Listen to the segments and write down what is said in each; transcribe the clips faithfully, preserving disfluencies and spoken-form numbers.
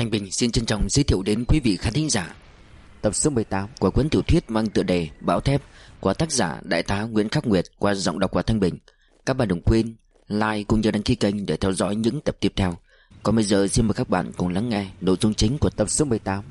Thanh Bình xin trân trọng giới thiệu đến quý vị khán thính giả tập số mười tám của cuốn tiểu thuyết mang tựa đề Bão Thép của tác giả Đại tá Nguyễn Khắc Nguyệt qua giọng đọc của Thanh Bình. Các bạn đừng quên like cũng như đăng ký kênh để theo dõi những tập tiếp theo. Còn bây giờ xin mời các bạn cùng lắng nghe nội dung chính của tập số mười tám.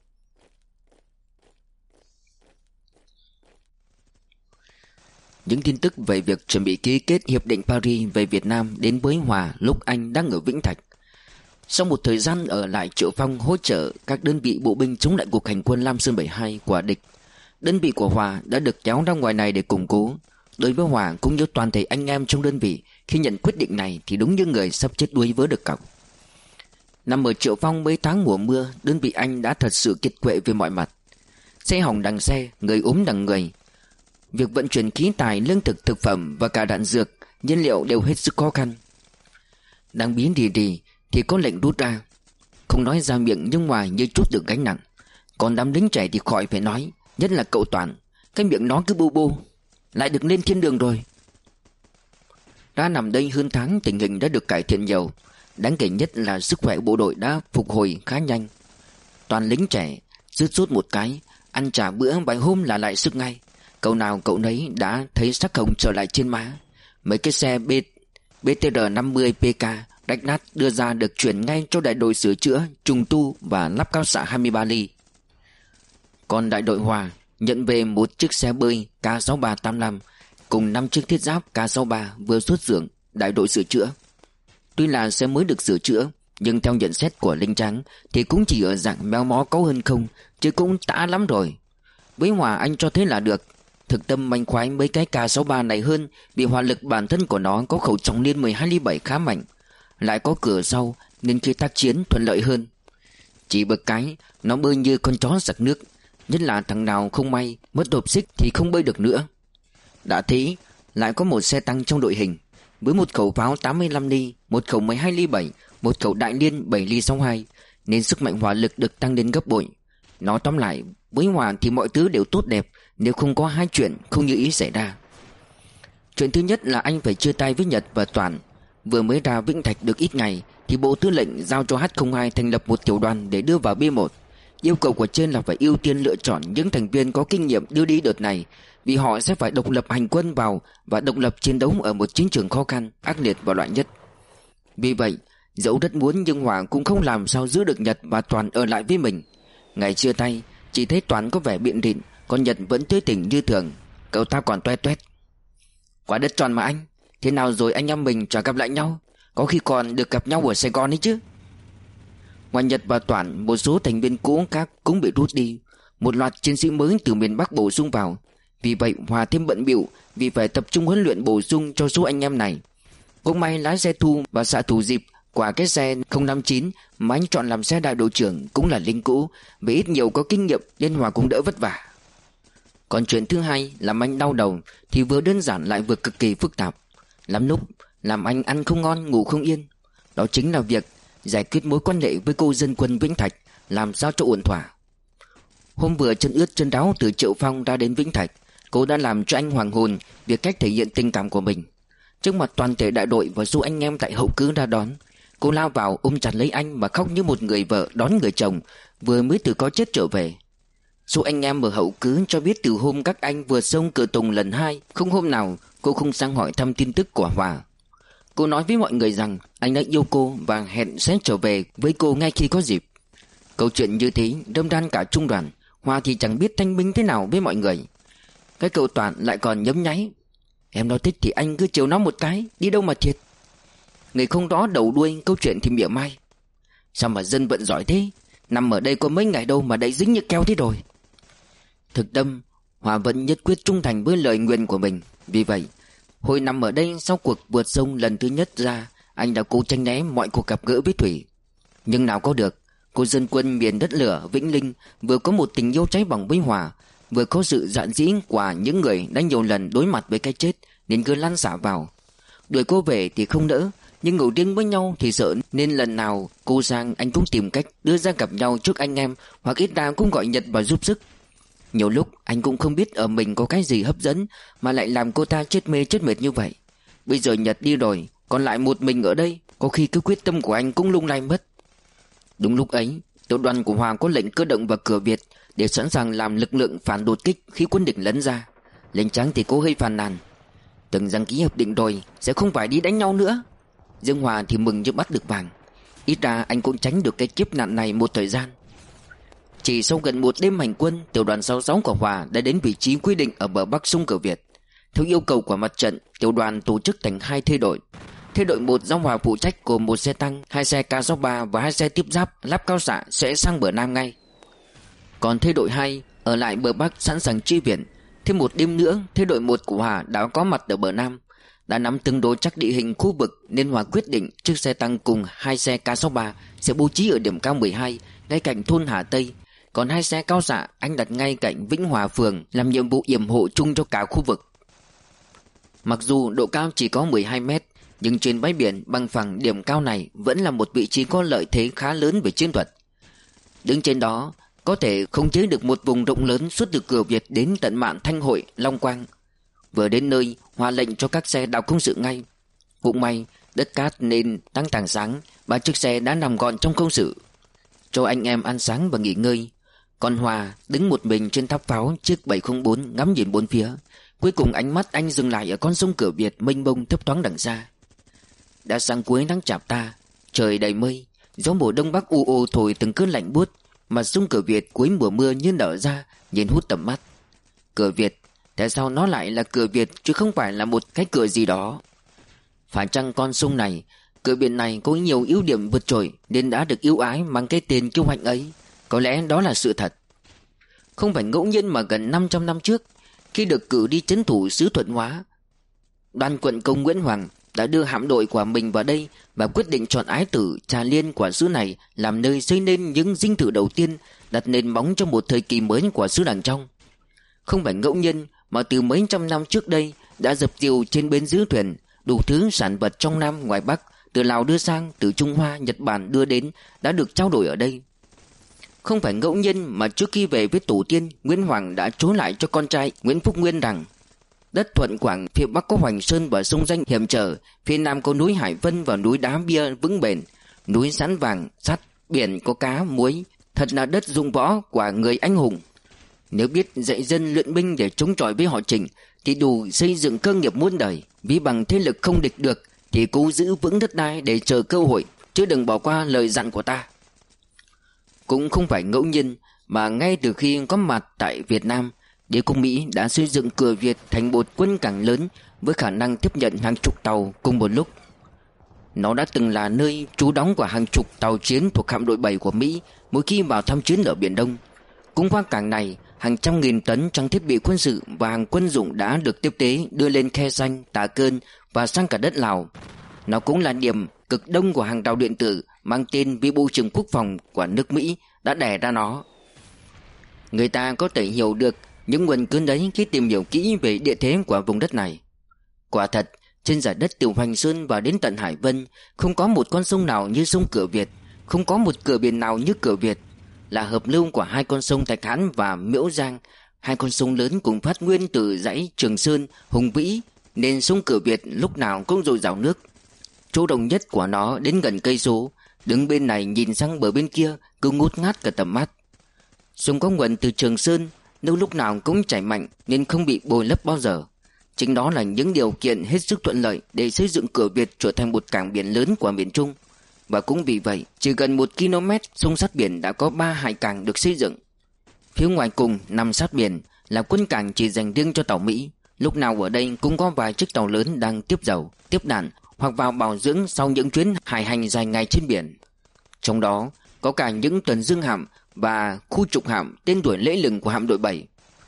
Những tin tức về việc chuẩn bị ký kết Hiệp định Paris về Việt Nam đến với Hòa lúc anh đang ở Vĩnh Thạch. Sau một thời gian ở lại Triệu Phong hỗ trợ các đơn vị bộ binh chống lại cuộc hành quân Lam Sơn bảy mươi hai của địch, đơn vị của Hòa đã được kéo ra ngoài này để củng cố. Đối với Hòa cũng như toàn thể anh em trong đơn vị, khi nhận quyết định này thì đúng như người sắp chết đuối vớ được cọc. Nằm ở Triệu Phong mấy tháng mùa mưa, đơn vị anh đã thật sự kiệt quệ về mọi mặt. Xe hỏng đằng xe, người ốm đằng người. Việc vận chuyển khí tài, lương thực, thực phẩm và cả đạn dược, nhiên liệu đều hết sức khó khăn. Đang biến đi đi thì có lệnh rút ra. Không nói ra miệng nhưng ngoài như chút được gánh nặng. Còn đám lính trẻ thì khỏi phải nói, nhất là cậu Toàn. Cái miệng nó cứ bô bô, lại được lên thiên đường rồi. Đã nằm đây hơn tháng, tình hình đã được cải thiện nhiều. Đáng kể nhất là sức khỏe bộ đội đã phục hồi khá nhanh. Toàn lính trẻ rứt rút một cái, ăn trả bữa vài hôm là lại sức ngay. Cậu nào cậu nấy đã thấy sắc hồng trở lại trên má. Mấy cái xe B, bê tê rờ năm mươi pê ca rách nát đưa ra được chuyển ngay cho đại đội sửa chữa, trùng tu và lắp cao xạ hai mươi ba ly. Còn đại đội Hòa nhận về một chiếc xe bơi K sáu ba tám lăm cùng năm chiếc thiết giáp K sáu ba vừa xuất xưởng đại đội sửa chữa. Tuy là xe mới được sửa chữa, nhưng theo nhận xét của Linh Tráng thì cũng chỉ ở dạng méo mó có hơn không, chứ cũng tã lắm rồi. Với Hòa anh cho thế là được. Thực tâm manh khoái mấy cái K sáu ba này hơn, vì hỏa lực bản thân của nó có khẩu trọng liên mười hai ly bảy khá mạnh, lại có cửa sau nên khi tác chiến thuận lợi hơn. Chỉ bực cái nó bơi như con chó giặc nước, nhất là thằng nào không may mất hộp xích thì không bơi được nữa. Đã thế lại có một xe tăng trong đội hình với một khẩu pháo tám mươi lăm ly, một khẩu mười hai ly bảy, một khẩu đại liên bảy ly sáu mươi hai, nên sức mạnh hỏa lực được tăng đến gấp bội. Nói tóm lại, với Hòa thì mọi thứ đều tốt đẹp, nếu không có hai chuyện không như ý xảy ra. Chuyện thứ nhất là anh phải chia tay với Nhật và Toàn. Vừa mới ra Vĩnh Thạch được ít ngày thì Bộ Tư lệnh giao cho H không hai thành lập một tiểu đoàn để đưa vào B một. Yêu cầu của trên là phải ưu tiên lựa chọn những thành viên có kinh nghiệm đưa đi đợt này, vì họ sẽ phải độc lập hành quân vào và độc lập chiến đấu ở một chiến trường khó khăn, ác liệt và loại nhất. Vì vậy, dẫu rất muốn nhưng Hòa cũng không làm sao giữ được Nhật và Toàn ở lại với mình. Ngày chia tay, chỉ thấy Toàn có vẻ biện rịn, còn Nhật vẫn tươi tỉnh như thường. Cậu ta còn toe toét: "Quả đất tròn mà anh, thế nào rồi anh em mình chả gặp lại nhau, có khi còn được gặp nhau ở Sài Gòn ấy chứ." Ngoài Nhật và Toản, một số thành viên cũ khác cũng bị rút đi. Một loạt chiến sĩ mới từ miền Bắc bổ sung vào. Vì vậy Hòa thêm bận bịu vì phải tập trung huấn luyện bổ sung cho số anh em này. Cũng may lái xe thu và xạ thủ dịp quả cái xe không năm chín mà anh chọn làm xe đại đội trưởng cũng là lính cũ, vì ít nhiều có kinh nghiệm nên Hòa cũng đỡ vất vả. Còn chuyện thứ hai làm anh đau đầu thì vừa đơn giản lại vừa cực kỳ phức tạp. Lắm lúc làm anh ăn không ngon ngủ không yên. Đó chính là việc giải quyết mối quan hệ với cô dân quân Vĩnh Thạch làm sao cho ổn thỏa. Hôm vừa chân ướt chân ráo từ Triệu Phong ra đến Vĩnh Thạch, cô đã làm cho anh hoàng hồn việc cách thể hiện tình cảm của mình. Trước mặt toàn thể đại đội và số anh em tại hậu cứ ra đón, cô lao vào ôm chặt lấy anh mà khóc như một người vợ đón người chồng vừa mới từ có chết trở về. Số anh em ở hậu cứ cho biết từ hôm các anh vừa xông cửa Tùng lần hai, không hôm nào cô không sang hỏi thăm tin tức của Hòa. Cô nói với mọi người rằng anh đã yêu cô và hẹn sẽ trở về với cô ngay khi có dịp. Câu chuyện như thế đâm ran cả trung đoàn. Hòa thì chẳng biết thanh minh thế nào với mọi người. Cái cậu Toàn lại còn nhấm nháy: "Em nói thích thì anh cứ chiều nó một cái, đi đâu mà thiệt." Người không rõ đầu đuôi câu chuyện thì mỉa mai: "Sao mà dân vận giỏi thế, nằm ở đây có mấy ngày đâu mà đã dính như keo thế rồi." Thực tâm Hòa vẫn nhất quyết trung thành với lời nguyền của mình. Vì vậy hồi nằm ở đây sau cuộc vượt sông lần thứ nhất ra, anh đã cố tránh né mọi cuộc gặp gỡ với Thủy. Nhưng nào có được, cô dân quân miền đất lửa Vĩnh Linh vừa có một tình yêu cháy bỏng với Hòa, vừa có sự dạn dĩ của những người đã nhiều lần đối mặt với cái chết nên cứ lăn xả vào. Đuổi cô về thì không nỡ, nhưng ngủ riêng với nhau thì sợ, nên lần nào cô sang anh cũng tìm cách đưa ra gặp nhau trước anh em, hoặc ít ra cũng gọi Nhật vào giúp sức. Nhiều lúc anh cũng không biết ở mình có cái gì hấp dẫn mà lại làm cô ta chết mê chết mệt như vậy. Bây giờ Nhật đi rồi, còn lại một mình ở đây, có khi cái quyết tâm của anh cũng lung lay mất. Đúng lúc ấy Tiểu đoàn của Hòa có lệnh cơ động vào cửa Việt để sẵn sàng làm lực lượng phản đột kích khi quân địch lấn ra. Lính Trắng thì cố hơi phàn nàn: từng đăng ký hiệp định rồi, sẽ không phải đi đánh nhau nữa. Dương Hòa thì mừng như bắt được vàng. Ít ra anh cũng tránh được cái kiếp nạn này một thời gian. Chỉ sau gần một đêm hành quân, tiểu đoàn sáu mươi sáu của Hòa đã đến vị trí quy định ở bờ bắc sông Cửa Việt. Theo yêu cầu của mặt trận, tiểu đoàn tổ chức thành hai thê đội. Thê đội một do Hòa phụ trách gồm một xe tăng, hai xe K sáu mươi ba và hai xe tiếp giáp lắp cao xạ sẽ sang bờ Nam ngay. Còn thê đội hai ở lại bờ Bắc sẵn sàng chi viện. Thêm một đêm nữa, thê đội một của Hòa đã có mặt ở bờ Nam. Đã nắm tương đối chắc địa hình khu vực nên Hòa quyết định chiếc xe tăng cùng hai xe K sáu mươi ba sẽ bố trí ở điểm cao mười hai ngay cạnh thôn Hà Tây. Còn hai xe cao xạ anh đặt ngay cạnh Vĩnh Hòa phường làm nhiệm vụ yểm hộ chung cho cả khu vực. Mặc dù độ cao chỉ có mười hai mét, nhưng trên bãi biển bằng phẳng điểm cao này vẫn là một vị trí có lợi thế khá lớn về chiến thuật. Đứng trên đó có thể khống chế được một vùng rộng lớn suốt từ Cửa Việt đến tận mạn Thanh Hội, Long Quang. Vừa đến nơi, Hòa lệnh cho các xe đào công sự ngay. Cũng may đất cát nên tăng tảng sáng, ba chiếc xe đã nằm gọn trong công sự, cho anh em ăn sáng và nghỉ ngơi. Còn Hòa đứng một mình trên tháp pháo chiếc bảy không bốn ngắm nhìn bốn phía. Cuối cùng ánh mắt anh dừng lại ở con sông Cửa Việt mênh mông thấp thoáng đằng xa. Đã sang cuối tháng Chạp ta, trời đầy mây, gió mùa đông bắc u u thổi từng cơn lạnh buốt, mà sông Cửa Việt cuối mùa mưa như nở ra, nhìn hút tầm mắt. Cửa Việt, tại sao nó lại là Cửa Việt chứ không phải là một cái cửa gì đó? Phải chăng con sông này, cửa biển này có nhiều ưu điểm vượt trội nên đã được ưu ái mang cái tên kiêu hãnh ấy? Có lẽ đó là sự thật. Không phải ngẫu nhiên mà gần năm trăm năm trước, khi được cử đi trấn thủ xứ Thuận Hóa, Đoàn quận công Nguyễn Hoàng đã đưa hạm đội của mình vào đây và quyết định chọn Ái Tử, Trà Liên của xứ này làm nơi xây nên những dinh thự đầu tiên, đặt nền móng cho một thời kỳ mới của xứ Đàng Trong. Không phải ngẫu nhiên mà từ mấy trăm năm trước đây đã dập dìu trên bến dưới thuyền, đủ thứ sản vật trong Nam ngoài Bắc, từ Lào đưa sang, từ Trung Hoa, Nhật Bản đưa đến đã được trao đổi ở đây. Không phải ngẫu nhiên mà trước khi về với tổ tiên, Nguyễn Hoàng đã trối lại cho con trai Nguyễn Phúc Nguyên rằng đất Thuận Quảng phía Bắc có Hoành Sơn và sông Danh hiểm trở, phía Nam có núi Hải Vân và núi Đá Bia vững bền, núi sắn vàng sắt, biển có cá muối, thật là đất dụng võ của người anh hùng. Nếu biết dạy dân luyện binh để chống chọi với họ Trịnh thì đủ xây dựng cơ nghiệp muôn đời. Ví bằng thế lực không địch được thì cố giữ vững đất đai để chờ cơ hội, chứ đừng bỏ qua lời dặn của ta. Cũng không phải ngẫu nhiên mà ngay từ khi có mặt tại Việt Nam, đế quốc Mỹ đã xây dựng Cửa Việt thành một quân cảng lớn với khả năng tiếp nhận hàng chục tàu cùng một lúc. Nó đã từng là nơi trú đóng của hàng chục tàu chiến thuộc hạm đội bảy của Mỹ mỗi khi vào tham chiến ở Biển Đông. Cũng qua cảng này, hàng trăm nghìn tấn trang thiết bị quân sự và hàng quân dụng đã được tiếp tế đưa lên Khe Sanh, Tà Cơn và sang cả đất Lào. Nó cũng là điểm cực đông của hàng tàu điện tử mang tên vì Bộ trưởng Quốc phòng của nước Mỹ đã đẻ ra nó. Người ta có thể hiểu được những nguồn cơn đấy khi tìm hiểu kỹ về địa thế của vùng đất này. Quả thật, trên giải đất từ Hoành Sơn và đến tận Hải Vân, không có một con sông nào như sông Cửa Việt, không có một cửa biển nào như Cửa Việt. Là hợp lưu của hai con sông Thạch Hãn và Miễu Giang, hai con sông lớn cùng phát nguyên từ dãy Trường Sơn, Hùng Vĩ, nên sông Cửa Việt lúc nào cũng dồi dào nước. Chỗ rộng nhất của nó đến gần cây số, đứng bên này nhìn sang bờ bên kia cứ ngút ngát cả tầm mắt. Sông có nguồn từ Trường Sơn, nước lúc nào cũng chảy mạnh nên không bị bồi lấp bao giờ. Chính đó là những điều kiện hết sức thuận lợi để xây dựng Cửa Việt trở thành một cảng biển lớn của miền Trung. Và cũng vì vậy, chỉ gần một ki lô mét sông sát biển đã có ba hải cảng được xây dựng. Phía ngoài cùng nằm sát biển là quân cảng chỉ dành riêng cho tàu Mỹ. Lúc nào ở đây cũng có vài chiếc tàu lớn đang tiếp dầu, tiếp đạn hoặc vào bảo dưỡng sau những chuyến hải hành dài ngày trên biển. Trong đó có cả những tuần dương hạm và khu trục hạm tên tuổi lẫy lừng của hạm đội bảy.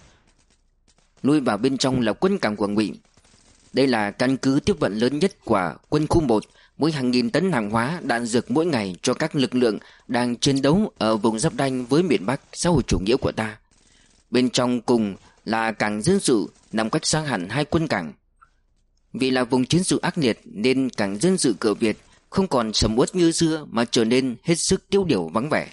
Lui vào bên trong là quân cảng của Ngụy. Đây là căn cứ tiếp vận lớn nhất của quân khu một, với hàng nghìn tấn hàng hóa, đạn dược mỗi ngày cho các lực lượng đang chiến đấu ở vùng giáp ranh với miền Bắc xã hội chủ nghĩa của ta. Bên trong cùng là cảng dân sự nằm cách xa hẳn hai quân cảng. Vì là vùng chiến sự ác liệt nên cảng dân sự Cửa Việt không còn sầm uất như xưa mà trở nên hết sức tiêu điều vắng vẻ.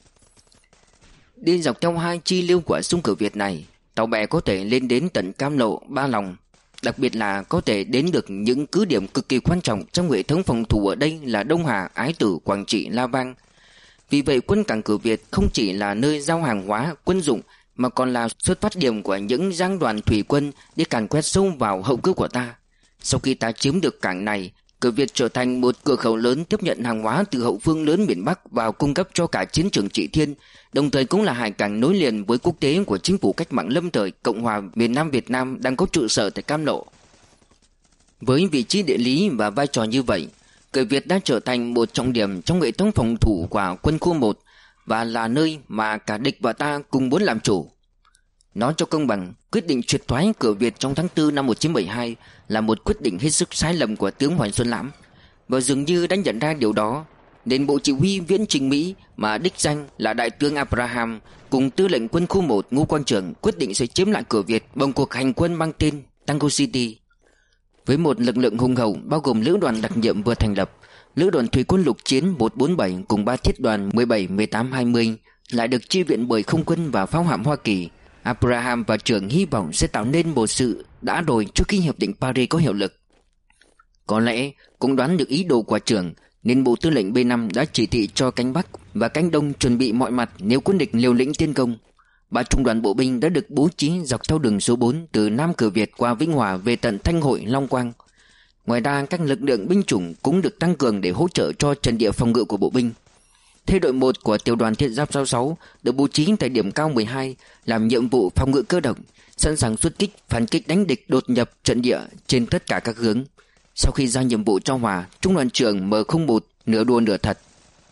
Đi dọc theo hai chi lưu của sông Cửa Việt này, tàu bè có thể lên đến tận Cam Lộ, Ba Lòng. Đặc biệt là có thể đến được những cứ điểm cực kỳ quan trọng trong hệ thống phòng thủ ở đây là Đông Hà, Ái Tử, Quảng Trị, La Vang. Vì vậy quân cảng cửa Việt không chỉ là nơi giao hàng hóa, quân dụng mà còn là xuất phát điểm của những giang đoàn thủy quân đi càn quét sâu vào hậu cứ của ta. Sau khi ta chiếm được cảng này, cửa Việt trở thành một cửa khẩu lớn tiếp nhận hàng hóa từ hậu phương lớn miền Bắc vào cung cấp cho cả chiến trường Trị Thiên, đồng thời cũng là hải cảng nối liền với quốc tế của chính phủ cách mạng lâm thời Cộng hòa miền Nam Việt Nam đang có trụ sở tại Cam Lộ. Với vị trí địa lý và vai trò như vậy, cửa Việt đã trở thành một trọng điểm trong hệ thống phòng thủ của quân khu một và là nơi mà cả địch và ta cùng muốn làm chủ. Nói cho công bằng, quyết định triệt thoái cửa Việt trong tháng tư năm một nghìn chín trăm bảy mươi hai là một quyết định hết sức sai lầm của tướng Hoàng Xuân Lãm, và dường như đã nhận ra điều đó, nên Bộ Chỉ huy Viễn Trình Mỹ mà đích danh là Đại tướng Abraham cùng tư lệnh quân khu một Ngô Quang Trường quyết định sẽ chiếm lại cửa Việt bằng cuộc hành quân mang tên Tango City. Với một lực lượng hùng hậu bao gồm lữ đoàn đặc nhiệm vừa thành lập, lữ đoàn thủy quân lục chiến một bốn bảy cùng ba thiết đoàn mười bảy, mười tám, hai mươi lại được chi viện bởi không quân và pháo hạm Hoa Kỳ, Abraham và Trường hy vọng sẽ tạo nên một sự đã rồi trước khi hiệp định Paris có hiệu lực. Có lẽ cũng đoán được ý đồ của Trường, nên Bộ Tư lệnh B năm đã chỉ thị cho cánh Bắc và cánh Đông chuẩn bị mọi mặt nếu quân địch liều lĩnh tiến công. Ba trung đoàn bộ binh đã được bố trí dọc theo đường số bốn từ Nam cửa Việt qua Vĩnh Hòa về tận Thanh Hội, Long Quang. Ngoài ra, các lực lượng binh chủng cũng được tăng cường để hỗ trợ cho trận địa phòng ngự của bộ binh. Thế đội một của tiểu đoàn thiết giáp sáu sáu được bố trí tại điểm cao mười hai làm nhiệm vụ phòng ngự cơ động, sẵn sàng xuất kích phản kích đánh địch đột nhập trận địa trên tất cả các hướng. Sau khi giao nhiệm vụ cho Hòa, trung đoàn trưởng M không một nửa đùa nửa thật: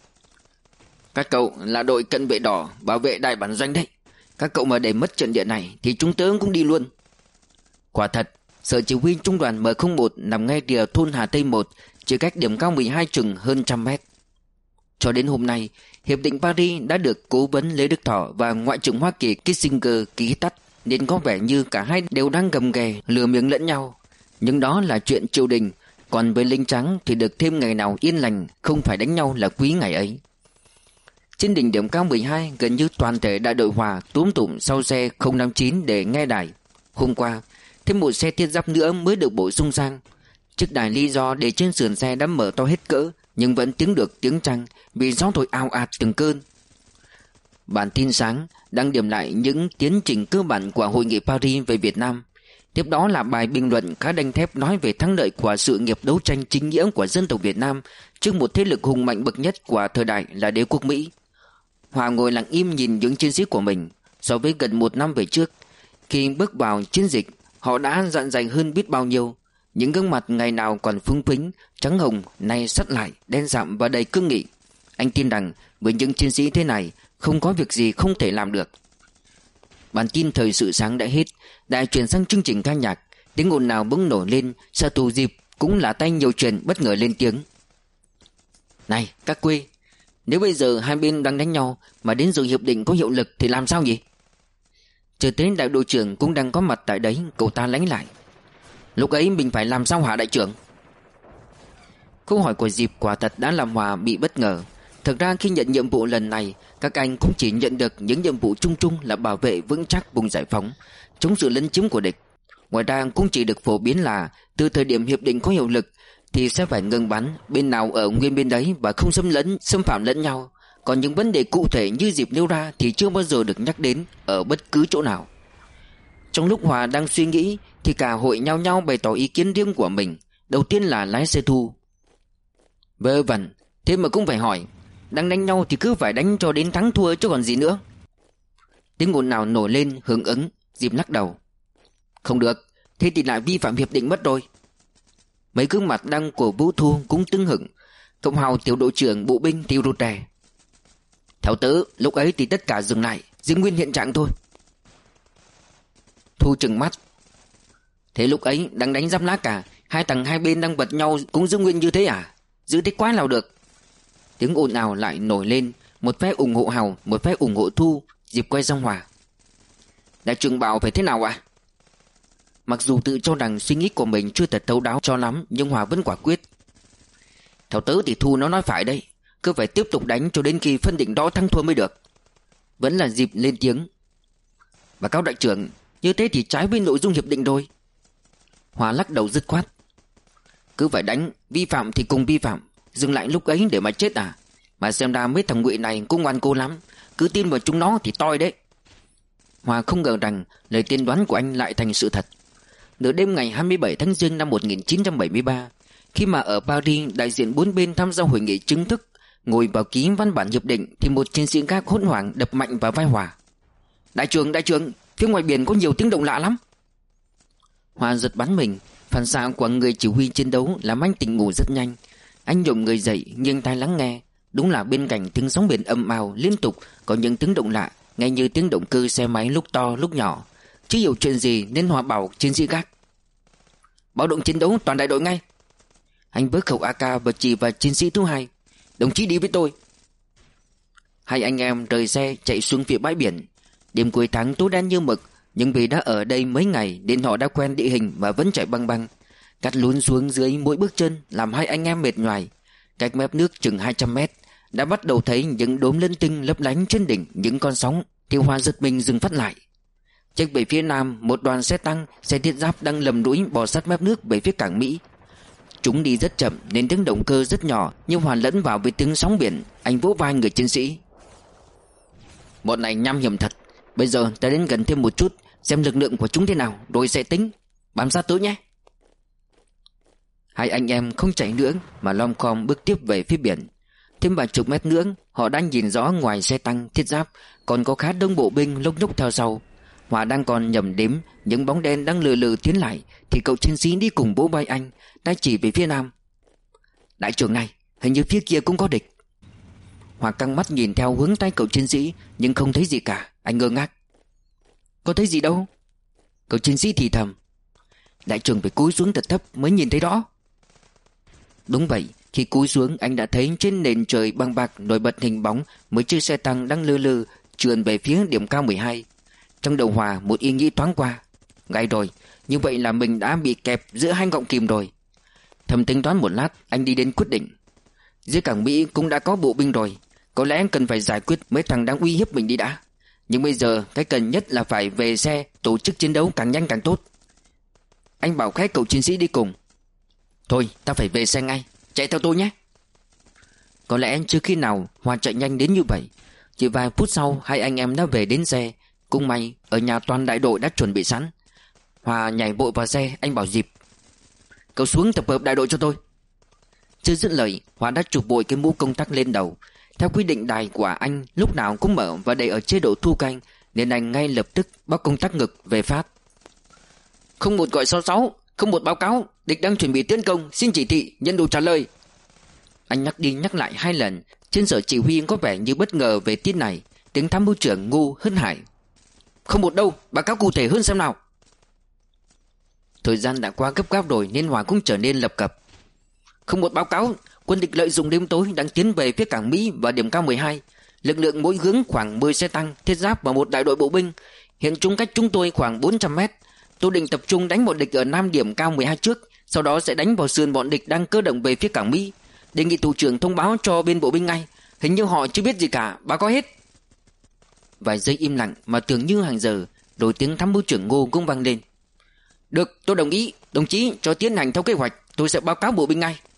"Các cậu là đội cận vệ đỏ bảo vệ đại bản doanh đấy. Các cậu mà để mất trận địa này thì chúng tớ cũng đi luôn." Quả thật, sở chỉ huy trung đoàn M không một nằm ngay rìa thôn Hà Tây một, chỉ cách điểm cao mười hai chừng hơn trăm mét. Cho đến hôm nay, hiệp định Paris đã được cố vấn Lê Đức Thọ và Ngoại trưởng Hoa Kỳ Kissinger ký tắt, nên có vẻ như cả hai đều đang gầm ghè lừa miệng lẫn nhau. Nhưng đó là chuyện triều đình, còn với lính trắng thì được thêm ngày nào yên lành, không phải đánh nhau là quý ngày ấy. Trên đỉnh điểm cao mười hai, gần như toàn thể đại đội Hòa túm tụm sau xe không năm chín để nghe đài. Hôm qua, thêm một xe thiết giáp nữa mới được bổ sung sang. Chiếc đài lý do để trên sườn xe đã mở to hết cỡ, nhưng vẫn tiếng được tiếng trăng vì gió thổi ào ạt từng cơn. Bản tin sáng đang điểm lại những tiến trình cơ bản của Hội nghị Paris về Việt Nam. Tiếp đó là bài bình luận khá đanh thép nói về thắng lợi của sự nghiệp đấu tranh chính nghĩa của dân tộc Việt Nam trước một thế lực hùng mạnh bậc nhất của thời đại là đế quốc Mỹ. Hòa ngồi lặng im nhìn những chiến sĩ của mình. So với gần một năm về trước, khi bước vào chiến dịch, họ đã dạn dày hơn biết bao nhiêu. Những gương mặt ngày nào còn phúng phính, trắng hồng, nay sắt lại, đen sạm và đầy cương nghị. Anh tin rằng với những chiến sĩ thế này, không có việc gì không thể làm được. Bản tin thời sự sáng đã hết, đài chuyển sang chương trình ca nhạc. Tiếng ồn nào bỗng nổi lên, Sa Tù Diệp cũng là tay nhiều chuyện bất ngờ lên tiếng: "Này các quê, nếu bây giờ hai bên đang đánh nhau mà đến giờ hiệp định có hiệu lực thì làm sao nhỉ?" Chờ tới đại đội trưởng cũng đang có mặt tại đấy, cậu ta lánh lại: "Lúc ấy mình phải làm sao hả đại trưởng?" Câu hỏi của Diệp quả thật đã làm Hòa bị bất ngờ. Thực ra khi nhận nhiệm vụ lần này, các anh cũng chỉ nhận được những nhiệm vụ chung chung là bảo vệ vững chắc vùng giải phóng, chống sự lấn chiếm của địch. Ngoài ra cũng chỉ được phổ biến là từ thời điểm hiệp định có hiệu lực thì sẽ phải ngừng bắn, bên nào ở nguyên bên đấy và không xâm lấn, xâm phạm lẫn nhau. Còn những vấn đề cụ thể như Diệp nêu ra thì chưa bao giờ được nhắc đến ở bất cứ chỗ nào. Trong lúc Hòa đang suy nghĩ thì cả hội nhao nhao bày tỏ ý kiến riêng của mình. Đầu tiên là lái xe Thu: "Vớ vẩn, thế mà cũng phải hỏi. Đang đánh nhau thì cứ phải đánh cho đến thắng thua chứ còn gì nữa." Tiếng ồn nào nổi lên hưởng ứng. Diệp lắc đầu: "Không được, thế thì lại vi phạm hiệp định mất rồi." Mấy gương mặt đang của Vũ Thu cũng tưng hửng. Cộng hào tiểu đội trưởng bộ binh thì rụt rè: "Theo tớ, lúc ấy thì tất cả dừng lại, giữ nguyên hiện trạng thôi." Thu trừng mắt: "Thế lúc ấy đang đánh giáp lá cả, hai thằng hai bên đang vật nhau cũng giữ nguyên như thế à? Giữ thế quá nào được." Tiếng ồn ào lại nổi lên, một phe ủng hộ Hào, một phe ủng hộ Thu. Diệp quay sang Hòa: "Đại trưởng bảo phải thế nào ạ?" Mặc dù tự cho rằng suy nghĩ của mình chưa thật thấu đáo cho lắm, nhưng Hòa vẫn quả quyết: "Theo tớ thì Thu nó nói phải đây, cứ phải tiếp tục đánh cho đến khi phân định đó thắng thua mới được." Vẫn là Diệp lên tiếng: "Và cao đại trưởng, như thế thì trái với nội dung hiệp định rồi." Hòa lắc đầu dứt khoát: "Cứ phải đánh, vi phạm thì cùng vi phạm, dừng lại lúc ấy để mà chết à? Mà xem ra mấy thằng Ngụy này cũng ngoan cố lắm, cứ tin vào chúng nó thì toi đấy. Hòa không ngờ rằng lời tiên đoán của anh lại thành sự thật. Nửa đêm ngày hai mươi bảy tháng Giêng năm một nghìn chín trăm bảy mươi ba, khi mà ở Paris đại diện bốn bên tham gia hội nghị chính thức ngồi vào ký văn bản hiệp định, thì một chiến sĩ gác hốt hoảng đập mạnh vào vai Hòa. Đại trưởng, đại trưởng, phía ngoài biển có nhiều tiếng động lạ lắm. Hòa giật bắn mình. Phản xạ của người chỉ huy chiến đấu làm anh tỉnh ngủ rất nhanh. Anh nhổm người dậy, nghiêng tai lắng nghe. Đúng là bên cạnh tiếng sóng biển ầm ào liên tục có những tiếng động lạ, nghe như tiếng động cơ xe máy lúc to lúc nhỏ. Chưa hiểu chuyện gì nên Hòa bảo chiến sĩ gác: báo động chiến đấu toàn đại đội ngay. Anh vớ khẩu a ca và chỉ vào chiến sĩ thứ hai: đồng chí đi với tôi. Hai anh em rời xe chạy xuống phía bãi biển. Đêm cuối tháng tối đen như mực, nhưng vì đã ở đây mấy ngày nên họ đã quen địa hình và vẫn chạy băng băng. Cắt lún xuống dưới mỗi bước chân làm hai anh em mệt nhoài. Cách mép nước chừng hai trăm mét đã bắt đầu thấy những đốm linh tinh lấp lánh trên đỉnh những con sóng, thì Hoa giật mình dừng phát lại. Chạy về phía nam, một đoàn xe tăng, xe thiết giáp đang lầm đuổi bò sát mép nước về phía cảng Mỹ. Chúng đi rất chậm nên tiếng động cơ rất nhỏ, nhưng hòa lẫn vào với tiếng sóng biển. Anh vỗ vai người chiến sĩ: bọn này nham hiểm thật. Bây giờ ta đến gần thêm một chút, xem lực lượng của chúng thế nào rồi sẽ tính. Bám sát tôi nhé. Hai anh em không chạy nữa mà lom khom bước tiếp về phía biển. Thêm vài chục mét nữa, họ đang nhìn rõ ngoài xe tăng thiết giáp còn có khá đông bộ binh lốc nhốc theo sau. Hòa đang còn nhầm đếm những bóng đen đang lừ lừ tiến lại, thì cậu chiến sĩ đi cùng bố vai anh đã chỉ về phía nam: đại trưởng này, hình như phía kia cũng có địch. Hòa căng mắt nhìn theo hướng tay cậu chiến sĩ nhưng không thấy gì cả. Anh ngơ ngác: có thấy gì đâu. Cậu chiến sĩ thì thầm: đại trưởng phải cúi xuống thật thấp mới nhìn thấy rõ. Đúng vậy, khi cúi xuống anh đã thấy trên nền trời băng bạc nổi bật hình bóng mấy chiếc xe tăng đang lơ lơ trườn về phía điểm cao mười hai. Trong đầu Hòa một ý nghĩ thoáng qua: ngay rồi, như vậy là mình đã bị kẹp giữa hai gọng kìm rồi. Thầm tính toán một lát, anh đi đến quyết định: dưới cảng Mỹ cũng đã có bộ binh rồi, có lẽ cần phải giải quyết mấy thằng đang uy hiếp mình đi đã. Nhưng bây giờ cái cần nhất là phải về xe tổ chức chiến đấu càng nhanh càng tốt. Anh bảo khách cậu chiến sĩ đi cùng: thôi, ta phải về xe ngay, chạy theo tôi nhé. Có lẽ chưa khi nào Hòa chạy nhanh đến như vậy. Chỉ vài phút sau, hai anh em đã về đến xe. Cũng may ở nhà toàn đại đội đã chuẩn bị sẵn. Hòa nhảy vội vào xe. Anh bảo dịp: cậu xuống tập hợp đại đội cho tôi. Chưa dứt lời, Hòa đã chụp vội cái mũ công tác lên đầu. Theo quy định đài của anh lúc nào cũng mở và để ở chế độ thu canh, nên anh ngay lập tức báo công tắc ngực về phát: không một gọi sáu sáu, không một báo cáo, địch đang chuẩn bị tiến công, xin chỉ thị, nhận đủ trả lời. Anh nhắc đi nhắc lại hai lần. Trên sở chỉ huy có vẻ như bất ngờ về tin này. Tiếng tham mưu trưởng ngu hớn hải: không một đâu, báo cáo cụ thể hơn xem nào. Thời gian đã quá gấp gáp rồi nên Hòa cũng trở nên lập cập: không một báo cáo, quân địch lợi dụng đêm tối đang tiến về phía cảng Mỹ và điểm cao mười hai. Lực lượng mỗi hướng khoảng mười xe tăng, thiết giáp và một đại đội bộ binh. Hiện chúng cách chúng tôi khoảng bốn trăm mét. Tôi định tập trung đánh bọn địch ở nam điểm cao mười hai trước, sau đó sẽ đánh vào sườn bọn địch đang cơ động về phía cảng Mỹ. Đề nghị thủ trưởng thông báo cho bên bộ binh ngay. Hình như họ chưa biết gì cả, báo cáo hết. Vài giây im lặng mà tưởng như hàng giờ, rồi tiếng tham mưu trưởng Ngô cũng vang lên: được, tôi đồng ý. Đồng chí cho tiến hành theo kế hoạch, tôi sẽ báo cáo bộ binh ngay.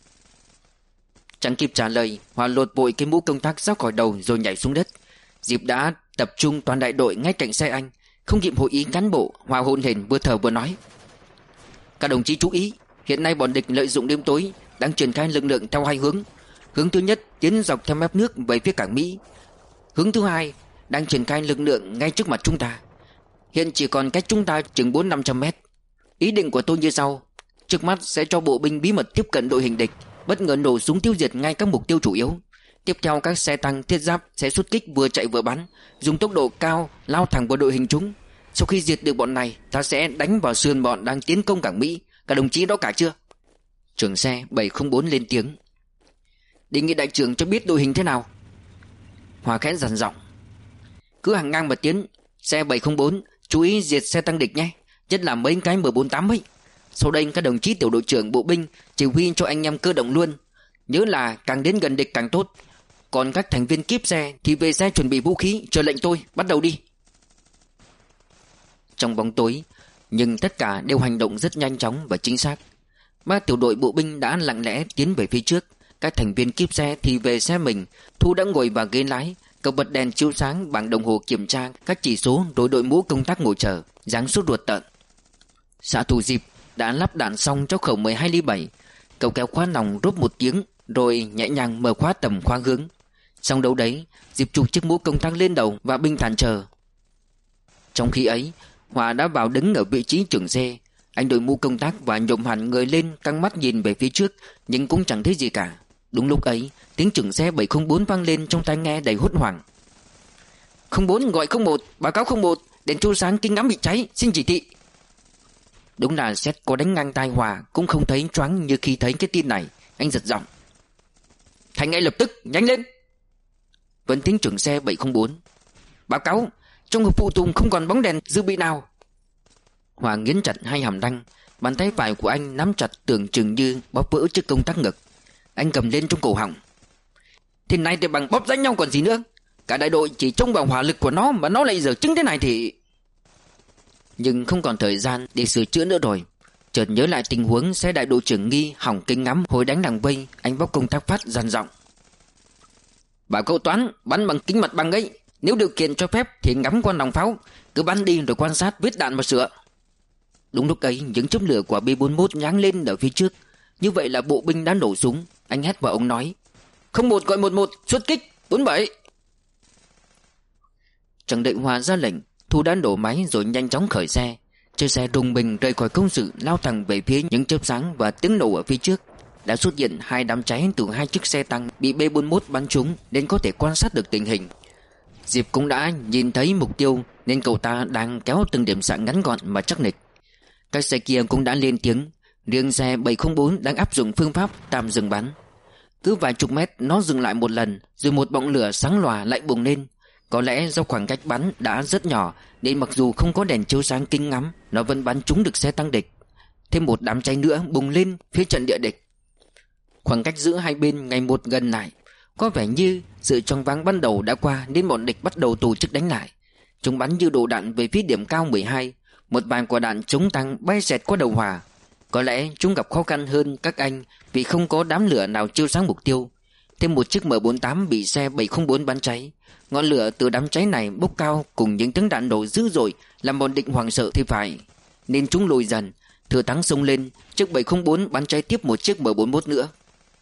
Chẳng kịp trả lời, Hòa lột vội cái mũ công tác ra khỏi đầu rồi nhảy xuống đất. Diệp đã tập trung toàn đại đội ngay cạnh xe anh. Không kịp hội ý cán bộ, Hòa hồn hển vừa thở vừa nói: các đồng chí chú ý, hiện nay bọn địch lợi dụng đêm tối đang triển khai lực lượng theo hai hướng. Hướng thứ nhất tiến dọc theo mép nước về phía cảng Mỹ. Hướng thứ hai đang triển khai lực lượng ngay trước mặt chúng ta. Hiện chỉ còn cách chúng ta chừng bốn năm trăm mét. Ý định của tôi như sau: trước mắt sẽ cho bộ binh bí mật tiếp cận đội hình địch, bất ngờ nổ súng tiêu diệt ngay các mục tiêu chủ yếu. Tiếp theo các xe tăng thiết giáp sẽ xuất kích vừa chạy vừa bắn, dùng tốc độ cao lao thẳng vào đội hình chúng. Sau khi diệt được bọn này, ta sẽ đánh vào sườn bọn đang tiến công cảng Mỹ. Các đồng chí đó cả chưa? Trưởng xe bảy không bốn lên tiếng: đề nghị đại trưởng cho biết đội hình thế nào. Hòa khẽ dằn giọng: cứ hàng ngang mà tiến. Xe bảy không bốn chú ý diệt xe tăng địch nhé, nhất là mấy cái M bốn tám ấy. Sau đây các đồng chí tiểu đội trưởng bộ binh chỉ huy cho anh em cơ động luôn. Nhớ là càng đến gần địch càng tốt. Còn các thành viên kíp xe thì về xe chuẩn bị vũ khí, chờ lệnh tôi, bắt đầu đi. Trong bóng tối, nhưng tất cả đều hành động rất nhanh chóng và chính xác. Ba tiểu đội bộ binh đã lặng lẽ tiến về phía trước. Các thành viên kíp xe thì về xe mình. Thu đã ngồi vào ghế lái. Cậu bật đèn chiếu sáng bằng đồng hồ kiểm tra các chỉ số, rồi đội mũ công tác ngồi chờ, dáng sốt ruột tợn. Xạ thủ Diệp đã lắp đạn xong cho khẩu mười hai ly bảy. Cậu kéo khóa nòng rốp một tiếng, rồi nhẹ nhàng mở khóa tầm khóa hướng. Xong đâu đấy, Diệp chụp chiếc mũ công tác lên đầu và bình thản chờ. Trong khi ấy, Hòa đã vào đứng ở vị trí trưởng xe. Anh đội mũ công tác và nhổm hẳn người lên, căng mắt nhìn về phía trước, nhưng cũng chẳng thấy gì cả. Đúng lúc ấy, tiếng trưởng xe bảy không bốn vang lên trong tai nghe đầy hốt hoảng. Không bốn gọi không một, báo cáo không một, đèn chiếu sáng kính ngắm bị cháy, xin chỉ thị. Đúng là Sét có đánh ngang tai Hòa cũng không thấy choáng như khi thấy cái tin này. Anh giật giọng: Thành ngay lập tức, nhanh lên. Vẫn tiếng trưởng xe bảy không bốn: Báo cáo, trong hộp phụ tùng không còn bóng đèn dự bị nào. Hòa nghiến chặt hai hàm răng, bàn tay phải của anh nắm chặt tưởng chừng như bóp vỡ chiếc công tắc ngực. Anh cầm lên trong cổ họng: Thế này thì bằng bóp rách nhau còn gì nữa. Cả đại đội chỉ trông vào hỏa lực của nó mà nó lại dở chứng thế này thì... Nhưng không còn thời gian để sửa chữa nữa rồi. Chợt nhớ lại tình huống xe đại đội trưởng Nghi hỏng kính ngắm hồi đánh đằng vây, anh bóc công tắc phát dằn giọng: Bảo cậu Toán bắn bằng kính mặt bằng ấy. Nếu điều kiện cho phép thì ngắm qua nòng pháo, cứ bắn đi rồi quan sát vết đạn mà sửa. Đúng lúc ấy, những chớp lửa của B bốn mốt nháng lên ở phía trước. Như vậy là bộ binh đã nổ súng. Anh hét vào ống nói: Không một gọi một một, xuất kích bốn bảy. Chẳng đợi Hòa ra lệnh, Thu đã nổ máy rồi nhanh chóng khởi xe. Chiếc xe rùng mình rời khỏi công sự, lao thẳng về phía những chớp sáng và tiếng nổ ở phía trước. Đã xuất hiện hai đám cháy từ hai chiếc xe tăng bị B bốn mốt bắn trúng, nên có thể quan sát được tình hình. Diệp cũng đã nhìn thấy mục tiêu, nên cậu ta đang kéo từng điểm xạ ngắn gọn mà chắc nịch. Các xe kia cũng đã lên tiếng. Riêng xe bảy không bốn đang áp dụng phương pháp tạm dừng bắn. Cứ vài chục mét nó dừng lại một lần, rồi một bọng lửa sáng lòa lại bùng lên. Có lẽ do khoảng cách bắn đã rất nhỏ, nên mặc dù không có đèn chiếu sáng kính ngắm, nó vẫn bắn trúng được xe tăng địch. Thêm một đám cháy nữa bùng lên phía trận địa địch. Khoảng cách giữa hai bên ngày một gần lại. Có vẻ như sự choáng váng ban đầu đã qua, nên bọn địch bắt đầu tổ chức đánh lại. Chúng bắn như đồ đạn về phía điểm cao mười hai. Một vài quả đạn chống tăng bay xẹt qua đầu Hòa. Có lẽ chúng gặp khó khăn hơn các anh vì không có đám lửa nào chiếu sáng mục tiêu. Thêm một chiếc M bốn tám bị xe bảy không bốn bắn cháy. Ngọn lửa từ đám cháy này bốc cao cùng những tiếng đạn nổ dữ dội làm bọn địch hoảng sợ thì phải, nên chúng lùi dần. Thừa thắng xông lên, chiếc bảy không bốn bắn cháy tiếp một chiếc M bốn mốt nữa.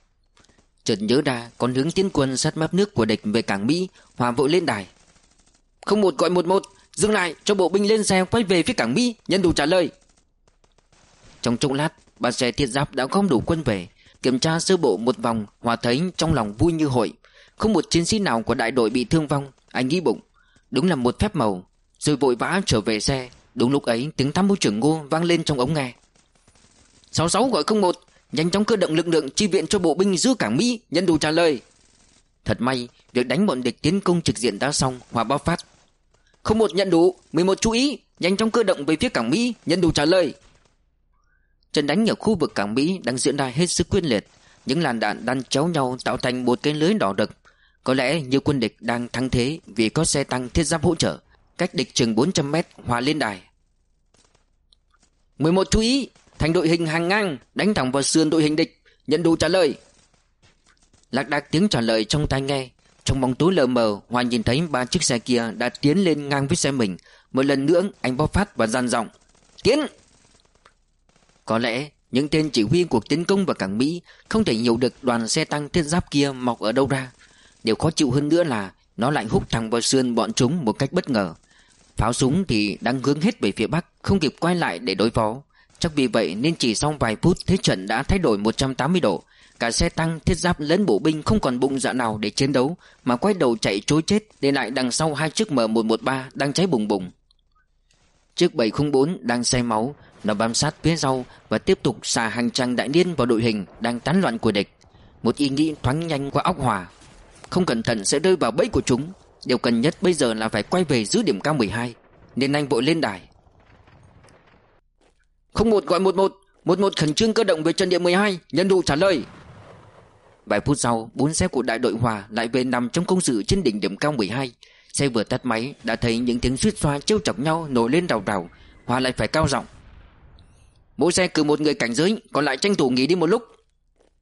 Chợt nhớ ra còn hướng tiến quân sát mép nước của địch về cảng Mỹ, Hòa vội lên đài: Không một gọi một một, dừng lại, cho bộ binh lên xe quay về phía cảng Mỹ, nhân đủ trả lời. Trong chốc lát, ba xe thiết giáp đã gom đủ quân về. Kiểm tra sơ bộ một vòng, Hòa thấy trong lòng vui như hội. Không một chiến sĩ nào của đại đội bị thương vong. Anh nghĩ bụng, đúng là một phép màu. Rồi vội vã trở về xe. Đúng lúc ấy, tiếng tham mưu trưởng Ngô vang lên trong ống nghe: sáu sáu gọi không một, nhanh chóng cơ động lực lượng chi viện cho bộ binh giữa cảng Mỹ, nhân đủ trả lời. Thật may, việc đánh bọn địch tiến công trực diện đã xong. Hòa báo phát: Không một nhận đủ, mười một chú ý, nhanh chóng cơ động về phía cảng Mỹ, nhân đủ trả lời. Trận đánh ở khu vực cảng Mỹ đang diễn ra hết sức quyết liệt. Những làn đạn đan chéo nhau tạo thành một cái lưới đỏ rực. Có lẽ nhiều quân địch đang thắng thế vì có xe tăng thiết giáp hỗ trợ. Cách địch chừng bốn trăm mét, Hòa lên đài: mười một chú ý, thành đội hình hàng ngang đánh thẳng vào sườn đội hình địch, nhận đủ trả lời. Lạc đác tiếng trả lời trong tai nghe. Trong bóng tối lờ mờ, Hòa nhìn thấy ba chiếc xe kia đã tiến lên ngang với xe mình. Một lần nữa anh bóp phát và dàn giọng: Tiến! Có lẽ những tên chỉ huy cuộc tiến công vào cảng Mỹ không thể hiểu được đoàn xe tăng thiết giáp kia mọc ở đâu ra. Điều khó chịu hơn nữa là nó lại húc thẳng vào sườn bọn chúng một cách bất ngờ. Pháo súng thì đang hướng hết về phía bắc, không kịp quay lại để đối phó. Chắc vì vậy nên chỉ sau vài phút thế trận đã thay đổi một trăm tám mươi độ. Cả xe tăng thiết giáp lẫn bộ binh không còn bụng dạ nào để chiến đấu, mà quay đầu chạy trối chết, để lại đằng sau hai chiếc M một một ba đang cháy bùng bùng. Chiếc bảy không bốn đang say máu. Nó bám sát phía sau và tiếp tục xả hàng trăm đại liên vào đội hình đang tán loạn của địch. Một ý nghĩ thoáng nhanh qua óc Hòa: không cẩn thận sẽ rơi vào bẫy của chúng. Điều cần nhất bây giờ là phải quay về giữ điểm cao mười hai. Nên anh vội lên đài: Không một gọi một một, một một khẩn trương cơ động về trận địa mười hai, nhân đủ trả lời. Vài phút sau, bốn xe của đại đội Hòa lại về nằm trong công sự trên đỉnh điểm cao mười hai. Xe vừa tắt máy đã thấy những tiếng suýt xoa trêu chọc nhau nổi lên rào rào. Hòa lại phải cao giọng: Mỗi xe cử một người cảnh giới, còn lại tranh thủ nghỉ đi một lúc.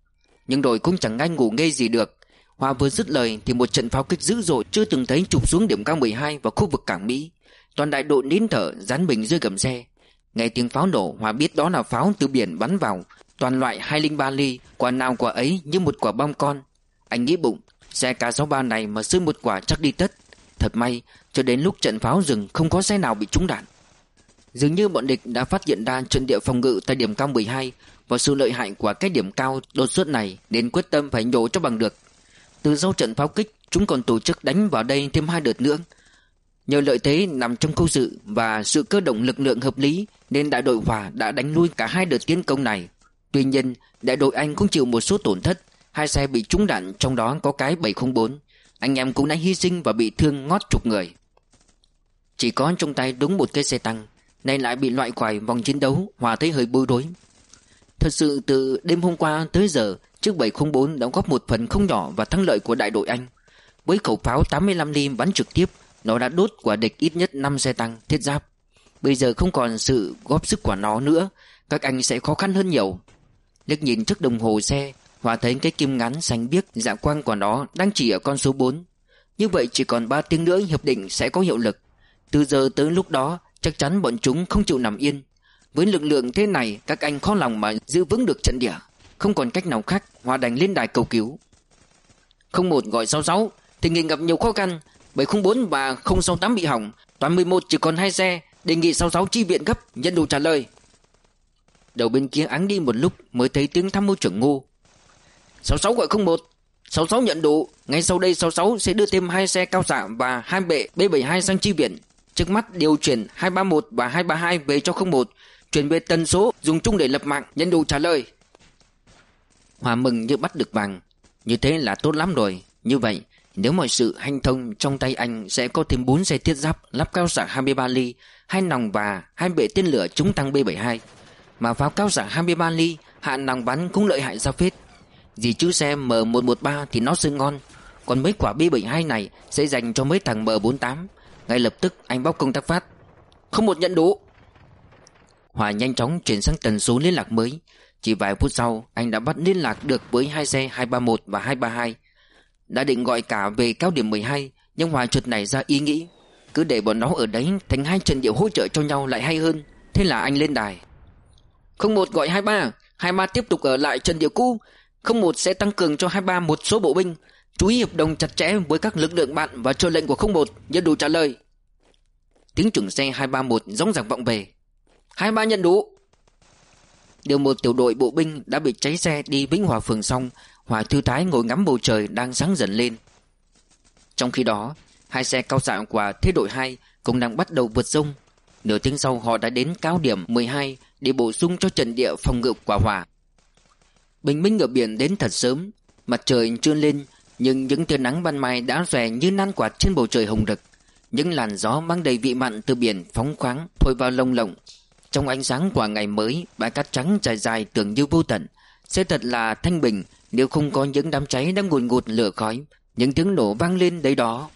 nhưng rồi cũng chẳng ai ngủ nghe gì được. Hòa vừa dứt lời thì một trận pháo kích dữ dội chưa từng thấy chụp xuống điểm cao mười hai vào khu vực cảng Mỹ. Toàn đại đội nín thở dán mình dưới gầm xe. Nghe tiếng pháo nổ, Hòa biết đó là pháo từ biển bắn vào, toàn loại hai không ba ly, quả nào quả ấy như một quả bom con. Anh nghĩ bụng, xe K sáu ba này mà rơi một quả chắc đi tất. Thật may, cho đến lúc trận pháo dừng không có xe nào bị trúng đạn. Dường như bọn địch đã phát hiện ra trận địa phòng ngự tại điểm cao mười hai và sự lợi hại của cái điểm cao đột xuất này, đến quyết tâm phải nhổ cho bằng được. Từ sau trận pháo kích, chúng còn tổ chức đánh vào đây thêm hai đợt nữa. Nhờ lợi thế nằm trong câu dự và sự cơ động lực lượng hợp lý nên đại đội Hòa đã đánh lui cả hai đợt tiến công này. Tuy nhiên, đại đội Anh cũng chịu một số tổn thất, hai xe bị trúng đạn, trong đó có cái bảy không bốn. Anh em cũng đã hy sinh và bị thương ngót chục người. Chỉ có trong tay đúng một cái xe tăng, nay lại bị loại khỏi vòng chiến đấu. Hòa thấy hơi bối rối. Thật sự từ đêm hôm qua tới giờ, chiếc bảy không bốn đã góp một phần không nhỏ vào thắng lợi của đại đội Anh. Với khẩu pháo tám mươi lăm ly bắn trực tiếp, nó đã đốt của địch ít nhất năm xe tăng thiết giáp. Bây giờ không còn sự góp sức của nó nữa, các anh sẽ khó khăn hơn nhiều. Liếc nhìn chiếc đồng hồ xe, Hòa thấy cái kim ngắn xanh biếc dạ quang của nó đang chỉ ở con số bốn. Như vậy chỉ còn ba tiếng nữa hiệp định sẽ có hiệu lực. Từ giờ tới lúc đó chắc chắn bọn chúng không chịu nằm yên. Với lực lượng thế này, các anh khó lòng mà giữ vững được trận địa. Không còn cách nào khác, Hòa đành lên đài cầu cứu. Không một gọi sáu sáu, tình hình gặp nhiều khó khăn. Bảy không bốn và không sáu tám bị hỏng, toàn mười một chỉ còn hai xe, đề nghị sáu sáu chi viện gấp. Nhân đủ trả lời. Đầu bên kia áng đi một lúc mới thấy tiếng tham mưu trưởng Ngô. Sáu sáu gọi không một, sáu sáu nhận đủ. Ngay sau đây sáu sáu sẽ đưa thêm hai xe cao xạ và hai bệ B bảy hai sang chi viện. Trước mắt điều chuyển hai ba một và hai ba hai về cho không một, chuyển về tần số dùng chung để lập mạng. Nhân đủ trả lời. Hòa mừng như bắt được vàng. Như thế là tốt lắm rồi. Như vậy nếu mọi sự hanh thông, trong tay anh sẽ có thêm bốn xe thiết giáp lắp cao xạ hai mươi ba ly, hai nòng và hai bệ tên lửa chống tăng B bảy hai. Mà pháo cao xạ hai mươi ba ly, hạ nòng bắn cũng lợi hại ra phết. Vì chứ xe M một một ba thì nó sưng ngon, còn mấy quả B bảy hai này sẽ dành cho mấy thằng M bốn tám. Ngay lập tức anh báo công tác phát. Không một nhận đủ. Hòa nhanh chóng chuyển sang tần số liên lạc mới. Chỉ vài phút sau anh đã bắt liên lạc được với hai xe hai ba một và hai ba hai. Đã định gọi cả về cao điểm mười hai, nhưng Hòa chợt nảy ra ý nghĩ, cứ để bọn nó ở đấy thành hai trận địa hỗ trợ cho nhau lại hay hơn. Thế là anh lên đài. Không một gọi hai ba, hai ba tiếp tục ở lại trận địa cũ. Không một sẽ tăng cường cho hai ba một số bộ binh, chú ý hiệp đồng chặt chẽ với các lực lượng bạn và chờ lệnh của không một. Nhận đủ trả lời. Tiếng trưởng xe hai ba một dõng dạc vọng về. hai ba nhận đủ. Điều một tiểu đội bộ binh đã bị cháy xe đi Vĩnh Hòa phường xong. Hòa thư thái ngồi ngắm bầu trời đang sáng dần lên. Trong khi đó, hai xe cao xạ của thế đội hai cũng đang bắt đầu vượt sông. Nửa tiếng sau họ đã đến cao điểm mười hai để bổ sung cho trận địa phòng ngự của Hòa. Bình minh ở biển đến thật sớm. Mặt trời chưa lên, nhưng những tia nắng ban mai đã xòe như nan quạt trên bầu trời hồng rực. Những làn gió mang đầy vị mặn từ biển phóng khoáng thổi vào lồng lộng. Trong ánh sáng của ngày mới, bãi cát trắng dài dài tưởng như vô tận. Sẽ thật là thanh bình nếu không có những đám cháy đang ngùn ngụt lửa khói, những tiếng nổ vang lên đấy đó.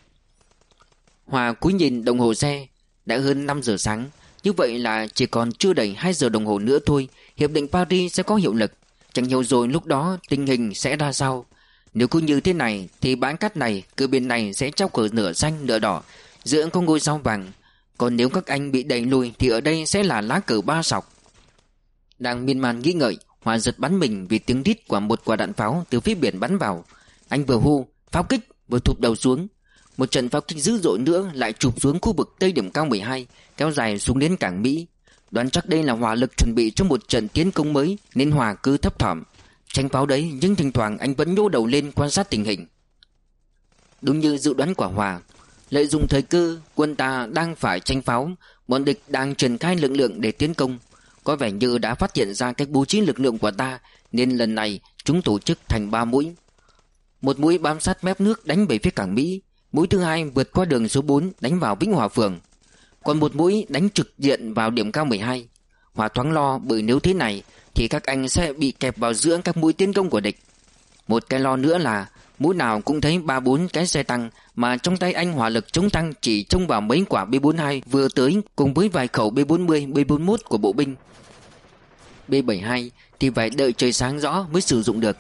Hòa cúi nhìn đồng hồ xe. Đã hơn năm giờ sáng. Như vậy là chỉ còn chưa đầy hai giờ đồng hồ nữa thôi, hiệp định Paris sẽ có hiệu lực. Chẳng hiểu rồi lúc đó tình hình sẽ ra sao. Nếu cứ như thế này thì bãi cát này, cửa biển này sẽ trao cờ nửa xanh nửa đỏ, giữa có ngôi sao vàng. Còn nếu các anh bị đẩy lùi thì ở đây sẽ là lá cờ ba sọc. Đang miên man nghĩ ngợi, Hòa giật bắn mình vì tiếng rít của một quả đạn pháo từ phía biển bắn vào. Anh vừa hô pháo kích vừa thụp đầu xuống. Một trận pháo kích dữ dội nữa lại chụp xuống khu vực tây điểm cao mười hai, kéo dài xuống đến cảng Mỹ. Đoán chắc đây là hỏa lực chuẩn bị cho một trận tiến công mới, nên Hòa cứ thấp thỏm. Tranh pháo đấy, nhưng thỉnh thoảng anh vẫn nhô đầu lên quan sát tình hình. Đúng như dự đoán của Hòa, lợi dụng thời cơ quân ta đang phải tranh pháo, bọn địch đang triển khai lực lượng để tiến công. Có vẻ như đã phát hiện ra cách bố trí lực lượng của ta, nên lần này chúng tổ chức thành ba mũi. Một mũi bám sát mép nước đánh về phía cảng Mỹ, mũi thứ hai vượt qua đường số bốn đánh vào Vĩnh Hòa phường, còn một mũi đánh trực diện vào điểm cao mười hai. Hòa thoáng lo bởi nếu thế này thì các anh sẽ bị kẹp vào giữa các mũi tiến công của địch. Một cái lo nữa là mũi nào cũng thấy ba bốn cái xe tăng, mà trong tay anh hỏa lực chống tăng chỉ trông vào mấy quả B bốn hai vừa tới cùng với vài khẩu B bốn mươi, B bốn mốt của bộ binh. B bảy hai thì phải đợi trời sáng rõ mới sử dụng được.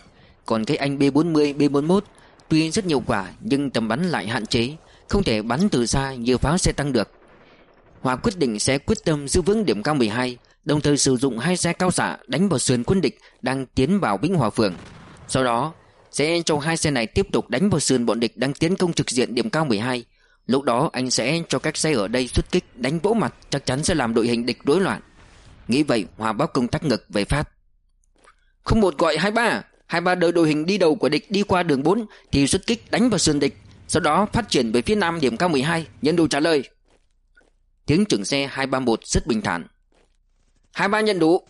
Còn cái anh B bốn mươi, B bốn mốt tuy rất nhiều quả nhưng tầm bắn lại hạn chế, không thể bắn từ xa như pháo xe tăng được. Hòa quyết định sẽ quyết tâm giữ vững điểm cao mười hai, đồng thời sử dụng hai xe cao xạ đánh vào sườn quân địch đang tiến vào Vĩnh Hòa Phường. Sau đó sẽ cho hai xe này tiếp tục đánh vào sườn bọn địch đang tiến công trực diện điểm cao mười hai. Lúc đó anh sẽ cho các xe ở đây xuất kích đánh vỗ mặt, chắc chắn sẽ làm đội hình địch rối loạn. Nghĩ vậy, Hòa báo công tác ngực về phát. Không một gọi hai ba, hai ba đợi đội hình đi đầu của địch đi qua đường bốn thì xuất kích đánh vào sườn địch, sau đó phát triển về phía nam điểm cao mười hai. Nhận đủ trả lời. Tiếng trưởng xe hai ba một rất bình thản. hai ba nhận đủ.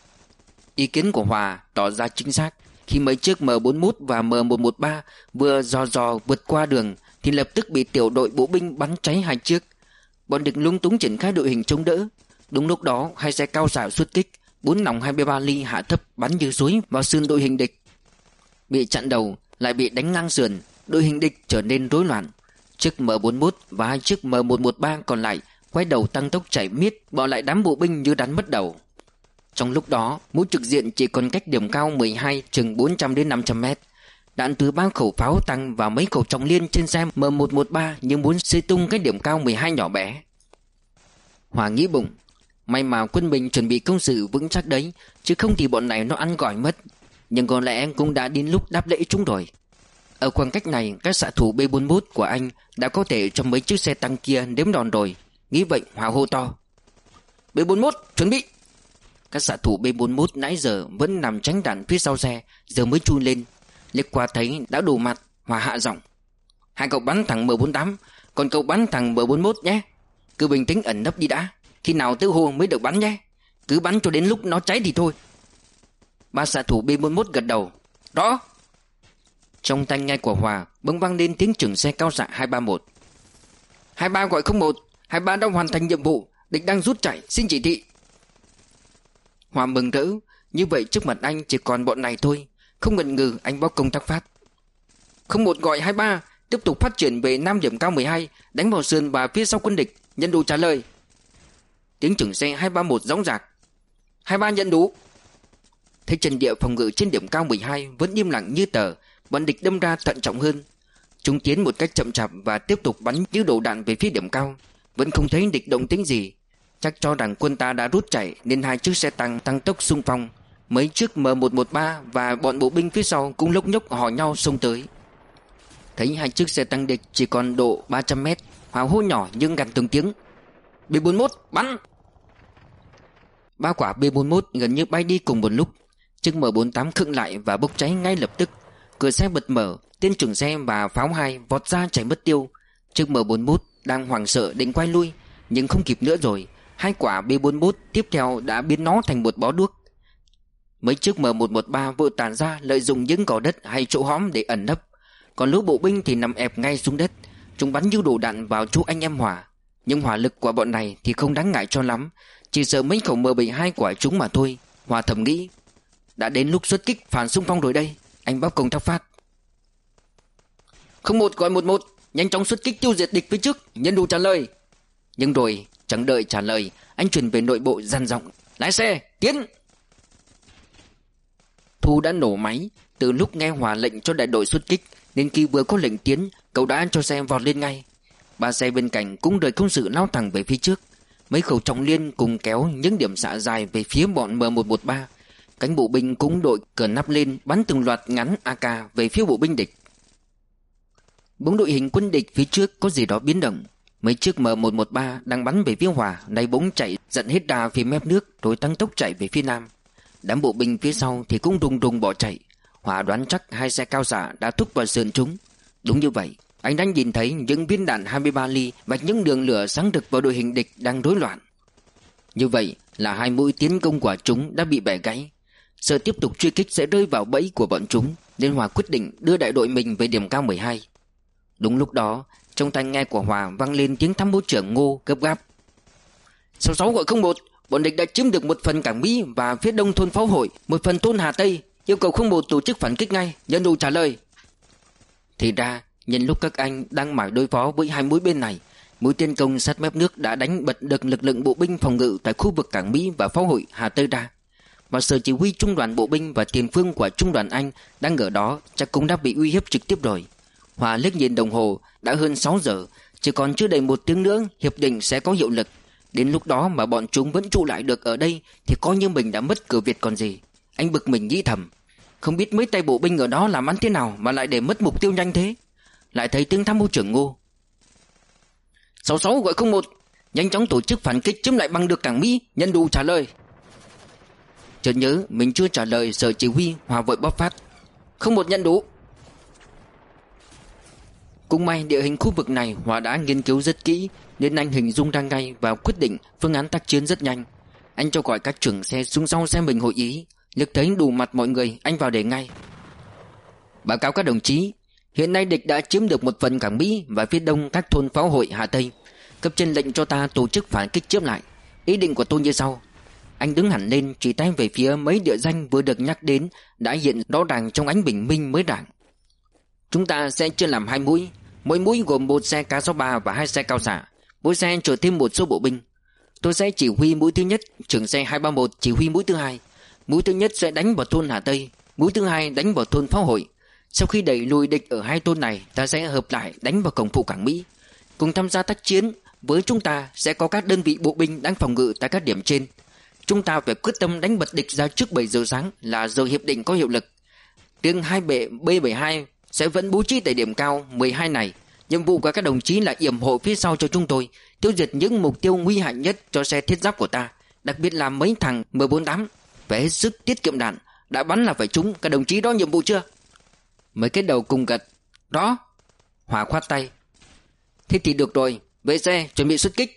Ý kiến của Hòa tỏ ra chính xác. Khi mấy chiếc M bốn mốt và M một một ba vừa dò dò vượt qua đường thì lập tức bị tiểu đội bộ binh bắn cháy hai chiếc. Bọn địch lúng túng triển khai đội hình chống đỡ. Đúng lúc đó hai xe cao xạ xuất kích, bốn nòng hai mươi ba ly hạ thấp bắn như suối vào sườn đội hình địch. Bị chặn đầu lại bị đánh ngang sườn, đội hình địch trở nên rối loạn. Chiếc M bốn mốt và hai chiếc M một một ba còn lại quay đầu tăng tốc chạy miết, bỏ lại đám bộ binh như rắn mất đầu. Trong lúc đó, mũi trực diện chỉ còn cách điểm cao mười hai chừng bốn trăm đến năm trăm mét. Đạn từ ba khẩu pháo tăng và mấy khẩu trọng liên trên xe M một một ba như muốn xê tung cái điểm cao mười hai nhỏ bé. Hòa nghĩ bụng, may mà quân mình chuẩn bị công sự vững chắc đấy, chứ không thì bọn này nó ăn gỏi mất. Nhưng có lẽ cũng đã đến lúc đáp lễ chúng rồi. Ở khoảng cách này, các xạ thủ B bốn mốt của anh đã có thể cho mấy chiếc xe tăng kia nếm đòn rồi. Nghĩ vậy, Hòa hô to: B bốn mốt chuẩn bị. Các xạ thủ B bốn mốt nãy giờ vẫn nằm tránh đạn phía sau xe, giờ mới chui lên. Liếc qua thấy đã đổ mặt, Hòa hạ giọng: hai cậu bắn thằng M bốn tám, còn cậu bắn thằng M bốn mốt nhé. Cứ bình tĩnh ẩn nấp đi đã, khi nào tới hô mới được bắn nhé. Cứ bắn cho đến lúc nó cháy thì thôi. Ba xạ thủ B bốn mốt gật đầu: rõ. Trong tai nghe của Hòa bỗng vang lên tiếng trưởng xe cao xạ hai ba một. hai ba gọi không một, hai ba đã hoàn thành nhiệm vụ, địch đang rút chạy, xin chỉ thị. Hòa mừng rỡ, như vậy trước mặt anh chỉ còn bọn này thôi. Không ngần ngừ, anh báo công tác phát. Không một gọi hai ba, tiếp tục phát triển về nam điểm cao mười hai, đánh vào sườn và phía sau quân địch. Nhận đủ trả lời. Tiếng trưởng xe hai ba một dõng dạc. hai ba nhận đủ. Thấy trận địa phòng ngự trên điểm cao mười hai vẫn im lặng như tờ, bọn địch đâm ra thận trọng hơn. Chúng tiến một cách chậm chạp và tiếp tục bắn như đổ đạn về phía điểm cao. Vẫn không thấy địch động tĩnh gì. Chắc cho rằng quân ta đã rút chạy nên hai chiếc xe tăng tăng tốc xung phong. Mấy chiếc M một một ba và bọn bộ binh phía sau cũng lốc nhốc hò nhau xông tới. Thấy hai chiếc xe tăng địch chỉ còn độ ba trăm mét, Hòa hô nhỏ nhưng gằn từng tiếng: B bốn mốt bắn. Ba quả B bốn mốt gần như bay đi cùng một lúc. Chiếc M bốn tám khựng lại và bốc cháy ngay lập tức. Cửa xe bật mở, tên trưởng xe và pháo hai vọt ra chạy mất tiêu. Chiếc M bốn mốt đang hoảng sợ định quay lui, nhưng không kịp nữa rồi. Hai quả B bốn mốt tiếp theo đã biến nó thành một bó đuốc. Mấy chiếc M một một ba vội tản ra lợi dụng những gò đất hay chỗ hõm để ẩn nấp. Còn lũ bộ binh thì nằm ẹp ngay xuống đất. Chúng bắn như đồ đạn vào chỗ anh em Hòa. Nhưng hỏa lực của bọn này thì không đáng ngại cho lắm, chỉ sợ mấy khẩu M bảy hai của chúng mà thôi. Hòa thầm nghĩ, đã đến lúc xuất kích phản xung phong rồi đây. Anh báo công tác phát. Không một gọi một một, nhanh chóng xuất kích tiêu diệt địch phía trước. Nhân đủ trả lời. Nhưng rồi chẳng đợi trả lời, anh truyền về nội bộ dằn giọng: lái xe tiến. Thu đã nổ máy. Từ lúc nghe Hòa lệnh cho đại đội xuất kích nên khi vừa có lệnh tiến, cậu đã cho xe vọt lên ngay. Ba xe bên cạnh cũng đợi công sự lao thẳng về phía trước. Mấy khẩu trọng liên cùng kéo những điểm xạ dài về phía bọn M một một ba. Cánh bộ binh cũng đội cờ nắp lên bắn từng loạt ngắn A K về phía bộ binh địch. Bỗng đội hình quân địch phía trước có gì đó biến động. Mấy chiếc M một một ba đang bắn về phía Hòa nay bỗng chạy giận hết đà phía mép nước rồi tăng tốc chạy về phía nam. Đám bộ binh phía sau thì cũng rùng rùng bỏ chạy. Hòa đoán chắc hai xe cao xạ đã thúc vào sườn chúng. Đúng như vậy, anh đã nhìn thấy những viên đạn hai mươi ba ly và những đường lửa sáng rực vào đội hình địch đang rối loạn. Như vậy là hai mũi tiến công của chúng đã bị bẻ gãy. Sợ tiếp tục truy kích sẽ rơi vào bẫy của bọn chúng, nên Hòa quyết định đưa đại đội mình về điểm cao mười hai. Đúng lúc đó, trong tai nghe của Hòa vang lên tiếng tham mưu trưởng Ngô gấp gáp: sáu sáu gọi không một, bọn địch đã chiếm được một phần cảng Mỹ và phía đông thôn Pháo Hội, một phần thôn Hà Tây, yêu cầu không một tổ chức phản kích ngay. Nhận đủ trả lời. Thì ra, nhân lúc các anh đang mải đối phó với hai mũi bên này, mũi tiến công sát mép nước đã đánh bật được lực lượng bộ binh phòng ngự tại khu vực cảng Mỹ và Pháo Hội Hà Tây ra. Và sở chỉ huy trung đoàn bộ binh và tiền phương của trung đoàn Anh đang ở đó chắc cũng đã bị uy hiếp trực tiếp rồi. Hòa liếc nhìn đồng hồ, đã hơn sáu giờ, chỉ còn chưa đầy một tiếng nữa hiệp định sẽ có hiệu lực. Đến lúc đó mà bọn chúng vẫn trụ lại được ở đây thì coi như mình đã mất cửa Việt còn gì. Anh bực mình nghĩ thầm, không biết mấy tay bộ binh ở đó làm ăn thế nào mà lại để mất mục tiêu nhanh thế. Lại thấy tiếng tham mưu trưởng Ngô: sáu sáu gọi không một, nhanh chóng tổ chức phản kích chiếm lại bằng được cảng Mỹ, nhân đủ trả lời. Chợt nhớ mình chưa trả lời sở chỉ huy, Hòa vội bóp phát: không một nhận đủ. Cũng may địa hình khu vực này Hòa đã nghiên cứu rất kỹ, nên anh hình dung ra ngay và quyết định phương án tác chiến rất nhanh. Anh cho gọi các trưởng xe xuống sau xe mình hội ý, liếc thấy đủ mặt mọi người, anh vào đề ngay: báo cáo các đồng chí, hiện nay địch đã chiếm được một phần cảng Mỹ và phía đông các thôn pháo hội Hà Tây. Cấp trên lệnh cho ta tổ chức phản kích chiếm lại. Ý định của tôi như sau. Anh đứng hẳn lên, chỉ tay về phía mấy địa danh vừa được nhắc đến, đã hiện rõ ràng trong ánh bình minh mới rạng. Chúng ta sẽ chia làm hai mũi, mỗi mũi gồm một xe K sáu ba và hai xe cao xạ, mỗi xe chở thêm một số bộ binh. Tôi sẽ chỉ huy mũi thứ nhất, trưởng xe hai ba một chỉ huy mũi thứ hai. Mũi thứ nhất sẽ đánh vào thôn Hà Tây, mũi thứ hai đánh vào thôn pháo hội. Sau khi đẩy lùi địch ở hai thôn này, ta sẽ hợp lại đánh vào cổng phụ cảng Mỹ. Cùng tham gia tác chiến với chúng ta sẽ có các đơn vị bộ binh đang phòng ngự tại các điểm trên. Chúng ta phải quyết tâm đánh bật địch ra trước bảy giờ sáng là giờ hiệp định có hiệu lực. Riêng hai bệ B bảy mươi hai sẽ vẫn bố trí tại điểm cao mười hai này. Nhiệm vụ của các đồng chí là yểm hộ phía sau cho chúng tôi, tiêu diệt những mục tiêu nguy hại nhất cho xe thiết giáp của ta, đặc biệt là mấy thằng M bốn tám. Phải hết sức tiết kiệm đạn, đã bắn là phải trúng. Các đồng chí đó nhiệm vụ chưa? Mấy cái đầu cùng gật đó. Hòa khoát tay: thế thì được rồi, về xe chuẩn bị xuất kích.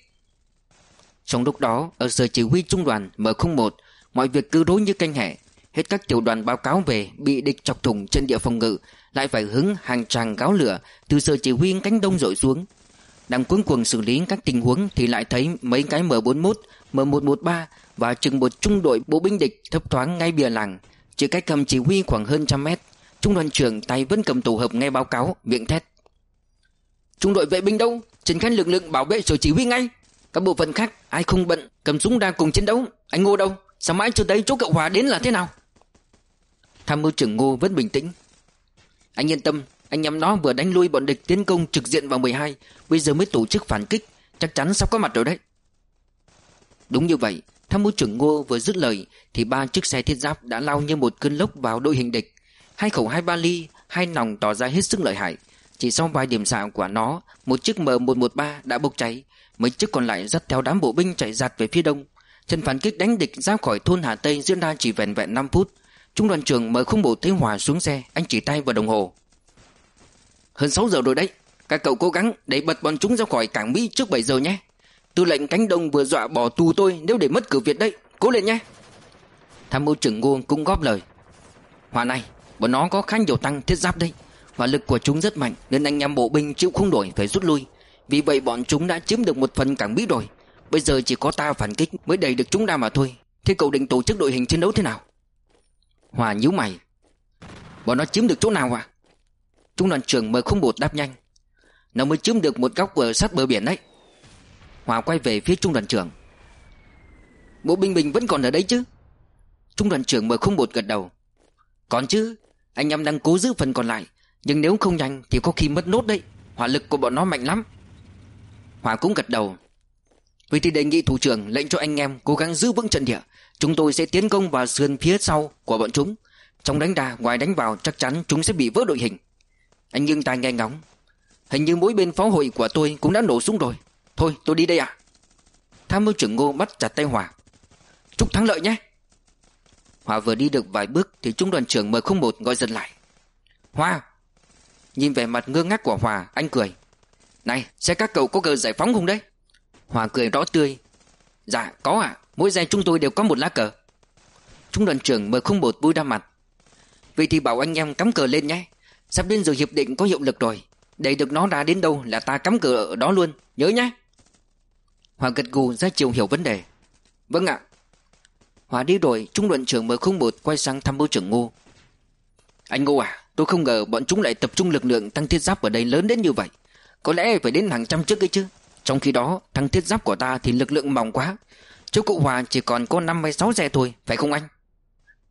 Trong lúc đó ở sở chỉ huy trung đoàn M không một, mọi việc cứ rối như canh hẻ. Hết các tiểu đoàn báo cáo về bị địch chọc thủng trên địa phòng ngự, lại phải hứng hàng tràng gáo lửa từ sở chỉ huy cánh đông dội xuống. Đang cuống cuồng xử lý các tình huống thì lại thấy mấy cái M bốn mốt, M một một ba và chừng một trung đội bộ binh địch thấp thoáng ngay bìa làng, chỉ cách cầm chỉ huy khoảng hơn trăm mét. Trung đoàn trưởng tay vẫn cầm tổ hợp nghe báo cáo, miệng thét: trung đội vệ binh đâu, triển khai lực lượng bảo vệ sở chỉ huy ngay. Các bộ phận khác ai không bận cầm súng ra cùng chiến đấu. Anh Ngô đâu, sao mãi chưa thấy chỗ cậu Hòa đến là thế nào? Tham mưu trưởng Ngô vẫn bình tĩnh: anh yên tâm, anh em nó vừa đánh lui bọn địch tiến công trực diện vào mười hai, bây giờ mới tổ chức phản kích, chắc chắn sắp có mặt rồi đấy. Đúng như vậy, tham mưu trưởng Ngô vừa dứt lời thì ba chiếc xe thiết giáp đã lao như một cơn lốc vào đội hình địch. Hai khẩu hai ba ly, hai nòng tỏ ra hết sức lợi hại. Chỉ sau vài điểm xạ của nó, một chiếc M một một ba đã bốc cháy, mấy chiếc còn lại dắt theo đám bộ binh chạy giạt về phía đông. Trận phản kích đánh địch ra khỏi thôn Hà Tây diễn ra chỉ vẻn vẹn năm phút. Trung đoàn trưởng M không một thấy Hòa xuống xe, anh chỉ tay vào đồng hồ: hơn sáu giờ rồi đấy, các cậu cố gắng đẩy bật bọn chúng ra khỏi cảng Mỹ trước bảy giờ nhé. Tư lệnh cánh đông vừa dọa bỏ tù tôi nếu để mất cửa Việt đấy, cố lên nhé. Tham mưu trưởng Ngô cũng góp lời: Hòa này, bọn nó có khá nhiều tăng thiết giáp đấy, hỏa lực của chúng rất mạnh nên anh em bộ binh chịu không nổi phải rút lui. Vì vậy bọn chúng đã chiếm được một phần cảng Mỹ rồi. Bây giờ chỉ có ta phản kích mới đẩy được chúng ra mà thôi. Thế cậu định tổ chức đội hình chiến đấu thế nào? Hòa nhíu mày: bọn nó chiếm được chỗ nào à? Trung đoàn trưởng M không một đáp nhanh: nó mới chiếm được một góc ở sát bờ biển đấy. Hòa quay về phía trung đoàn trưởng: bộ binh mình vẫn còn ở đấy chứ? Trung đoàn trưởng M không một gật đầu: còn chứ, anh em đang cố giữ phần còn lại, nhưng nếu không nhanh thì có khi mất nốt đấy. Hỏa lực của bọn nó mạnh lắm. Hòa cũng gật đầu: vậy thì đề nghị thủ trưởng lệnh cho anh em cố gắng giữ vững trận địa. Chúng tôi sẽ tiến công vào sườn phía sau của bọn chúng. Trong đánh ra ngoài đánh vào chắc chắn chúng sẽ bị vỡ đội hình. Anh nghiêng tai nghe ngóng: hình như mỗi bên pháo hội của tôi cũng đã nổ súng rồi. Thôi tôi đi đây ạ. Tham mưu trưởng Ngô bắt chặt tay Hòa: chúc thắng lợi nhé. Hòa vừa đi được vài bước thì trung đoàn trưởng M không một gọi dần lại: Hòa. Nhìn vẻ mặt ngơ ngác của Hòa, anh cười: này, xe các cậu có cờ giải phóng không đấy? Hòa cười rõ tươi: dạ có ạ, mỗi xe chúng tôi đều có một lá cờ. Trung đoàn trưởng M không một vui ra mặt: vậy thì bảo anh em cắm cờ lên nhé. Sắp đến giờ hiệp định có hiệu lực rồi, đẩy được nó ra đến đâu là ta cắm cờ ở đó luôn, nhớ nhé. Hòa gật gù ra chiều hiểu vấn đề: vâng ạ. Hòa đi rồi, trung đoàn trưởng M không một quay sang tham mưu trưởng Ngô: anh Ngô à, tôi không ngờ bọn chúng lại tập trung lực lượng tăng thiết giáp ở đây lớn đến như vậy. Có lẽ phải đến hàng trăm chiếc ấy chứ. Trong khi đó tăng thiết giáp của ta thì lực lượng mỏng quá. Chỗ cụ Hòa chỉ còn có năm mươi sáu xe thôi, phải không anh?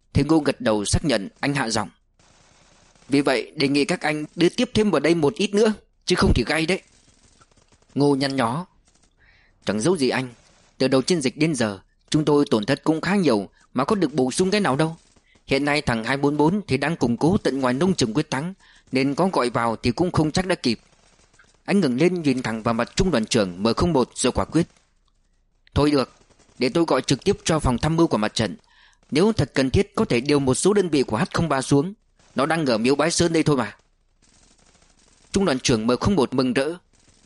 Thế Ngô gật đầu xác nhận. Anh hạ giọng: Vì vậy đề nghị các anh đưa tiếp thêm vào đây một ít nữa, chứ không thì gay đấy. Ngô nhăn nhó: Chẳng giấu gì anh, từ đầu chiến dịch đến giờ chúng tôi tổn thất cũng khá nhiều, mà có được bổ sung cái nào đâu. Hiện nay thằng hai bốn bốn thì đang củng cố tận ngoài nông trường quyết thắng, nên có gọi vào thì cũng không chắc đã kịp. Anh ngẩng lên nhìn thẳng vào mặt trung đoàn trưởng M không một rồi quả quyết: Thôi được, để tôi gọi trực tiếp cho phòng tham mưu của mặt trận. Nếu thật cần thiết có thể điều một số đơn vị của H không ba xuống. Nó đang ở Miếu Bái Sơn đây thôi mà. Trung đoàn trưởng M không một mừng rỡ: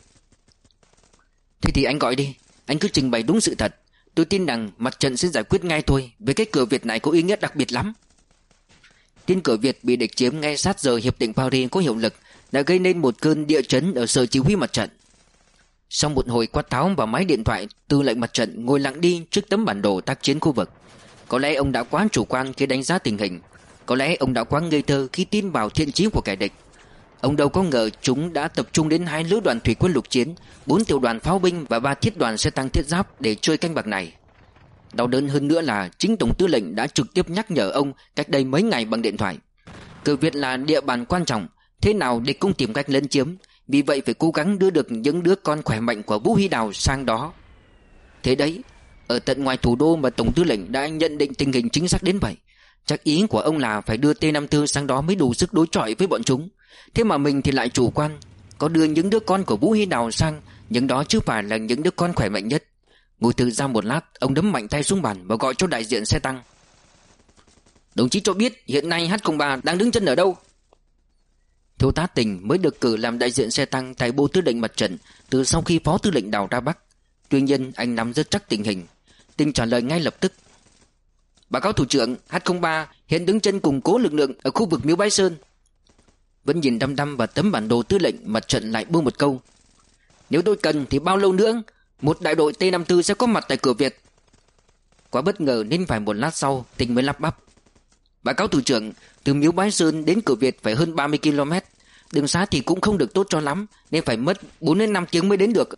Thế thì anh gọi đi, anh cứ trình bày đúng sự thật. Tôi tin rằng mặt trận sẽ giải quyết ngay thôi, với cái cửa Việt này có ý nghĩa đặc biệt lắm. Tin cửa Việt bị địch chiếm ngay sát giờ hiệp định Paris có hiệu lực đã gây nên một cơn địa chấn ở sở chỉ huy mặt trận. Sau một hồi quát tháo vào máy điện thoại, tư lệnh mặt trận ngồi lặng đi trước tấm bản đồ tác chiến khu vực. Có lẽ ông đã quá chủ quan khi đánh giá tình hình. Có lẽ ông đã quá ngây thơ khi tin vào thiện chí của kẻ địch. Ông đâu có ngờ chúng đã tập trung đến hai lữ đoàn thủy quân lục chiến, bốn tiểu đoàn pháo binh và ba thiết đoàn xe tăng thiết giáp để chơi canh bạc này. Đau đớn hơn nữa là chính tổng tư lệnh đã trực tiếp nhắc nhở ông cách đây mấy ngày bằng điện thoại. Cửa Việt là địa bàn quan trọng, thế nào địch cũng tìm cách lấn chiếm, vì vậy phải cố gắng đưa được những đứa con khỏe mạnh của Vũ Huy Đào sang đó. Thế đấy, ở tận ngoài thủ đô mà tổng tư lệnh đã nhận định tình hình chính xác đến vậy. Chắc ý của ông là phải đưa T năm mươi tư sang đó mới đủ sức đối chọi với bọn chúng. Thế mà mình thì lại chủ quan, có đưa những đứa con của Vũ Huy Đào sang, nhưng đó chứ phải là những đứa con khỏe mạnh nhất. Ngồi từ ra một lát, ông đấm mạnh tay xuống bàn và gọi cho đại diện xe tăng: Đồng chí cho biết hiện nay H không ba đang đứng chân ở đâu? Thiếu tá Tình mới được cử làm đại diện xe tăng tại bộ tư lệnh mặt trận từ sau khi phó tư lệnh Đào ra Bắc. Tuy nhiên anh nắm rất chắc tình hình. Tình trả lời ngay lập tức: Báo cáo thủ trưởng, H không ba hiện đứng chân củng cố lực lượng ở khu vực Miếu Bái Sơn. Vẫn nhìn đăm đăm vào tấm bản đồ tư lệnh mặt trận lại buông một câu: Nếu tôi cần thì bao lâu nữa một đại đội T năm mươi tư sẽ có mặt tại cửa Việt? Quá bất ngờ nên phải một lát sau Tình mới lắp bắp: Báo cáo thủ trưởng, từ Miếu Bái Sơn đến cửa Việt phải hơn ba mươi ki lô mét. Đường xá thì cũng không được tốt cho lắm, nên phải mất bốn đến năm tiếng mới đến được.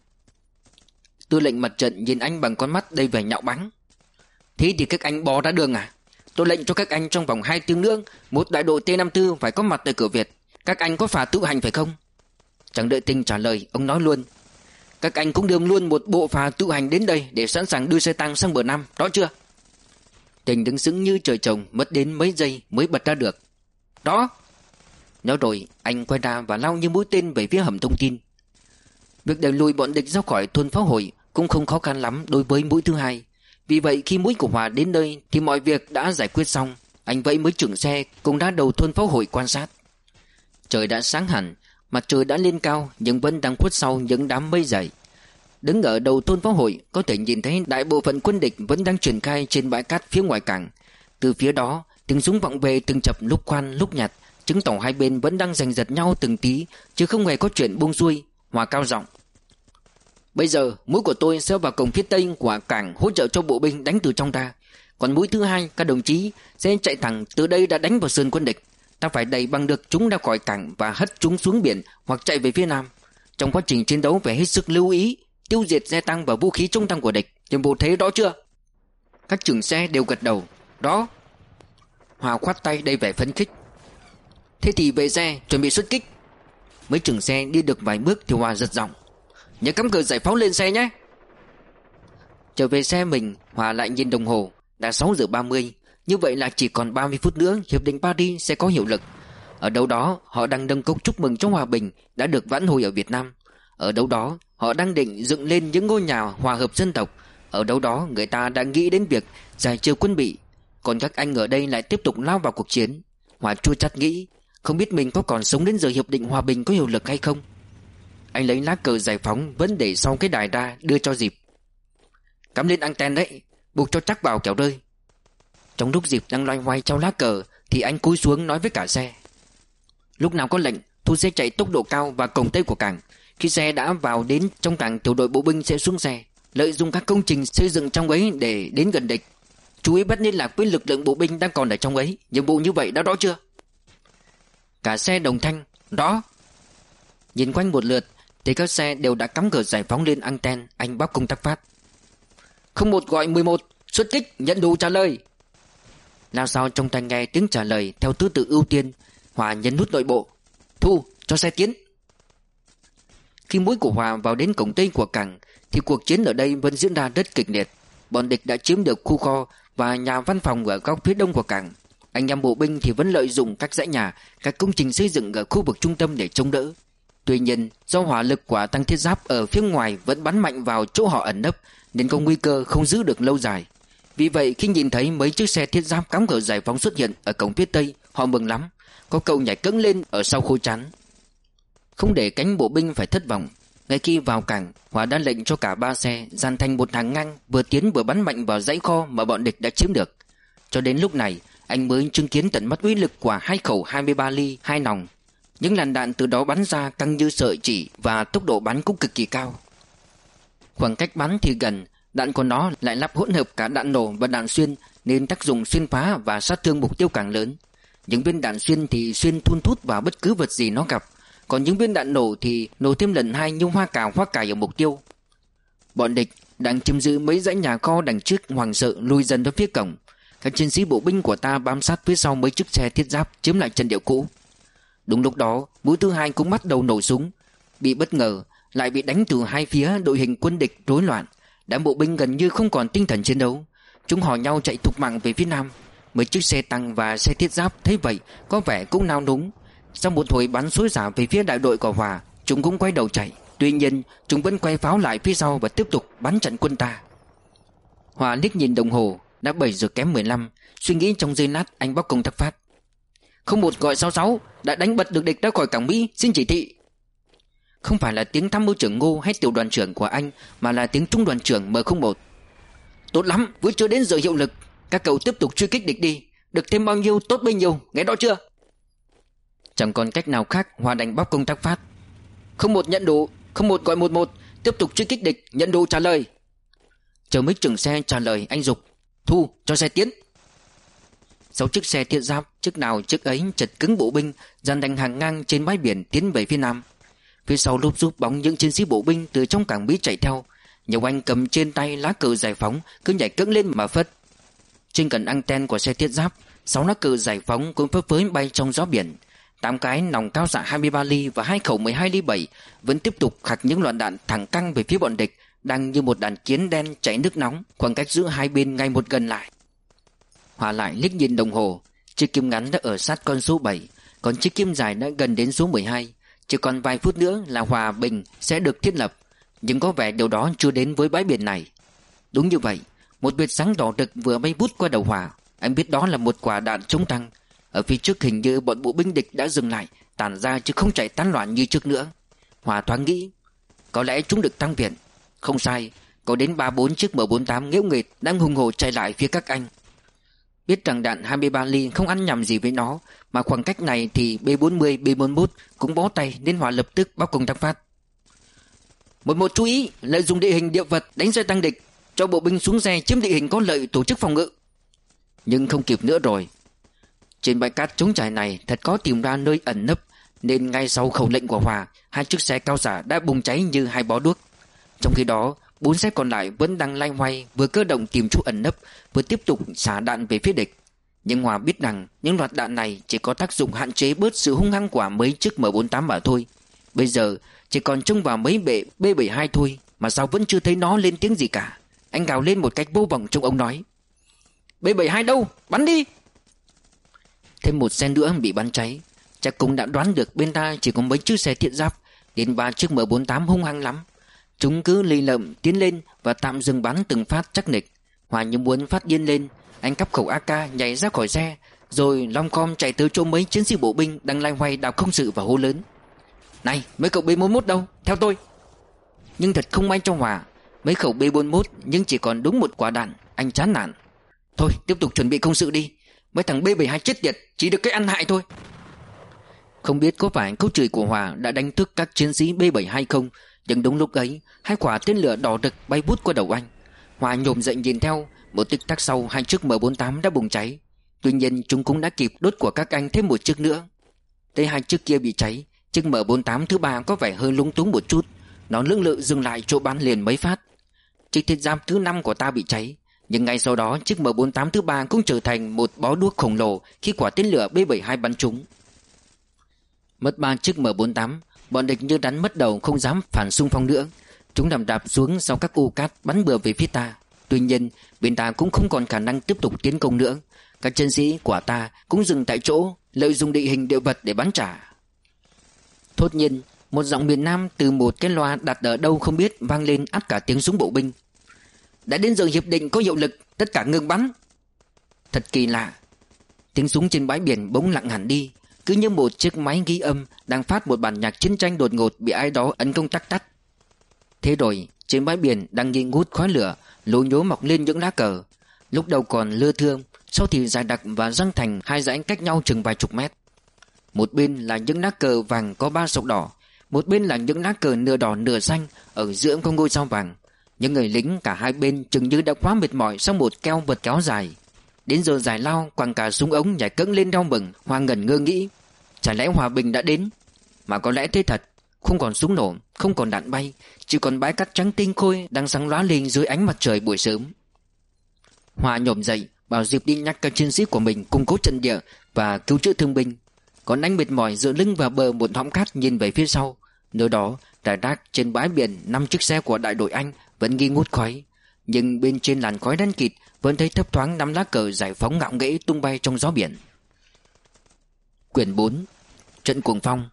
Tư lệnh mặt trận nhìn anh bằng con mắt đầy vẻ nhạo báng: Thế thì các anh bỏ ra đường à? Tôi lệnh cho các anh trong vòng hai tiếng nữa một đại đội T năm mươi tư phải có mặt tại cửa Việt. Các anh có phà tự hành phải không? Chẳng đợi Tình trả lời, ông nói luôn: Các anh cũng đưa luôn một bộ phà tự hành đến đây để sẵn sàng đưa xe tăng sang bờ Nam, rõ chưa? Tình đứng sững như trời trồng, mất đến mấy giây mới bật ra được: Đó. Nói rồi anh quay ra và lao như mũi tên về phía hầm thông tin. Việc đẩy lùi bọn địch ra khỏi thôn Pháo Hội cũng không khó khăn lắm đối với mũi thứ hai. Vì vậy khi mũi của Hòa đến nơi thì mọi việc đã giải quyết xong. Anh vậy mới trưởng xe cùng ra đầu thôn Pháo Hội quan sát. Trời đã sáng hẳn, mặt trời đã lên cao nhưng vẫn đang khuất sau những đám mây dày. Đứng ở đầu thôn Pháo Hội có thể nhìn thấy đại bộ phận quân địch vẫn đang triển khai trên bãi cát phía ngoài cảng. Từ phía đó tiếng súng vọng về từng chập lúc khoan lúc nhạt, chứng tỏ hai bên vẫn đang giành giật nhau từng tí, chứ không hề có chuyện buông xuôi. Hòa cao giọng: Bây giờ mũi của tôi sẽ vào cổng phía tây của cảng hỗ trợ cho bộ binh đánh từ trong ra. Còn mũi thứ hai, các đồng chí sẽ chạy thẳng từ đây đã đánh vào sườn quân địch. Ta phải đẩy bằng được chúng ra khỏi cảng và hất chúng xuống biển hoặc chạy về phía nam. Trong quá trình chiến đấu phải hết sức lưu ý tiêu diệt xe tăng và vũ khí chống tăng của địch. Nhiệm vụ thấy rõ chưa? Các trưởng xe đều gật đầu: Đó. Hòa khoát tay đầy vẻ phấn khích: Thế thì về xe chuẩn bị xuất kích. Mấy trưởng xe đi được vài bước thì Hòa giật giọng: Nhớ cắm cờ giải phóng lên xe nhé. Trở về xe mình, Hòa lại nhìn đồng hồ, đã sáu giờ ba mươi. Như vậy là chỉ còn ba mươi phút nữa hiệp định Paris sẽ có hiệu lực. Ở đâu đó họ đang nâng cốc chúc mừng cho hòa bình đã được vãn hồi ở Việt Nam. Ở đâu đó họ đang định dựng lên những ngôi nhà hòa hợp dân tộc. Ở đâu đó người ta đã nghĩ đến việc giải trừ quân bị. Còn các anh ở đây lại tiếp tục lao vào cuộc chiến. Hòa chua chát nghĩ, không biết mình có còn sống đến giờ hiệp định hòa bình có hiệu lực hay không. Anh lấy lá cờ giải phóng vẫn để sau cái đài ra đưa cho Dịp: Cắm lên anten đấy, buộc cho chắc vào kẻo rơi. Trong lúc Dịp đang loay hoay trao lá cờ thì anh cúi xuống nói với cả xe: Lúc nào có lệnh, Thu sẽ chạy tốc độ cao vào cổng tây của cảng. Khi xe đã vào đến trong cảng, tiểu đội bộ binh sẽ xuống xe, lợi dụng các công trình xây dựng trong ấy để đến gần địch. Chú ý bắt liên lạc với lực lượng bộ binh đang còn ở trong ấy. Nhiệm vụ như vậy đã rõ chưa? Cả xe đồng thanh: Rõ. Nhìn quanh một lượt thì các xe đều đã cắm cờ giải phóng lên anten. Anh bóc công tắc phát: Không một gọi mười một, xuất kích, nhận đủ trả lời. Lao sao trong tai nghe tiếng trả lời theo thứ tự ưu tiên. Hòa nhấn nút nội bộ. Thu, cho xe tiến. Khi mũi của Hòa vào đến cổng tây của cảng thì cuộc chiến ở đây vẫn diễn ra rất kịch liệt. Bọn địch đã chiếm được khu kho và nhà văn phòng ở góc phía đông của cảng. Anh em bộ binh thì vẫn lợi dụng các dãy nhà, các công trình xây dựng ở khu vực trung tâm để chống đỡ. Tuy nhiên, do hỏa lực của tăng thiết giáp ở phía ngoài vẫn bắn mạnh vào chỗ họ ẩn nấp, nên có nguy cơ không giữ được lâu dài. Vì vậy, khi nhìn thấy mấy chiếc xe thiết giáp cắm cờ giải phóng xuất hiện ở cổng phía tây, họ mừng lắm. Có cậu nhảy cẫng lên ở sau khố chắn. Không để cánh bộ binh phải thất vọng, ngay khi vào cảng, Hòa đã lệnh cho cả ba xe dàn thành một hàng ngang, vừa tiến vừa bắn mạnh vào dãy kho mà bọn địch đã chiếm được. Cho đến lúc này, anh mới chứng kiến tận mắt uy lực của hai khẩu hai mươi ba ly hai nòng. Những làn đạn từ đó bắn ra căng như sợi chỉ và tốc độ bắn cũng cực kỳ cao. Khoảng cách bắn thì gần, đạn của nó lại lắp hỗn hợp cả đạn nổ và đạn xuyên, nên tác dụng xuyên phá và sát thương mục tiêu càng lớn. Những viên đạn xuyên thì xuyên thun thút vào bất cứ vật gì nó gặp, còn những viên đạn nổ thì nổ thêm lần hai như hoa cào hoa cải ở mục tiêu. Bọn địch đang chiếm giữ mấy dãy nhà kho đằng trước hoảng sợ lùi dần đến phía cổng. Các chiến sĩ bộ binh của ta bám sát phía sau mấy chiếc xe thiết giáp chiếm lại trận địa cũ. Đúng lúc đó, mũi thứ hai cũng bắt đầu nổ súng. Bị bất ngờ, lại bị đánh từ hai phía, đội hình quân địch rối loạn. Đám bộ binh gần như không còn tinh thần chiến đấu. Chúng hò nhau chạy thục mạng về phía nam. Mấy chiếc xe tăng và xe thiết giáp thấy vậy có vẻ cũng nao núng. Sau một hồi bắn xối xả về phía đại đội của Hòa, chúng cũng quay đầu chạy. Tuy nhiên, chúng vẫn quay pháo lại phía sau và tiếp tục bắn chặn quân ta. Hòa liếc nhìn đồng hồ, đã bảy giờ kém mười lăm. Suy nghĩ trong giây lát, anh bóc công tắc phát. Không một gọi sáu sáu, đã đánh bật được địch ra khỏi cảng Mỹ, xin chỉ thị. Không phải là tiếng tham mưu trưởng Ngô hay tiểu đoàn trưởng của anh, mà là tiếng trung đoàn trưởng M không một. Tốt lắm, vừa chưa đến giờ hiệu lực, các cậu tiếp tục truy kích địch đi. Được thêm bao nhiêu tốt bấy nhiêu, nghe rõ chưa? Chẳng còn cách nào khác, Hòa đành bóc công tắc phát. Không một nhận đủ, không một gọi một một, tiếp tục truy kích địch, nhận đủ trả lời. Chờ mấy trưởng xe trả lời, anh dục. Thu, cho xe tiến. Sáu chiếc xe thiết giáp, chiếc nào chiếc ấy chật cứng bộ binh, dàn thành hàng ngang trên bãi biển tiến về phía nam. Phía sau lúp giúp bóng những chiến sĩ bộ binh từ trong cảng Mỹ chạy theo. Nhiều anh cầm trên tay lá cờ giải phóng cứ nhảy cẫng lên mà phất. Trên cần anten của xe thiết giáp, sáu lá cờ giải phóng cũng phấp phới bay trong gió biển. Tám cái nòng cao xạ hai mươi ba ly và hai khẩu mười hai ly bảy vẫn tiếp tục khạc những loạt đạn thẳng căng về phía bọn địch, đang như một đàn kiến đen chảy nước nóng. Khoảng cách giữa hai bên ngày một gần lại. Hòa lại liếc nhìn đồng hồ, chiếc kim ngắn đã ở sát con số bảy, còn chiếc kim dài đã gần đến số mười hai. Chỉ còn vài phút nữa là hòa bình sẽ được thiết lập, nhưng có vẻ điều đó chưa đến với bãi biển này. Đúng như vậy, một vệt sáng đỏ rực vừa bay vút qua đầu Hòa. Anh biết đó là một quả đạn chống tăng. Ở phía trước hình như bọn bộ binh địch đã dừng lại, tản ra chứ không chạy tán loạn như trước nữa. Hòa thoáng nghĩ, có lẽ chúng được tăng viện. Không sai, có đến ba bốn chiếc M bốn mươi tám nghễu nghịt đang hùng hổ chạy lại phía các anh. Biết rằng đạn hai mươi ba ly không ăn nhầm gì với nó, mà khoảng cách này thì B bốn mươi, B bốn mươi mốt cũng bó tay, nên Hòa lập tức bóc công tắc phát. Một một chú ý, lợi dụng địa hình địa vật đánh xe tăng địch, cho bộ binh xuống xe chiếm địa hình có lợi tổ chức phòng ngự. Nhưng không kịp nữa rồi. Trên bãi cát trống trải này thật khó tìm ra nơi ẩn nấp, nên ngay sau khẩu lệnh của Hòa, hai chiếc xe cao xạ đã bùng cháy như hai bó đuốc. Trong khi đó, bốn xe còn lại vẫn đang loay hoay, vừa cơ động tìm chỗ ẩn nấp, vừa tiếp tục xả đạn về phía địch. Nhưng Hòa biết rằng những loạt đạn này chỉ có tác dụng hạn chế bớt sự hung hăng của mấy chiếc M bốn mươi tám mà thôi. Bây giờ chỉ còn trông vào mấy bệ B bảy mươi hai thôi, mà sao vẫn chưa thấy nó lên tiếng gì cả. Anh gào lên một cách vô vọng trong ông nói: B bảy mươi hai đâu? Bắn đi! Thêm một xe nữa bị bắn cháy. Chắc cũng đã đoán được bên ta chỉ có mấy chiếc xe thiết giáp, đến ba chiếc M bốn mươi tám hung hăng lắm. Chúng cứ lì lợm tiến lên và tạm dừng bắn từng phát chắc nịch. Hòa như muốn phát điên lên, anh cắp khẩu a ca nhảy ra khỏi xe, rồi long khom chạy tới chỗ mấy chiến sĩ bộ binh đang loay hoay đào công sự và hô lớn: Này, mấy cậu B bốn mươi mốt đâu? Theo tôi! Nhưng thật không may cho Hòa, mấy khẩu B bốn mươi mốt nhưng chỉ còn đúng một quả đạn. Anh chán nản: Thôi tiếp tục chuẩn bị công sự đi, mấy thằng B bảy mươi hai chết tiệt chỉ được cái ăn hại thôi. Không biết có phải câu chửi của Hòa đã đánh thức các chiến sĩ B bảy mươi hai không, nhưng đúng lúc ấy hai quả tên lửa đỏ rực bay vút qua đầu anh. Hòa nhổm dậy nhìn theo. Một tích tắc sau, hai chiếc M bốn mươi tám đã bùng cháy. Tuy nhiên chúng cũng đã kịp đốt của các anh thêm một chiếc nữa. Thấy hai chiếc kia bị cháy, chiếc M bốn mươi tám thứ ba có vẻ hơi lung túng một chút. Nó lưỡng lự dừng lại chỗ bắn liền mấy phát. Chiếc thiết giáp thứ năm của ta bị cháy. Nhưng ngay sau đó chiếc M bốn tám thứ ba cũng trở thành một bó đuốc khổng lồ khi quả tên lửa B bảy mươi hai bắn trúng. Mất ba chiếc M bốn tám, bọn địch như rắn mất đầu không dám phản xung phong nữa. Chúng nằm đạp xuống sau các u cát bắn bừa về phía ta. Tuy nhiên bên ta cũng không còn khả năng tiếp tục tiến công nữa. Các chiến sĩ của ta cũng dừng tại chỗ, lợi dụng địa hình địa vật để bắn trả. Thốt nhiên một giọng miền Nam từ một cái loa đặt ở đâu không biết vang lên át cả tiếng súng bộ binh. Đã đến giờ hiệp định có hiệu lực, tất cả ngừng bắn. Thật kỳ lạ, tiếng súng trên bãi biển bỗng lặng hẳn đi, cứ như một chiếc máy ghi âm đang phát một bản nhạc chiến tranh đột ngột bị ai đó ấn công tắc tắt. Thế rồi trên bãi biển đang nghi ngút khói lửa, lố nhố mọc lên những lá cờ. Lúc đầu còn lưa thưa, sau thì dài đặc và răng thành hai dãy cách nhau chừng vài chục mét. Một bên là những lá cờ vàng có ba sọc đỏ, một bên là những lá cờ nửa đỏ nửa xanh, ở giữa có ngôi sao vàng. Những người lính cả hai bên chừng như đã quá mệt mỏi sau một keo vượt kéo dài. Đến giờ giải lao, quăng cả súng ống nhảy cẫng lên đau mừng, hoa ngẩn ngơ nghĩ, chả lẽ hòa bình đã đến? Mà có lẽ thế thật, không còn súng nổ, không còn đạn bay, chỉ còn bãi cát trắng tinh khôi đang sáng lóa lên dưới ánh mặt trời buổi sớm. Hòa nhổm dậy, bảo Diệp đi nhắc các chiến sĩ của mình củng cố trận địa và cứu chữa thương binh. Còn anh mệt mỏi dựa lưng vào bờ một hõm cát nhìn về phía sau. Nơi đó rải rác trên bãi biển năm chiếc xe của đại đội Anh vẫn nghi ngút khói, nhưng bên trên làn khói đen kịt vẫn thấy thấp thoáng năm lá cờ giải phóng ngạo nghễ tung bay trong gió biển. Quyển bốn, Trận cuồng phong.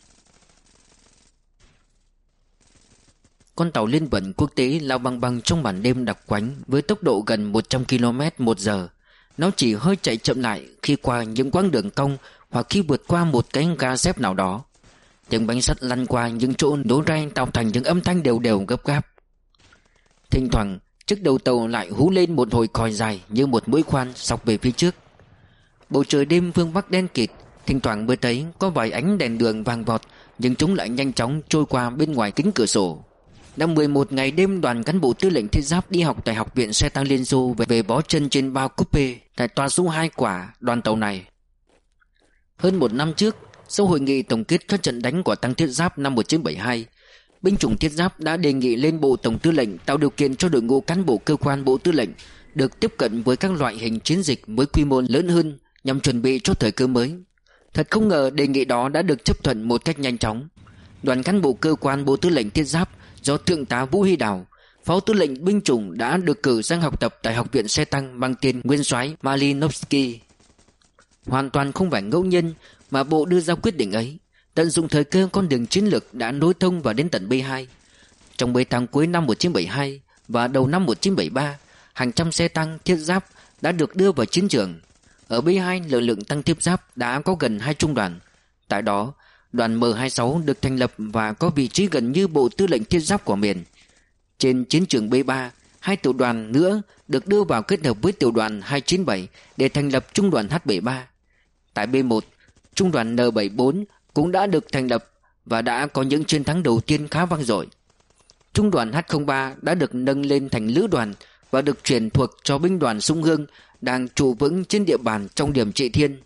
Con tàu liên vận quốc tế lao băng băng trong màn đêm đặc quánh với tốc độ gần một trăm ki lô mét một giờ. Nó chỉ hơi chạy chậm lại khi qua những quãng đường cong hoặc khi vượt qua một cái ga xếp nào đó. Tiếng bánh sắt lăn qua những chỗ đố ray tạo thành những âm thanh đều đều gấp gáp. Thỉnh thoảng chiếc đầu tàu lại hú lên một hồi còi dài như một mũi khoan xộc về phía trước. Bầu trời đêm phương Bắc đen kịt, thỉnh thoảng mới thấy có vài ánh đèn đường vàng vọt, nhưng chúng lại nhanh chóng trôi qua bên ngoài kính cửa sổ. Đã mười một ngày đêm, đoàn cán bộ tư lệnh thiết giáp đi học tại học viện xe tăng Liên Xô về, về bó chân trên bao coupe tại tòa số hai quả đoàn tàu này. Hơn một năm trước, sau hội nghị tổng kết các trận đánh của tăng thiết giáp năm một nghìn chín trăm bảy mươi hai, binh chủng thiết giáp đã đề nghị lên Bộ Tổng Tư lệnh tạo điều kiện cho đội ngũ cán bộ cơ quan Bộ Tư lệnh được tiếp cận với các loại hình chiến dịch với quy mô lớn hơn nhằm chuẩn bị cho thời cơ mới. Thật không ngờ đề nghị đó đã được chấp thuận một cách nhanh chóng. Đoàn cán bộ cơ quan Bộ Tư lệnh thiết giáp do Thượng tá Vũ Huy Đào, Phó Tư lệnh binh chủng đã được cử sang học tập tại học viện xe tăng mang tên Nguyên soái Malinovsky. Hoàn toàn không phải ngẫu nhiên mà Bộ đưa ra quyết định ấy, tận dụng thời cơ con đường chiến lược đã nối thông vào đến tận B hai. Trong mấy tháng cuối năm một nghìn chín trăm bảy mươi hai và đầu năm một nghìn chín trăm bảy mươi ba, hàng trăm xe tăng thiết giáp đã được đưa vào chiến trường. Ở B hai, lực lượng tăng thiết giáp đã có gần hai trung đoàn. Tại đó, đoàn M hai mươi sáu được thành lập và có vị trí gần như Bộ Tư lệnh thiết giáp của miền. Trên chiến trường B ba, hai tiểu đoàn nữa được đưa vào kết hợp với tiểu đoàn hai chín bảy để thành lập trung đoàn H bảy mươi ba. Tại B một, trung đoàn N bảy mươi bốn cũng đã được thành lập và đã có những chiến thắng đầu tiên khá vang dội. Trung đoàn H không ba đã được nâng lên thành lữ đoàn và được chuyển thuộc cho binh đoàn Sung Hương đang trụ vững trên địa bàn trong điểm Trị Thiên.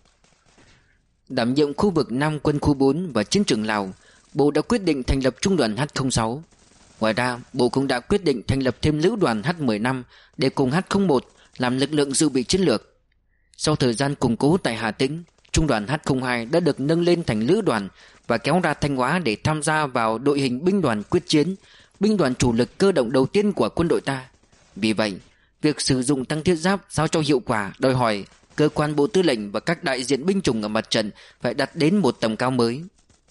Đảm nhiệm khu vực Nam quân khu bốn và chiến trường Lào, Bộ đã quyết định thành lập trung đoàn H không sáu. Ngoài ra, Bộ cũng đã quyết định thành lập thêm lữ đoàn H mười lăm để cùng H không một làm lực lượng dự bị chiến lược. Sau thời gian củng cố tại Hà Tĩnh, trung đoàn H không hai đã được nâng lên thành lữ đoàn và kéo ra Thanh Hóa để tham gia vào đội hình binh đoàn quyết chiến, binh đoàn chủ lực cơ động đầu tiên của quân đội ta. Vì vậy, việc sử dụng tăng thiết giáp sao cho hiệu quả đòi hỏi cơ quan Bộ Tư lệnh và các đại diện binh chủng ở mặt trận phải đặt đến một tầm cao mới.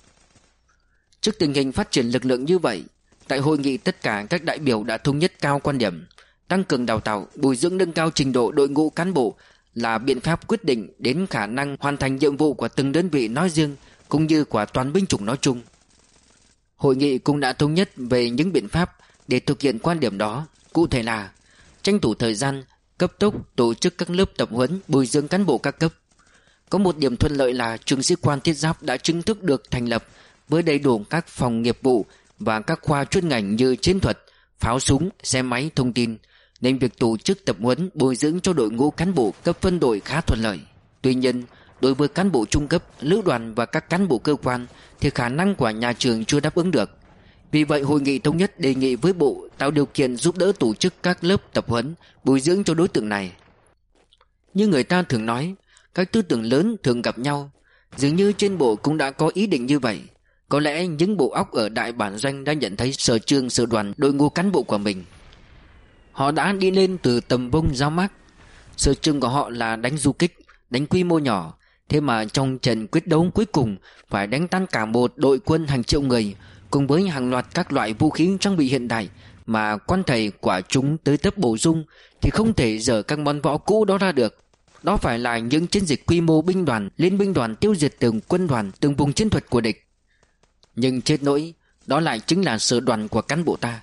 Trước tình hình phát triển lực lượng như vậy, tại hội nghị tất cả các đại biểu đã thống nhất cao quan điểm tăng cường đào tạo, bồi dưỡng nâng cao trình độ đội ngũ cán bộ là biện pháp quyết định đến khả năng hoàn thành nhiệm vụ của từng đơn vị nói riêng cũng như của toàn binh chủng nói chung. Hội nghị cũng đã thống nhất về những biện pháp để thực hiện quan điểm đó, cụ thể là tranh thủ thời gian, cấp tốc tổ chức các lớp tập huấn bồi dưỡng cán bộ các cấp. Có một điểm thuận lợi là trường sĩ quan thiết giáp đã chính thức được thành lập với đầy đủ các phòng nghiệp vụ và các khoa chuyên ngành như chiến thuật, pháo súng, xe máy, thông tin, nên việc tổ chức tập huấn bồi dưỡng cho đội ngũ cán bộ cấp phân đội khá thuận lợi. Tuy nhiên, đối với cán bộ trung cấp, lữ đoàn và các cán bộ cơ quan thì khả năng của nhà trường chưa đáp ứng được. Vì vậy hội nghị thống nhất đề nghị với bộ tạo điều kiện giúp đỡ tổ chức các lớp tập huấn, bồi dưỡng cho đối tượng này. Như người ta thường nói, các tư tưởng lớn thường gặp nhau. Dường như trên bộ cũng đã có ý định như vậy. Có lẽ những bộ óc ở đại bản doanh đã nhận thấy sở trường sở đoàn đội ngũ cán bộ của mình. Họ đã đi lên từ tầm vông giáo mác. Sở trường của họ là đánh du kích, đánh quy mô nhỏ. Thế mà trong trận quyết đấu cuối cùng phải đánh tan cả một đội quân hàng triệu người, cùng với hàng loạt các loại vũ khí trang bị hiện đại, mà quan thầy quả chúng tới tấp bổ sung thì không thể dở các món võ cũ đó ra được. Đó phải là những chiến dịch quy mô binh đoàn, liên binh đoàn tiêu diệt từng quân đoàn, từng vùng chiến thuật của địch. Nhưng chết nỗi, đó lại chính là sở đoàn của cán bộ ta.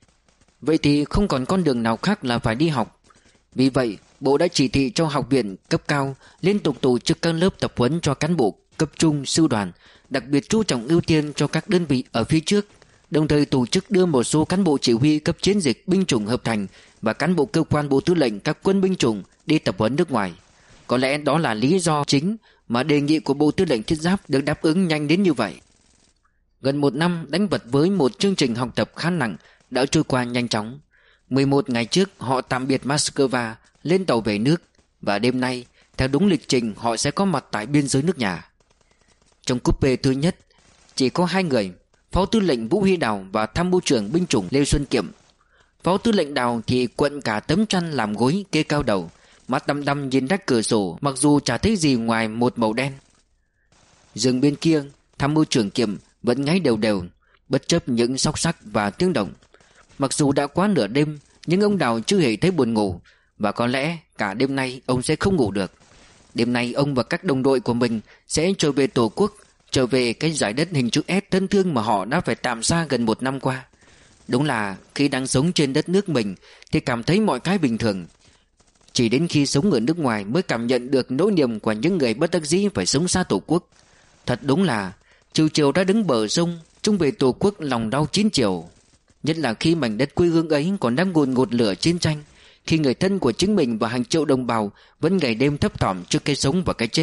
Vậy thì không còn con đường nào khác là phải đi học. Vì vậy, bộ đã chỉ thị cho học viện cấp cao liên tục tổ chức các lớp tập huấn cho cán bộ cấp trung sư đoàn, đặc biệt chú trọng ưu tiên cho các đơn vị ở phía trước, đồng thời tổ chức đưa một số cán bộ chỉ huy cấp chiến dịch binh chủng hợp thành và cán bộ cơ quan bộ tư lệnh các quân binh chủng đi tập huấn nước ngoài. Có lẽ đó là lý do chính mà đề nghị của Bộ Tư lệnh Thiết giáp được đáp ứng nhanh đến như vậy. Gần một năm đánh vật với một chương trình học tập khá nặng đã trôi qua nhanh chóng. mười một ngày trước họ tạm biệt Moscow, lên tàu về nước, và đêm nay theo đúng lịch trình họ sẽ có mặt tại biên giới nước nhà. Trong coupe thứ nhất chỉ có hai người, Phó Tư lệnh Vũ Huy Đào và Tham mưu trưởng binh chủng Lê Xuân Kiệm. Phó Tư lệnh Đào thì quận cả tấm chăn làm gối kê cao đầu, mắt đăm đăm nhìn rách cửa sổ, mặc dù chả thấy gì ngoài một màu đen. Giường bên kia, Tham mưu trưởng Kiệm vẫn ngáy đều đều, bất chấp những xóc xắc và tiếng động. Mặc dù đã quá nửa đêm, nhưng ông Đào chưa hề thấy buồn ngủ, và có lẽ cả đêm nay ông sẽ không ngủ được. Đêm nay ông và các đồng đội của mình sẽ trở về Tổ quốc, trở về cái giải đất hình chữ S thân thương mà họ đã phải tạm xa gần một năm qua. Đúng là khi đang sống trên đất nước mình thì cảm thấy mọi cái bình thường. Chỉ đến khi sống ở nước ngoài mới cảm nhận được nỗi niềm của những người bất đắc dĩ phải sống xa Tổ quốc. Thật đúng là chiều chiều đã đứng bờ sông, trông về Tổ quốc lòng đau chín chiều. Nhất là khi mảnh đất quê hương ấy còn đang ngùn ngụt lửa chiến tranh, khi người thân của chính mình và hàng triệu đồng bào vẫn ngày đêm thấp thỏm trước cái sống và cái chết.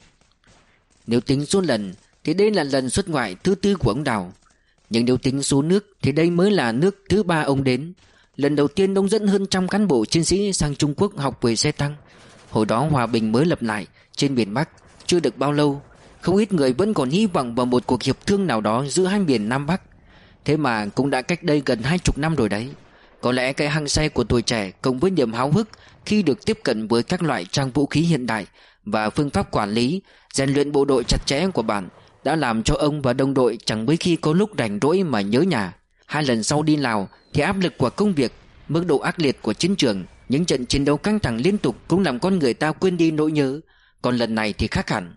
Nếu tính số lần thì đây là lần xuất ngoại thứ tư của ông Đào. Nhưng nếu tính số nước thì đây mới là nước thứ ba ông đến. Lần đầu tiên ông dẫn hơn trăm cán bộ chiến sĩ sang Trung Quốc học về xe tăng. Hồi đó hòa bình mới lập lại trên miền Bắc, chưa được bao lâu. Không ít người vẫn còn hy vọng vào một cuộc hiệp thương nào đó giữa hai miền Nam Bắc. Thế mà cũng đã cách đây gần hai chục năm rồi đấy. Có lẽ cái hăng say của tuổi trẻ cộng với niềm háo hức khi được tiếp cận với các loại trang vũ khí hiện đại và phương pháp quản lý, rèn luyện bộ đội chặt chẽ của bạn đã làm cho ông và đồng đội chẳng mấy khi có lúc rảnh rỗi mà nhớ nhà. Hai lần sau đi Lào thì áp lực của công việc, mức độ ác liệt của chiến trường, những trận chiến đấu căng thẳng liên tục cũng làm con người ta quên đi nỗi nhớ. Còn lần này thì khác hẳn.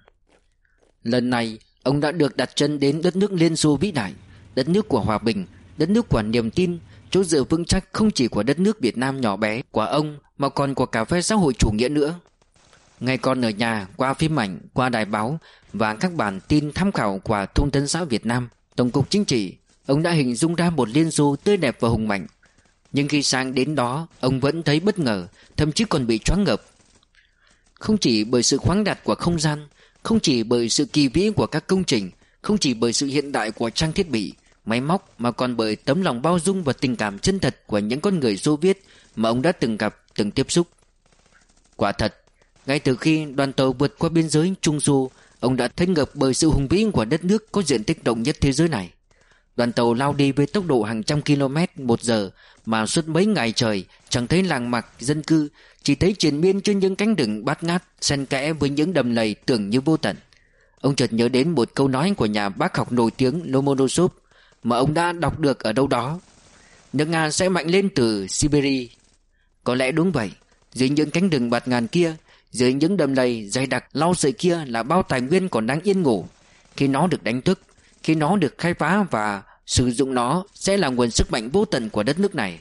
Lần này ông đã được đặt chân đến đất nước Liên Xô vĩ đại, đất nước của hòa bình, đất nước của niềm tin, chỗ dựa vững chắc không chỉ của đất nước Việt Nam nhỏ bé của ông mà còn của cả phe xã hội chủ nghĩa nữa. Ngay còn ở nhà, qua phim ảnh, qua đài báo và các bản tin tham khảo của Thông tấn xã Việt Nam, Tổng cục Chính trị, ông đã hình dung ra một Liên Xô tươi đẹp và hùng mạnh. Nhưng khi sang đến đó, ông vẫn thấy bất ngờ, thậm chí còn bị choáng ngợp. Không chỉ bởi sự khoáng đạt của không gian, không chỉ bởi sự kỳ vĩ của các công trình, không chỉ bởi sự hiện đại của trang thiết bị, máy móc, mà còn bởi tấm lòng bao dung và tình cảm chân thật của những con người Xô Viết mà ông đã từng gặp, từng tiếp xúc. Quả thật, ngay từ khi đoàn tàu vượt qua biên giới Trung Xô, ông đã thấy ngợp bởi sự hùng vĩ của đất nước có diện tích rộng nhất thế giới này. Đoàn tàu lao đi với tốc độ hàng trăm km một giờ mà suốt mấy ngày trời chẳng thấy làng mạc dân cư, chỉ thấy triền miên trên những cánh rừng bát ngát xen kẽ với những đầm lầy tưởng như vô tận. Ông chợt nhớ đến một câu nói của nhà bác học nổi tiếng Lomonosov mà ông đã đọc được ở đâu đó: nước Nga sẽ mạnh lên từ Siberia. Có lẽ đúng vậy. Dưới những cánh rừng bạt ngàn kia, dưới những đầm lầy dày đặc lau sậy kia là bao tài nguyên còn đang yên ngủ. Khi nó được đánh thức, khi nó được khai phá và sử dụng, nó sẽ là nguồn sức mạnh vô tận của đất nước này.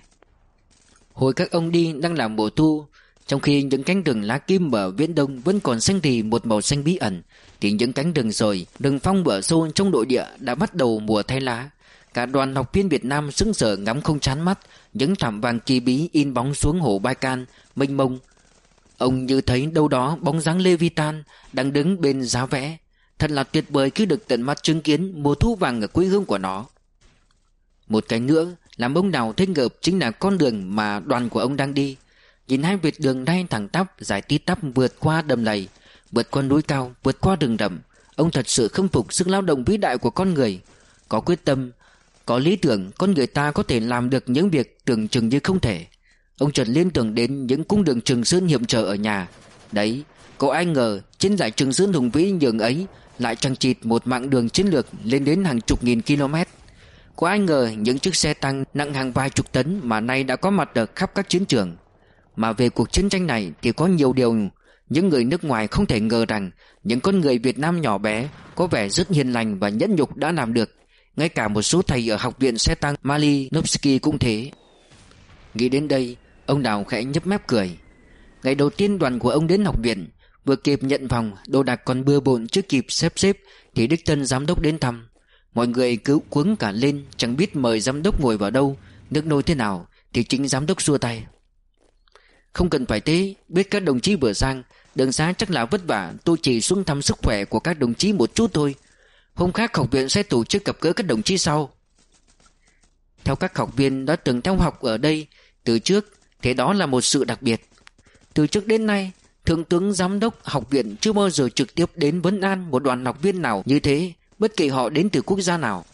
Hồi các ông đi đang là mùa thu, trong khi những cánh rừng lá kim ở Viễn Đông vẫn còn xanh rì một màu xanh bí ẩn, thì những cánh rừng rồi, rừng phong bờ sâu trong nội địa đã bắt đầu mùa thay lá. Cả đoàn học viên Việt Nam sững sờ ngắm không chán mắt những thảm vàng kỳ bí in bóng xuống hồ Baikal mênh mông. Ông như thấy đâu đó bóng dáng Leviathan đang đứng bên giá vẽ. Thật là tuyệt vời khi được tận mắt chứng kiến mùa thu vàng ở quê hương của nó. Một cái nữa làm ông Đào thấy ngợp chính là con đường mà đoàn của ông đang đi. Nhìn hai vệt đường đai thẳng tắp dài tít tắp vượt qua đầm lầy, vượt qua núi cao, vượt qua rừng rậm, ông thật sự khâm phục sức lao động vĩ đại của con người. Có quyết tâm, có lý tưởng, con người ta có thể làm được những việc tưởng chừng như không thể. Ông chợt liên tưởng đến những cung đường Trường Sơn hiểm trở ở nhà. Đấy, có ai ngờ trên dải Trường Sơn hùng vĩ nhường ấy lại chằng chịt một mạng đường chiến lược lên đến hàng chục nghìn km. Có ai ngờ những chiếc xe tăng nặng hàng vài chục tấn mà nay đã có mặt ở khắp các chiến trường. Mà về cuộc chiến tranh này thì có nhiều điều những người nước ngoài không thể ngờ rằng những con người Việt Nam nhỏ bé, có vẻ rất hiền lành và nhẫn nhục đã làm được. Ngay cả một số thầy ở học viện xe tăng Malinovsky cũng thế. Nghĩ đến đây, ông Đào khẽ nhếch mép cười. Ngày đầu tiên đoàn của ông đến học viện, vừa kịp nhận phòng, đồ đạc còn bừa bộn chưa kịp xếp xếp thì đích thân giám đốc đến thăm. Mọi người cứ cuống cả lên, chẳng biết mời giám đốc ngồi vào đâu, nước nôi thế nào, thì chính giám đốc xua tay. Không cần phải thế, biết các đồng chí vừa sang, đường xá chắc là vất vả, tôi chỉ xuống thăm sức khỏe của các đồng chí một chút thôi. Hôm khác học viện sẽ tổ chức gặp gỡ các đồng chí sau. Theo các học viên đã từng theo học ở đây từ trước, thế đó là một sự đặc biệt. Từ trước đến nay, Thượng tướng giám đốc học viện chưa bao giờ trực tiếp đến vấn an một đoàn học viên nào như thế, bất kể họ đến từ quốc gia nào.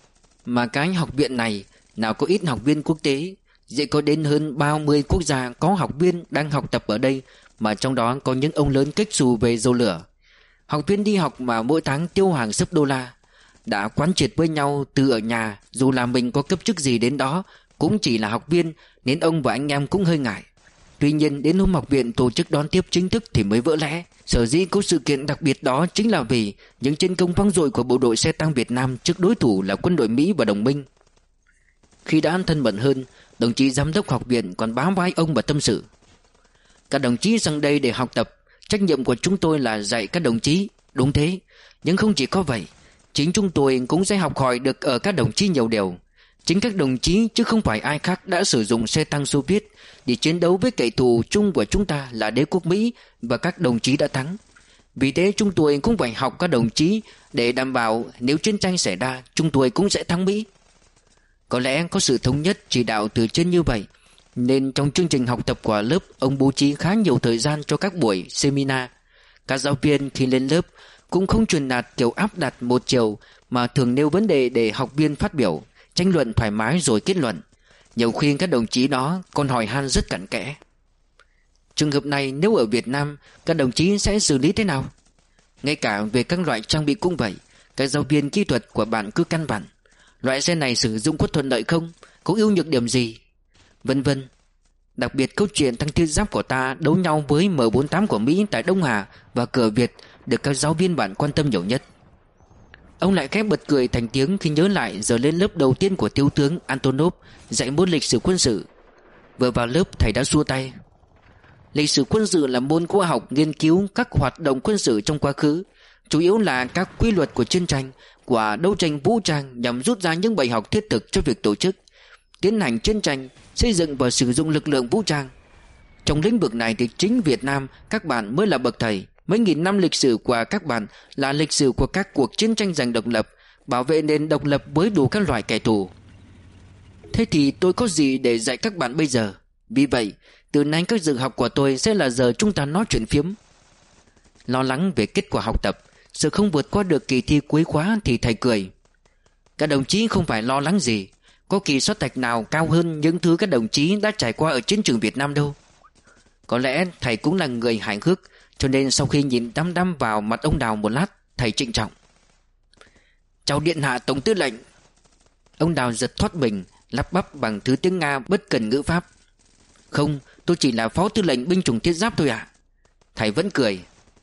Mà cái học viện này nào có ít học viên quốc tế, dễ có đến hơn ba mươi quốc gia có học viên đang học tập ở đây, mà trong đó có những ông lớn kếch xù về dầu lửa. Học viên đi học mà mỗi tháng tiêu hàng sấp đô la. Đã quán triệt với nhau từ ở nhà, dù là mình có cấp chức gì đến đó cũng chỉ là học viên, nên ông và anh em cũng hơi ngại. Tuy nhiên đến hôm học viện tổ chức đón tiếp chính thức thì mới vỡ lẽ. Sở dĩ có sự kiện đặc biệt đó chính là vì những chiến công vang dội của bộ đội xe tăng Việt Nam trước đối thủ là quân đội Mỹ và đồng minh. Khi đã thân mật hơn, đồng chí giám đốc học viện còn bám vai ông và tâm sự. Các đồng chí sang đây để học tập, trách nhiệm của chúng tôi là dạy các đồng chí. Đúng thế, nhưng không chỉ có vậy, chính chúng tôi cũng sẽ học hỏi được ở các đồng chí nhiều điều. Chính các đồng chí chứ không phải ai khác đã sử dụng xe tăng Xô Viết để chiến đấu với kẻ thù chung của chúng ta là đế quốc Mỹ, và các đồng chí đã thắng. Vì thế chúng tôi cũng phải học các đồng chí để đảm bảo nếu chiến tranh xảy ra chúng tôi cũng sẽ thắng Mỹ. Có lẽ có sự thống nhất chỉ đạo từ trên như vậy, nên trong chương trình học tập của lớp ông bố trí khá nhiều thời gian cho các buổi seminar. Các giáo viên khi lên lớp cũng không truyền đạt kiểu áp đặt một chiều, mà thường nêu vấn đề để học viên phát biểu, tranh luận thoải mái rồi kết luận. Nhiều khi các đồng chí đó còn hỏi han rất cặn kẽ. Trường hợp này nếu ở Việt Nam, các đồng chí sẽ xử lý thế nào? Ngay cả về các loại trang bị cũng vậy. Các giáo viên kỹ thuật của bạn cứ căn bản: loại xe này sử dụng có thuận lợi không? Có ưu nhược điểm gì? Vân vân. Đặc biệt câu chuyện tăng thiết giáp của ta đấu nhau với M bốn tám của Mỹ tại Đông Hà và cờ Việt được các giáo viên bạn quan tâm nhiều nhất. Ông lại khẽ bật cười thành tiếng khi nhớ lại giờ lên lớp đầu tiên của thiếu tướng Antonov dạy môn lịch sử quân sự. Vừa vào lớp thầy đã xua tay. Lịch sử quân sự là môn khoa học nghiên cứu các hoạt động quân sự trong quá khứ, chủ yếu là các quy luật của chiến tranh, của đấu tranh vũ trang, nhằm rút ra những bài học thiết thực cho việc tổ chức, tiến hành chiến tranh, xây dựng và sử dụng lực lượng vũ trang. Trong lĩnh vực này thì chính Việt Nam các bạn mới là bậc thầy. Mấy nghìn năm lịch sử của các bạn là lịch sử của các cuộc chiến tranh giành độc lập, bảo vệ nền độc lập với đủ các loại kẻ thù. Thế thì tôi có gì để dạy các bạn bây giờ? Vì vậy, từ nay các giờ học của tôi sẽ là giờ chúng ta nói chuyện phiếm. Lo lắng về kết quả học tập, sợ không vượt qua được kỳ thi cuối khóa thì thầy cười. Các đồng chí không phải lo lắng gì. Có kỳ soát tạch nào cao hơn những thứ các đồng chí đã trải qua ở chiến trường Việt Nam đâu. Có lẽ thầy cũng là người hài hước, cho nên sau khi nhìn đăm đăm vào mặt ông Đào một lát, thầy trịnh trọng: "Chào điện hạ tổng tư lệnh." Ông Đào giật thoát mình, lắp bắp bằng thứ tiếng Nga bất cần ngữ pháp: "Không, tôi chỉ là phó tư lệnh binh chủng thiết giáp thôi ạ." Thầy vẫn cười: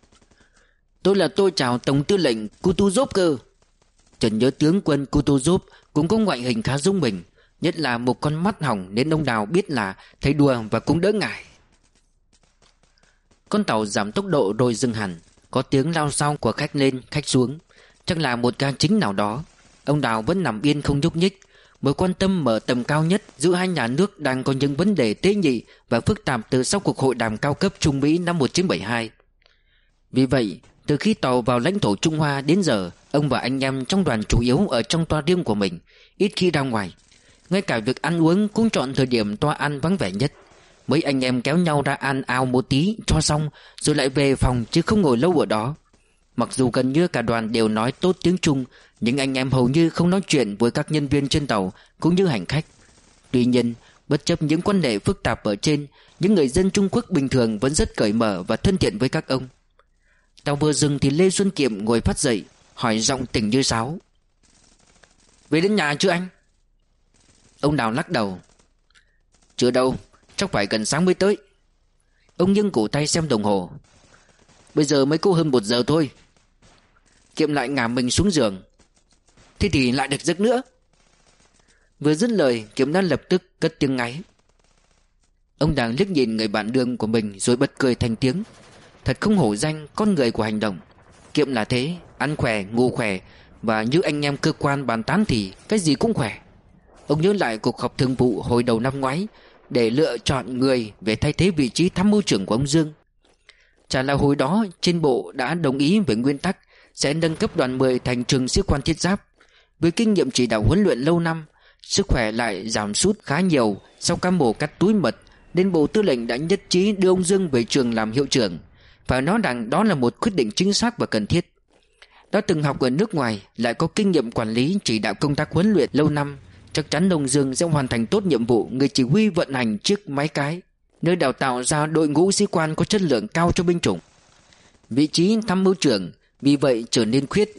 "Tôi là tôi chào tổng tư lệnh Kutuzov cơ." Trần nhớ tướng quân Kutuzov cũng có ngoại hình khá giống mình, nhất là một con mắt hỏng, nên ông Đào biết là thầy đùa và cũng đỡ ngại. Con tàu giảm tốc độ rồi dừng hẳn. Có tiếng lao xao của khách lên khách xuống, chắc là một ca chính nào đó. Ông Đào vẫn nằm yên không nhúc nhích. Mối quan tâm mở tầm cao nhất giữa hai nhà nước đang có những vấn đề tế nhị và phức tạp từ sau cuộc hội đàm cao cấp Trung Mỹ năm một nghìn chín trăm bảy mươi hai. Vì vậy, từ khi tàu vào lãnh thổ Trung Hoa đến giờ, ông và anh em trong đoàn chủ yếu ở trong toa riêng của mình, ít khi ra ngoài. Ngay cả việc ăn uống cũng chọn thời điểm toa ăn vắng vẻ nhất. Mấy anh em kéo nhau ra ăn ao một tí cho xong rồi lại về phòng, chứ không ngồi lâu ở đó. Mặc dù gần như cả đoàn đều nói tốt tiếng Trung, nhưng anh em hầu như không nói chuyện với các nhân viên trên tàu cũng như hành khách. Tuy nhiên, bất chấp những quan hệ phức tạp ở trên, những người dân Trung Quốc bình thường vẫn rất cởi mở và thân thiện với các ông. Tàu vừa dừng thì Lê Xuân Kiệm ngồi phát dậy, hỏi giọng tỉnh như sáo: "Về đến nhà chưa anh?" Ông Đào lắc đầu: "Chưa đâu, chắc phải gần sáng mới tới." Ông nghiêng cổ tay xem đồng hồ: "Bây giờ mới có hơn một giờ thôi." Kiệm lại ngả mình xuống giường: "Thế thì lại được giấc nữa." Vừa dứt lời, Kiệm đã lập tức cất tiếng ngáy. Ông Đào liếc nhìn người bạn đương của mình rồi bật cười thành tiếng. Thật không hổ danh con người của hành động. Kiệm là thế, ăn khỏe, ngủ khỏe, và như anh em cơ quan bàn tán thì cái gì cũng khỏe. Ông nhớ lại cuộc họp thường vụ hồi đầu năm ngoái để lựa chọn người về thay thế vị trí tham mưu trưởng của ông Dương. Chả là hồi đó trên bộ đã đồng ý về nguyên tắc sẽ nâng cấp đoàn mười thành trường sĩ quan thiết giáp. Với kinh nghiệm chỉ đạo huấn luyện lâu năm, sức khỏe lại giảm sút khá nhiều sau ca mổ cắt túi mật, nên Bộ Tư lệnh đã nhất trí đưa ông Dương về trường làm hiệu trưởng. Phải nói rằng đó là một quyết định chính xác và cần thiết. Đã từng học ở nước ngoài, lại có kinh nghiệm quản lý chỉ đạo công tác huấn luyện lâu năm, chắc chắn ông Dương sẽ hoàn thành tốt nhiệm vụ người chỉ huy vận hành chiếc máy cái, nơi đào tạo ra đội ngũ sĩ quan có chất lượng cao cho binh chủng. Vị trí tham mưu trưởng vì vậy trở nên khuyết.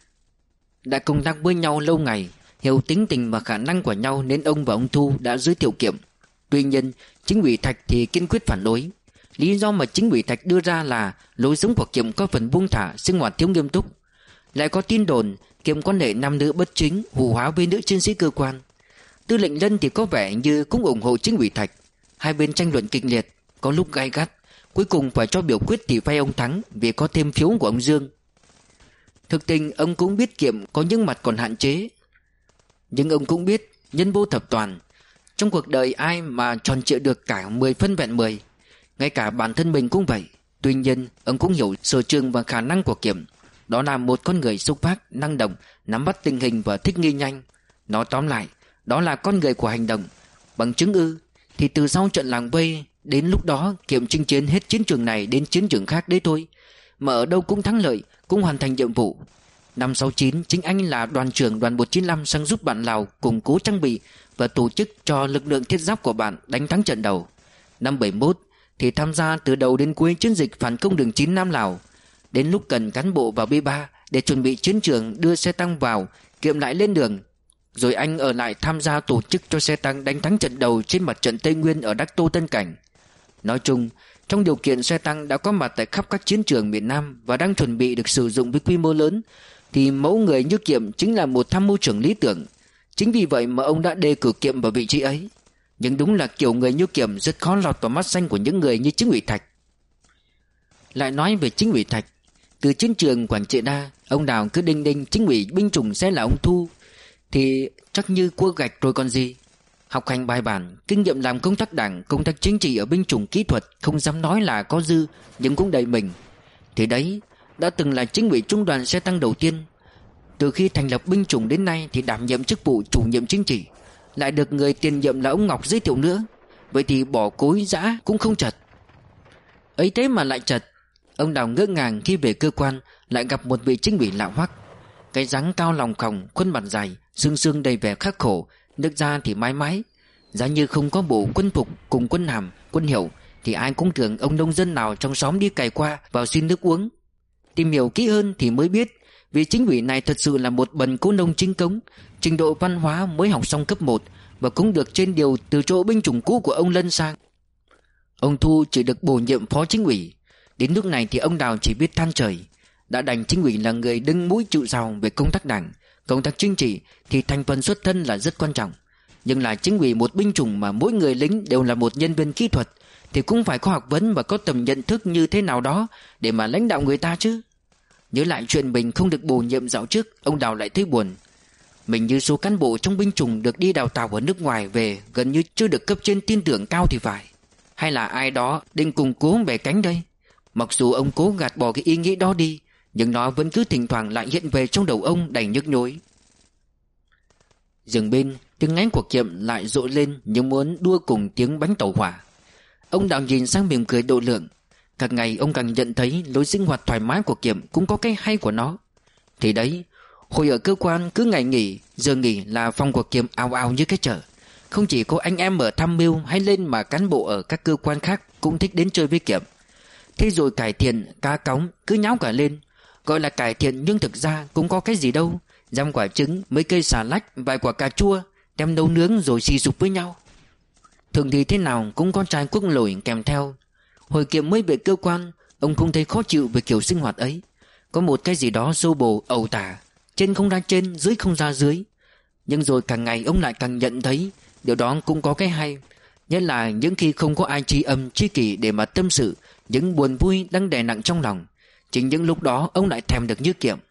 Đã công tác với nhau lâu ngày, hiểu tính tình và khả năng của nhau, nên ông và ông Thu đã giới thiệu Kiệm. Tuy nhiên, chính ủy Thạch thì kiên quyết phản đối. Lý do mà chính ủy Thạch đưa ra là lối sống của Kiệm có phần buông thả, sinh hoạt thiếu nghiêm túc. Lại có tin đồn Kiệm quan hệ nam nữ bất chính, hù hóa với nữ chiến sĩ cơ quan. Tư lệnh Lân thì có vẻ như cũng ủng hộ chính ủy Thạch. Hai bên tranh luận kịch liệt, có lúc gay gắt. Cuối cùng phải cho biểu quyết thì phe ông thắng vì có thêm phiếu của ông Dương. Thực tình ông cũng biết Kiệm có những mặt còn hạn chế, nhưng ông cũng biết nhân vô thập toàn. Trong cuộc đời ai mà tròn trịa được cả mười phân vẹn mười. Ngay cả bản thân mình cũng vậy. Tuy nhiên ông cũng hiểu sở trường và khả năng của Kiệm. Đó là một con người xúc phát, năng động, nắm bắt tình hình và thích nghi nhanh. Nói tóm lại, đó là con người của hành động. Bằng chứng ư? Thì từ sau trận làng Vây đến lúc đó Kiệm chinh chiến hết chiến trường này đến chiến trường khác đấy thôi. Mà ở đâu cũng thắng lợi, cũng hoàn thành nhiệm vụ. Năm sáu chín, chính anh là đoàn trưởng đoàn một chín lăm sang giúp bạn Lào củng cố trang bị và tổ chức cho lực lượng thiết giáp của bạn đánh thắng trận đầu. Năm bảy mốt thì tham gia từ đầu đến cuối chiến dịch phản công đường chín Nam Lào. Đến lúc cần cán bộ vào B ba để chuẩn bị chiến trường đưa xe tăng vào, Kiệm lại lên đường. Rồi anh ở lại tham gia tổ chức cho xe tăng đánh thắng trận đầu trên mặt trận Tây Nguyên ở Đắc Tô Tân Cảnh. Nói chung, trong điều kiện xe tăng đã có mặt tại khắp các chiến trường miền Nam và đang chuẩn bị được sử dụng với quy mô lớn, thì mẫu người như Kiệm chính là một tham mưu trưởng lý tưởng. Chính vì vậy mà ông đã đề cử Kiệm vào vị trí ấy. Nhưng đúng là kiểu người như Kiệm rất khó lọt vào mắt xanh của những người như chính ủy Thạch. Lại nói về chính ủy Thạch, từ chiến trường Quảng Trị Đa, ông Đào cứ đinh đinh chính ủy binh chủng sẽ là ông Thu, thì chắc như cua gạch rồi còn gì. Học hành bài bản, kinh nghiệm làm công tác đảng, công tác chính trị ở binh chủng kỹ thuật không dám nói là có dư, nhưng cũng đầy mình. Thì đấy, đã từng là chính ủy trung đoàn xe tăng đầu tiên. Từ khi thành lập binh chủng đến nay thì đảm nhiệm chức vụ chủ nhiệm chính trị, lại được người tiền nhiệm là ông Ngọc giới thiệu nữa. Vậy thì bỏ cối giã cũng không chật. Ấy thế mà lại chật. Ông Đào ngỡ ngàng khi về cơ quan lại gặp một vị chính ủy lạ hoắc. Cái dáng cao lòng khòng, khuôn mặt dài, xương xương đầy vẻ khắc khổ, nước da thì mái mái. Giá như không có bộ quân phục cùng quân hàm, quân hiệu thì ai cũng tưởng ông nông dân nào trong xóm đi cày qua vào xin nước uống. Tìm hiểu kỹ hơn thì mới biết vị chính ủy này thật sự là một bần cố nông chính cống, trình độ văn hóa mới học xong cấp một và cũng được trên điều từ chỗ binh chủng cũ của ông Lân sang. Ông Thu chỉ được bổ nhiệm phó chính ủy. Đến lúc này thì ông Đào chỉ biết than trời. Đã đành chính ủy là người đứng mũi chịu sào về công tác đảng, công tác chính trị thì thành phần xuất thân là rất quan trọng. Nhưng là chính ủy một binh chủng mà mỗi người lính đều là một nhân viên kỹ thuật thì cũng phải có học vấn và có tầm nhận thức như thế nào đó để mà lãnh đạo người ta chứ. Nhớ lại chuyện mình không được bổ nhiệm dạo trước, ông Đào lại thấy buồn. Mình như số cán bộ trong binh chủng được đi đào tạo ở nước ngoài về gần như chưa được cấp trên tin tưởng cao thì phải. Hay là ai đó định củng cố bẻ cánh đây? Mặc dù ông cố gạt bỏ cái ý nghĩ đó đi, nhưng nó vẫn cứ thỉnh thoảng lại hiện về trong đầu ông đầy nhức nhối. Giường bên, tiếng ngáy của Kiệm lại rộ lên như muốn đua cùng tiếng bánh tàu hỏa. Ông Đào nhìn sang mỉm cười độ lượng. Càng ngày ông càng nhận thấy lối sinh hoạt thoải mái của Kiệm cũng có cái hay của nó. Thì đấy, hồi ở cơ quan cứ ngày nghỉ, giờ nghỉ là phòng của Kiệm ào ào như cái chợ. Không chỉ có anh em ở tham mưu hay lên mà cán bộ ở các cơ quan khác cũng thích đến chơi với Kiệm. Thế rồi cải thiện, cá cống cứ nháo cả lên. Gọi là cải thiện nhưng thực ra cũng có cái gì đâu. Dăm quả trứng, mấy cây xà lách, vài quả cà chua, đem nấu nướng rồi xì sụp với nhau. Thường thì thế nào cũng có chai quốc lổi kèm theo. Hồi Kiệm mới về cơ quan, ông không thấy khó chịu về kiểu sinh hoạt ấy. Có một cái gì đó xô bồ, ẩu tả, trên không ra trên, dưới không ra dưới. Nhưng rồi càng ngày ông lại càng nhận thấy điều đó cũng có cái hay. Nhất là những khi không có ai tri âm tri kỷ để mà tâm sự những buồn vui đang đè nặng trong lòng. Chính những lúc đó ông lại thèm được như Kiệm.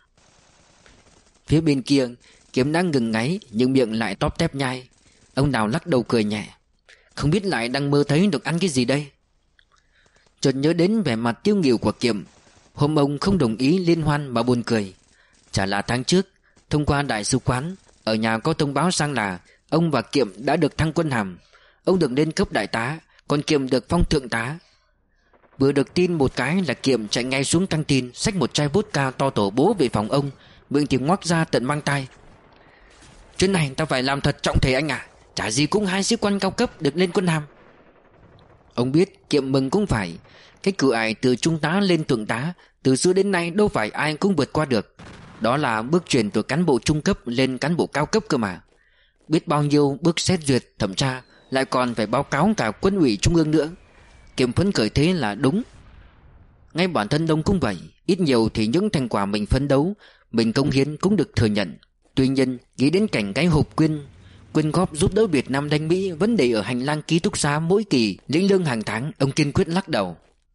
Phía bên kia, Kiệm đang ngừng ngáy nhưng miệng lại tóp tép nhai. Ông Đào lắc đầu cười nhẹ. Không biết lại đang mơ thấy được ăn cái gì đây. Chợt nhớ đến vẻ mặt tiêu nghỉu của Kiệm. Hôm ông không đồng ý liên hoan mà buồn cười. Chả là tháng trước, thông qua đại sứ quán, ở nhà có thông báo sang là ông và Kiệm đã được thăng quân hàm. Ông được lên cấp đại tá, còn Kiệm được phong thượng tá. Vừa được tin một cái là Kiệm chạy ngay xuống căng tin, xách một chai vodka to tổ bố về phòng ông, miệng thì ngoác ra tận mang tai. Chuyện này ta phải làm thật trọng thể anh à. Chả gì cũng hai sĩ quan cao cấp được lên quân hàm. Ông biết Kiệm mừng cũng phải. Cái cửa ải từ trung tá lên thượng tá từ xưa đến nay đâu phải ai cũng vượt qua được. Đó là bước chuyển từ cán bộ trung cấp lên cán bộ cao cấp cơ mà. Biết bao nhiêu bước xét duyệt thẩm tra, lại còn phải báo cáo cả quân ủy trung ương nữa. Kiệm phấn khởi thế là đúng. Ngay bản thân ông cũng vậy. Ít nhiều thì những thành quả mình phấn đấu, mình cống hiến cũng được thừa nhận. Tuy nhiên nghĩ đến cảnh cái hộp quyên quyên góp giúp đỡ Việt Nam đánh Mỹ vấn đề ở hành lang ký túc xá mỗi kỳ lĩnh lương hàng tháng, ông kiên quyết lắc đầu.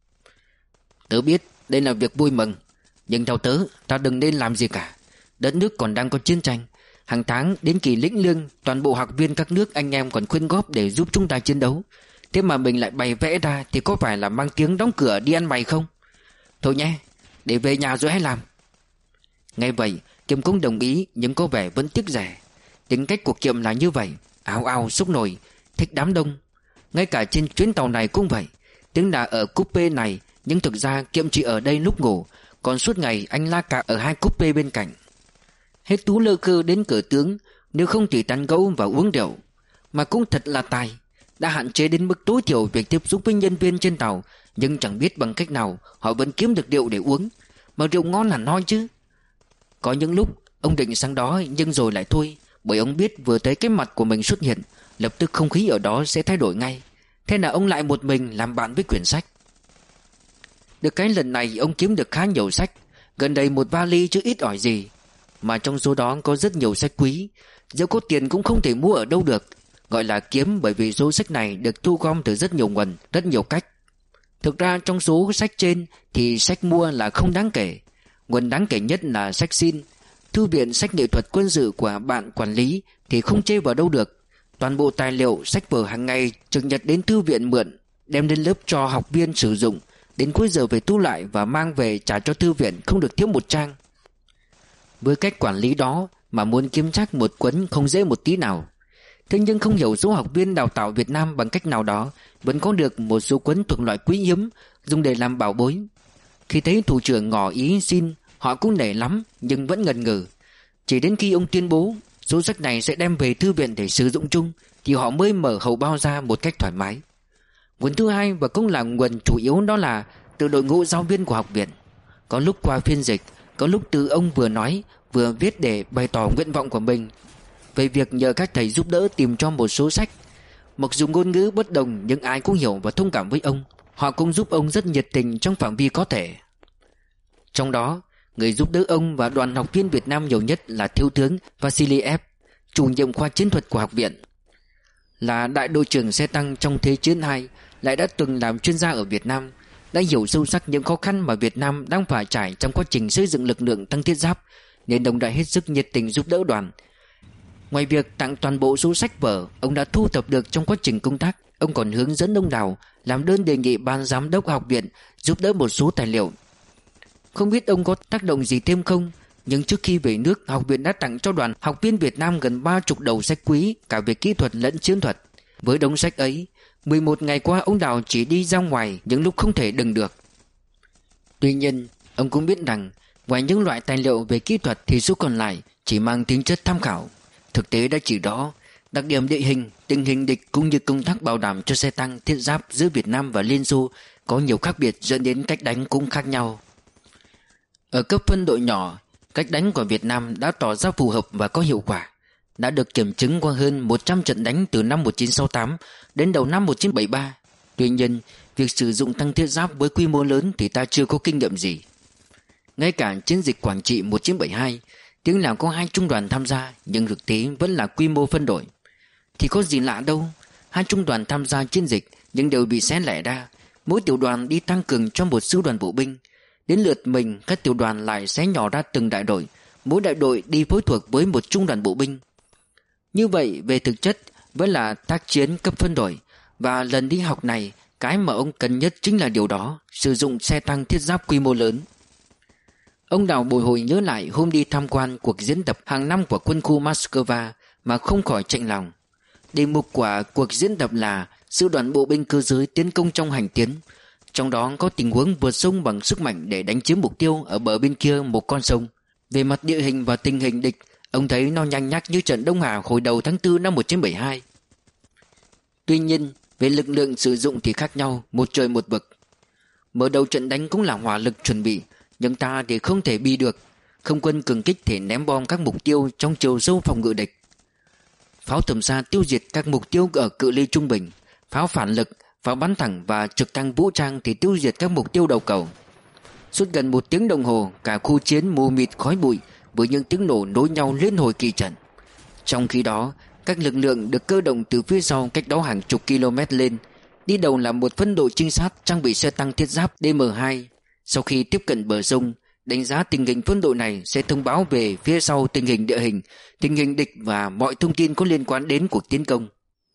Tớ biết đây là việc vui mừng, nhưng theo tớ, ta đừng nên làm gì cả. Đất nước còn đang có chiến tranh. Hàng tháng đến kỳ lĩnh lương, toàn bộ học viên các nước anh em còn quyên góp để giúp chúng ta chiến đấu. Thế mà mình lại bày vẽ ra thì có phải là mang tiếng đóng cửa đi ăn mày không? Thôi nhé, để về nhà rồi hãy làm. Ngay vậy, Kiệm cũng đồng ý nhưng có vẻ vẫn tiếc rẻ. Tính cách của Kiệm là như vậy, ào ào sốc nổi, thích đám đông. Ngay cả trên chuyến tàu này cũng vậy. Tiếng là ở coupe này, nhưng thực ra Kiệm chỉ ở đây lúc ngủ, còn suốt ngày anh la cà ở hai coupe bên cạnh. Hết tú lơ khơ đến cửa tướng, nếu không chỉ tán gẫu và uống rượu. Mà cũng thật là tài, đã hạn chế đến mức tối thiểu việc tiếp xúc với nhân viên trên tàu, nhưng chẳng biết bằng cách nào họ vẫn kiếm được rượu để uống. Mà rượu ngon hẳn hoi chứ. Có những lúc ông định sang đó nhưng rồi lại thôi, bởi ông biết vừa thấy cái mặt của mình xuất hiện, lập tức không khí ở đó sẽ thay đổi ngay. Thế là ông lại một mình làm bạn với quyển sách. Được cái lần này ông kiếm được khá nhiều sách, gần đây một vali chứ ít ỏi gì. Mà trong số đó có rất nhiều sách quý, dẫu có tiền cũng không thể mua ở đâu được. Gọi là kiếm bởi vì số sách này được thu gom từ rất nhiều nguồn, rất nhiều cách. Thực ra trong số sách trên thì sách mua là không đáng kể. Nguồn đáng kể nhất là sách xin. Thư viện sách nghệ thuật quân sự của bạn quản lý thì không chê vào đâu được. Toàn bộ tài liệu, sách vở hàng ngày trực nhật đến thư viện mượn, đem đến lớp cho học viên sử dụng. Đến cuối giờ về thu lại và mang về trả cho thư viện, không được thiếu một trang. Với cách quản lý đó mà muốn kiếm chắc một cuốn không dễ một tí nào. Thế nhưng không hiểu số học viên đào tạo Việt Nam bằng cách nào đó vẫn có được một số cuốn thuộc loại quý hiếm dùng để làm bảo bối. Khi thấy thủ trưởng ngỏ ý xin, họ cũng nể lắm nhưng vẫn ngần ngừ. Chỉ đến khi ông tuyên bố số sách này sẽ đem về thư viện để sử dụng chung thì họ mới mở hầu bao ra một cách thoải mái. Nguồn thứ hai và cũng là nguồn chủ yếu đó là từ đội ngũ giáo viên của học viện. Có lúc qua phiên dịch, có lúc từ ông vừa nói vừa viết để bày tỏ nguyện vọng của mình về việc nhờ các thầy giúp đỡ tìm cho một số sách. Mặc dù ngôn ngữ bất đồng nhưng ai cũng hiểu và thông cảm với ông. Họ cũng giúp ông rất nhiệt tình trong phạm vi có thể. Trong đó, người giúp đỡ ông và đoàn học viên Việt Nam nhiều nhất là thiếu tướng Vasiliev, chủ nhiệm khoa chiến thuật của học viện. Là đại đội trưởng xe tăng trong Thế chiến hai, lại đã từng làm chuyên gia ở Việt Nam, đã hiểu sâu sắc những khó khăn mà Việt Nam đang phải trải trong quá trình xây dựng lực lượng tăng thiết giáp, nên ông đã hết sức nhiệt tình giúp đỡ đoàn. Ngoài việc tặng toàn bộ số sách vở ông đã thu thập được trong quá trình công tác, ông còn hướng dẫn ông Đào làm đơn đề nghị ban giám đốc học viện giúp đỡ một số tài liệu. Không biết ông có tác động gì thêm không, Nhưng trước khi về nước, học viện đã tặng cho đoàn học viên Việt Nam gần ba chục đầu sách quý, cả về kỹ thuật lẫn chiến thuật. Với đống sách ấy, mười một ngày qua ông Đào chỉ đi ra ngoài những lúc không thể đừng được. Tuy nhiên, ông cũng biết rằng ngoài những loại tài liệu về kỹ thuật thì số còn lại chỉ mang tính chất tham khảo. Thực tế đã chỉ rõ đặc điểm địa hình, tình hình địch cũng như công tác bảo đảm cho xe tăng thiết giáp giữa Việt Nam và Liên Xô có nhiều khác biệt, dẫn đến cách đánh cũng khác nhau. Ở cấp phân đội nhỏ, cách đánh của Việt Nam đã tỏ ra phù hợp và có hiệu quả, đã được kiểm chứng qua hơn một trăm trận đánh từ năm một nghìn chín trăm sáu mươi tám đến đầu năm một nghìn chín trăm bảy mươi ba. Tuy nhiên, việc sử dụng tăng thiết giáp với quy mô lớn thì ta chưa có kinh nghiệm gì. Ngay cả chiến dịch Quảng Trị một nghìn chín trăm bảy mươi hai, tiếng nào có hai trung đoàn tham gia, nhưng thực tế vẫn là quy mô phân đội. Thì có gì lạ đâu, hai trung đoàn tham gia chiến dịch nhưng đều bị xé lẻ ra, mỗi tiểu đoàn đi tăng cường cho một sư đoàn bộ binh. Đến lượt mình, các tiểu đoàn lại xé nhỏ ra từng đại đội, mỗi đại đội đi phối thuộc với một trung đoàn bộ binh. Như vậy về thực chất vẫn là tác chiến cấp phân đội. Và lần đi học này, cái mà ông cần nhất chính là điều đó, sử dụng xe tăng thiết giáp quy mô lớn. Ông Đào bồi hồi nhớ lại hôm đi tham quan cuộc diễn tập hàng năm của quân khu Moscow mà không khỏi chạnh lòng. Đề mục của cuộc diễn tập là sư đoàn bộ binh cơ giới tiến công trong hành tiến. Trong đó có tình huống vượt sông bằng sức mạnh để đánh chiếm mục tiêu ở bờ bên kia một con sông. Về mặt địa hình và tình hình địch, ông thấy nó nhanh nhắc như trận Đông Hà hồi đầu tháng tư năm một nghìn chín trăm bảy mươi hai. Tuy nhiên, về lực lượng sử dụng thì khác nhau, một trời một vực. Mở đầu trận đánh cũng là hỏa lực chuẩn bị, nhưng ta thì không thể bi được. Không quân cường kích thể ném bom các mục tiêu trong chiều sâu phòng ngự địch. Pháo tầm xa tiêu diệt các mục tiêu ở cự ly trung bình. Pháo phản lực, pháo bắn thẳng và trực thăng vũ trang thì tiêu diệt các mục tiêu đầu cầu. Suốt gần một tiếng đồng hồ, cả khu chiến mù mịt khói bụi với những tiếng nổ nối nhau liên hồi kỳ trận. Trong khi đó, các lực lượng được cơ động từ phía sau cách đó hàng chục km lên. Đi đầu là một phân đội trinh sát trang bị xe tăng thiết giáp D M hai. Sau khi tiếp cận bờ sông, đánh giá tình hình phân đội này sẽ thông báo về phía sau tình hình địa hình, tình hình địch và mọi thông tin có liên quan đến cuộc tiến công.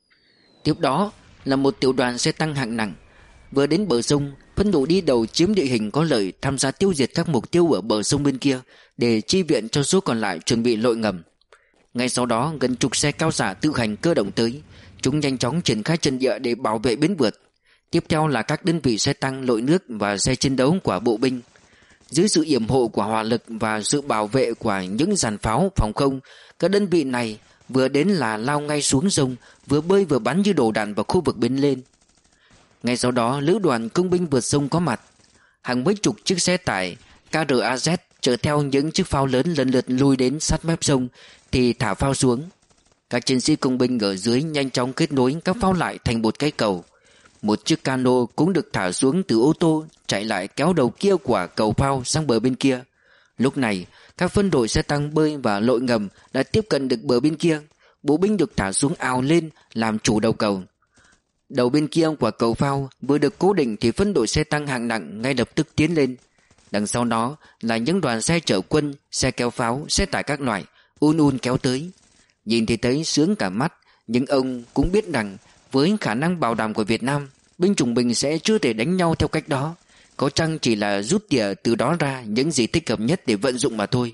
Tiếp đó là một tiểu đoàn xe tăng hạng nặng. Vừa đến bờ sông, phân đội đi đầu chiếm địa hình có lợi tham gia tiêu diệt các mục tiêu ở bờ sông bên kia để chi viện cho số còn lại chuẩn bị lội ngầm. Ngay sau đó gần chục xe cao xạ tự hành cơ động tới. Chúng nhanh chóng triển khai trận địa để bảo vệ bến vượt. Tiếp theo là các đơn vị xe tăng lội nước và xe chiến đấu của bộ binh. Dưới sự yểm hộ của hỏa lực và sự bảo vệ của những dàn pháo phòng không, các đơn vị này vừa đến là lao ngay xuống sông, vừa bơi vừa bắn như đồ đạn vào khu vực bên lên. Ngay sau đó lữ đoàn công binh vượt sông có mặt. Hàng mấy chục chiếc xe tải K R A Z chở theo những chiếc pháo lớn lần lượt lùi đến sát mép sông thì thả pháo xuống. Các chiến sĩ công binh ở dưới nhanh chóng kết nối các pháo lại thành một cái cầu. Một chiếc cano cũng được thả xuống từ ô tô, chạy lại kéo đầu kia của cầu phao sang bờ bên kia. Lúc này, các phân đội xe tăng bơi và lội ngầm đã tiếp cận được bờ bên kia. Bộ binh được thả xuống ào lên làm chủ đầu cầu. Đầu bên kia của cầu phao vừa được cố định thì phân đội xe tăng hạng nặng ngay lập tức tiến lên. Đằng sau đó là những đoàn xe chở quân, xe kéo pháo, xe tải các loại un un kéo tới. Nhìn thì thấy sướng cả mắt, nhưng ông cũng biết rằng với khả năng bảo đảm của Việt Nam, binh chủng mình sẽ chưa thể đánh nhau theo cách đó. Có chăng chỉ là rút tỉa từ đó ra những gì thích hợp nhất để vận dụng mà thôi.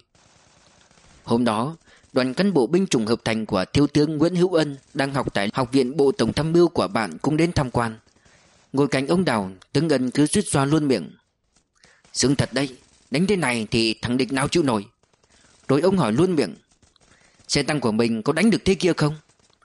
Hôm đó, đoàn cán bộ binh chủng hợp thành của thiếu tướng Nguyễn Hữu Ân đang học tại Học viện Bộ Tổng tham mưu của bạn cũng đến tham quan. Ngồi cạnh ông Đào, tướng Ân cứ suýt xoa luôn miệng. Sướng thật đấy, đánh thế này thì thằng địch nào chịu nổi. Rồi ông hỏi luôn miệng, xe tăng của mình có đánh được thế kia không?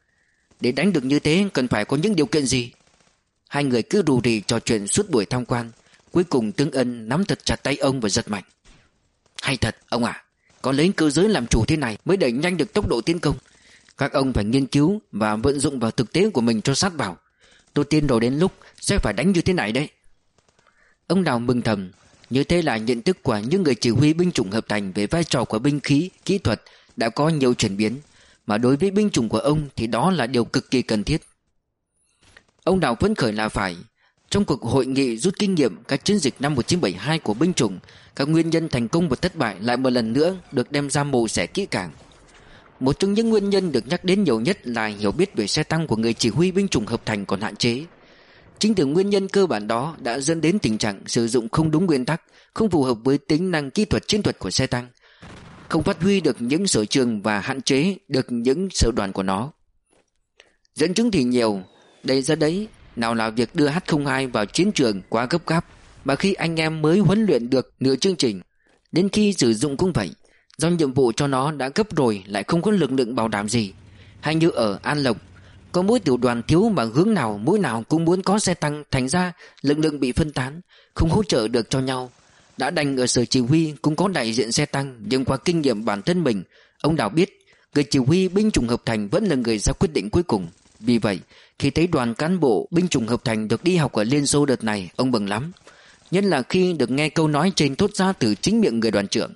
Để đánh được như thế cần phải có những điều kiện gì? Hai người cứ rù rì trò chuyện suốt buổi tham quan. Cuối cùng tướng Ân nắm thật chặt tay ông và giật mạnh. Hay thật ông à, có lấy cơ giới làm chủ thế này mới đẩy nhanh được tốc độ tiến công. Các ông phải nghiên cứu và vận dụng vào thực tế của mình cho sát vào. Tôi tin rồi đến lúc sẽ phải đánh như thế này đấy. Ông Đào mừng thầm. Như thế là nhận thức của những người chỉ huy binh chủng hợp thành về vai trò của binh khí, kỹ thuật đã có nhiều chuyển biến. Mà đối với binh chủng của ông thì đó là điều cực kỳ cần thiết. Ông Đào phấn khởi là phải. Trong cuộc hội nghị rút kinh nghiệm các chiến dịch năm một nghìn chín trăm bảy mươi hai của binh chủng, các nguyên nhân thành công và thất bại lại một lần nữa được đem ra mổ xẻ kỹ càng. Một trong những nguyên nhân được nhắc đến nhiều nhất là hiểu biết về xe tăng của người chỉ huy binh chủng hợp thành còn hạn chế. Chính từ nguyên nhân cơ bản đó đã dẫn đến tình trạng sử dụng không đúng nguyên tắc, không phù hợp với tính năng kỹ thuật chiến thuật của xe tăng. không phát huy được những sở trường và hạn chế được những sở đoàn của nó. Dẫn chứng thì nhiều, đây ra đấy, nào là việc đưa H không hai vào chiến trường quá gấp gáp, mà khi anh em mới huấn luyện được nửa chương trình, đến khi sử dụng cũng vậy, do nhiệm vụ cho nó đã gấp rồi lại không có lực lượng bảo đảm gì. Hay như ở An Lộc, có mỗi tiểu đoàn thiếu mà hướng nào mũi nào cũng muốn có xe tăng, thành ra lực lượng bị phân tán, không hỗ trợ được cho nhau. Đã đành ở sở chỉ huy cũng có đại diện xe tăng, nhưng qua kinh nghiệm bản thân mình, ông Đào biết người chỉ huy binh chủng hợp thành vẫn là người ra quyết định cuối cùng. Vì vậy, khi thấy đoàn cán bộ binh chủng hợp thành được đi học ở Liên Xô đợt này, ông mừng lắm. Nhất là khi được nghe câu nói trên thốt ra từ chính miệng người đoàn trưởng.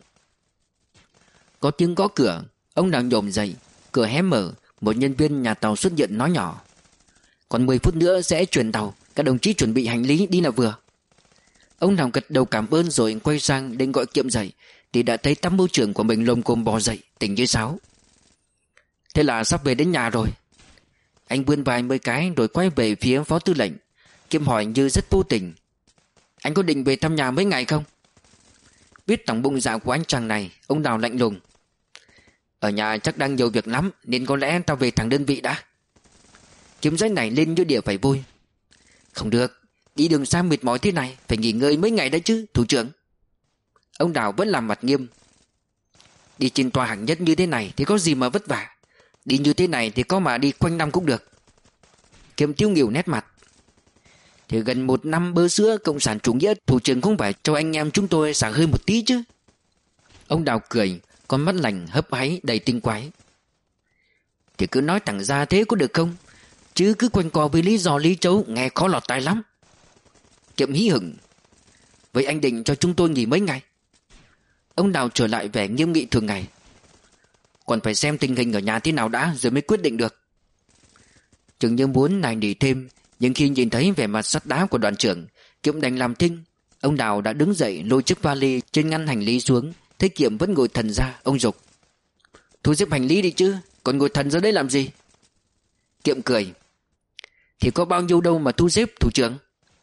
Có tiếng gõ cửa, ông Đào nhổm dậy, cửa hé mở, một nhân viên nhà tàu xuất hiện nói nhỏ: "Còn mười phút nữa sẽ chuyển tàu, các đồng chí chuẩn bị hành lý đi là vừa." Ông Đào gật đầu cảm ơn rồi quay sang định gọi Kiệm dậy, thì đã thấy tham mưu trưởng của mình lồm cồm bò dậy, tỉnh như sáo. "Thế là sắp về đến nhà rồi." Anh vươn vài mươi cái rồi quay về phía phó tư lệnh. Kiệm hỏi như rất vô tình: "Anh có định về thăm nhà mấy ngày không?" Biết tổng bụng dạ của anh chàng này, ông Đào lạnh lùng: "Ở nhà chắc đang nhiều việc lắm, nên có lẽ tao về thẳng đơn vị đã." Kiếm giấy này lên như địa phải vui: "Không được, đi đường xa mệt mỏi thế này, phải nghỉ ngơi mấy ngày đấy chứ, thủ trưởng." Ông Đào vẫn làm mặt nghiêm: "Đi trên tòa hạng nhất như thế này thì có gì mà vất vả, đi như thế này thì có mà đi quanh năm cũng được." Kiếm tiêu nghỉu nét mặt: "Thì gần một năm bơ sữa cộng sản chủ nghĩa, thủ trưởng không phải cho anh em chúng tôi xả hơi một tí chứ?" Ông Đào cười, con mắt lành hấp háy đầy tinh quái: "Thì cứ nói thẳng ra thế có được không? Chứ cứ quanh co với lý do lý trấu nghe khó lọt tai lắm." Kiệm hí hửng: "Vậy anh định cho chúng tôi nghỉ mấy ngày?" Ông Đào trở lại vẻ nghiêm nghị thường ngày: "Còn phải xem tình hình ở nhà thế nào đã rồi mới quyết định được." Chừng như muốn nài nỉ thêm, nhưng khi nhìn thấy vẻ mặt sắt đá của đoàn trưởng, Kiệm đành làm thinh. Ông Đào đã đứng dậy lôi chiếc vali trên ngăn hành lý xuống, thấy Kiệm vẫn ngồi thần ra, ông giục: "Thu xếp hành lý đi chứ, còn ngồi thần ra đấy làm gì?" Kiệm cười: "Thì có bao nhiêu đâu mà thu xếp, thủ trưởng."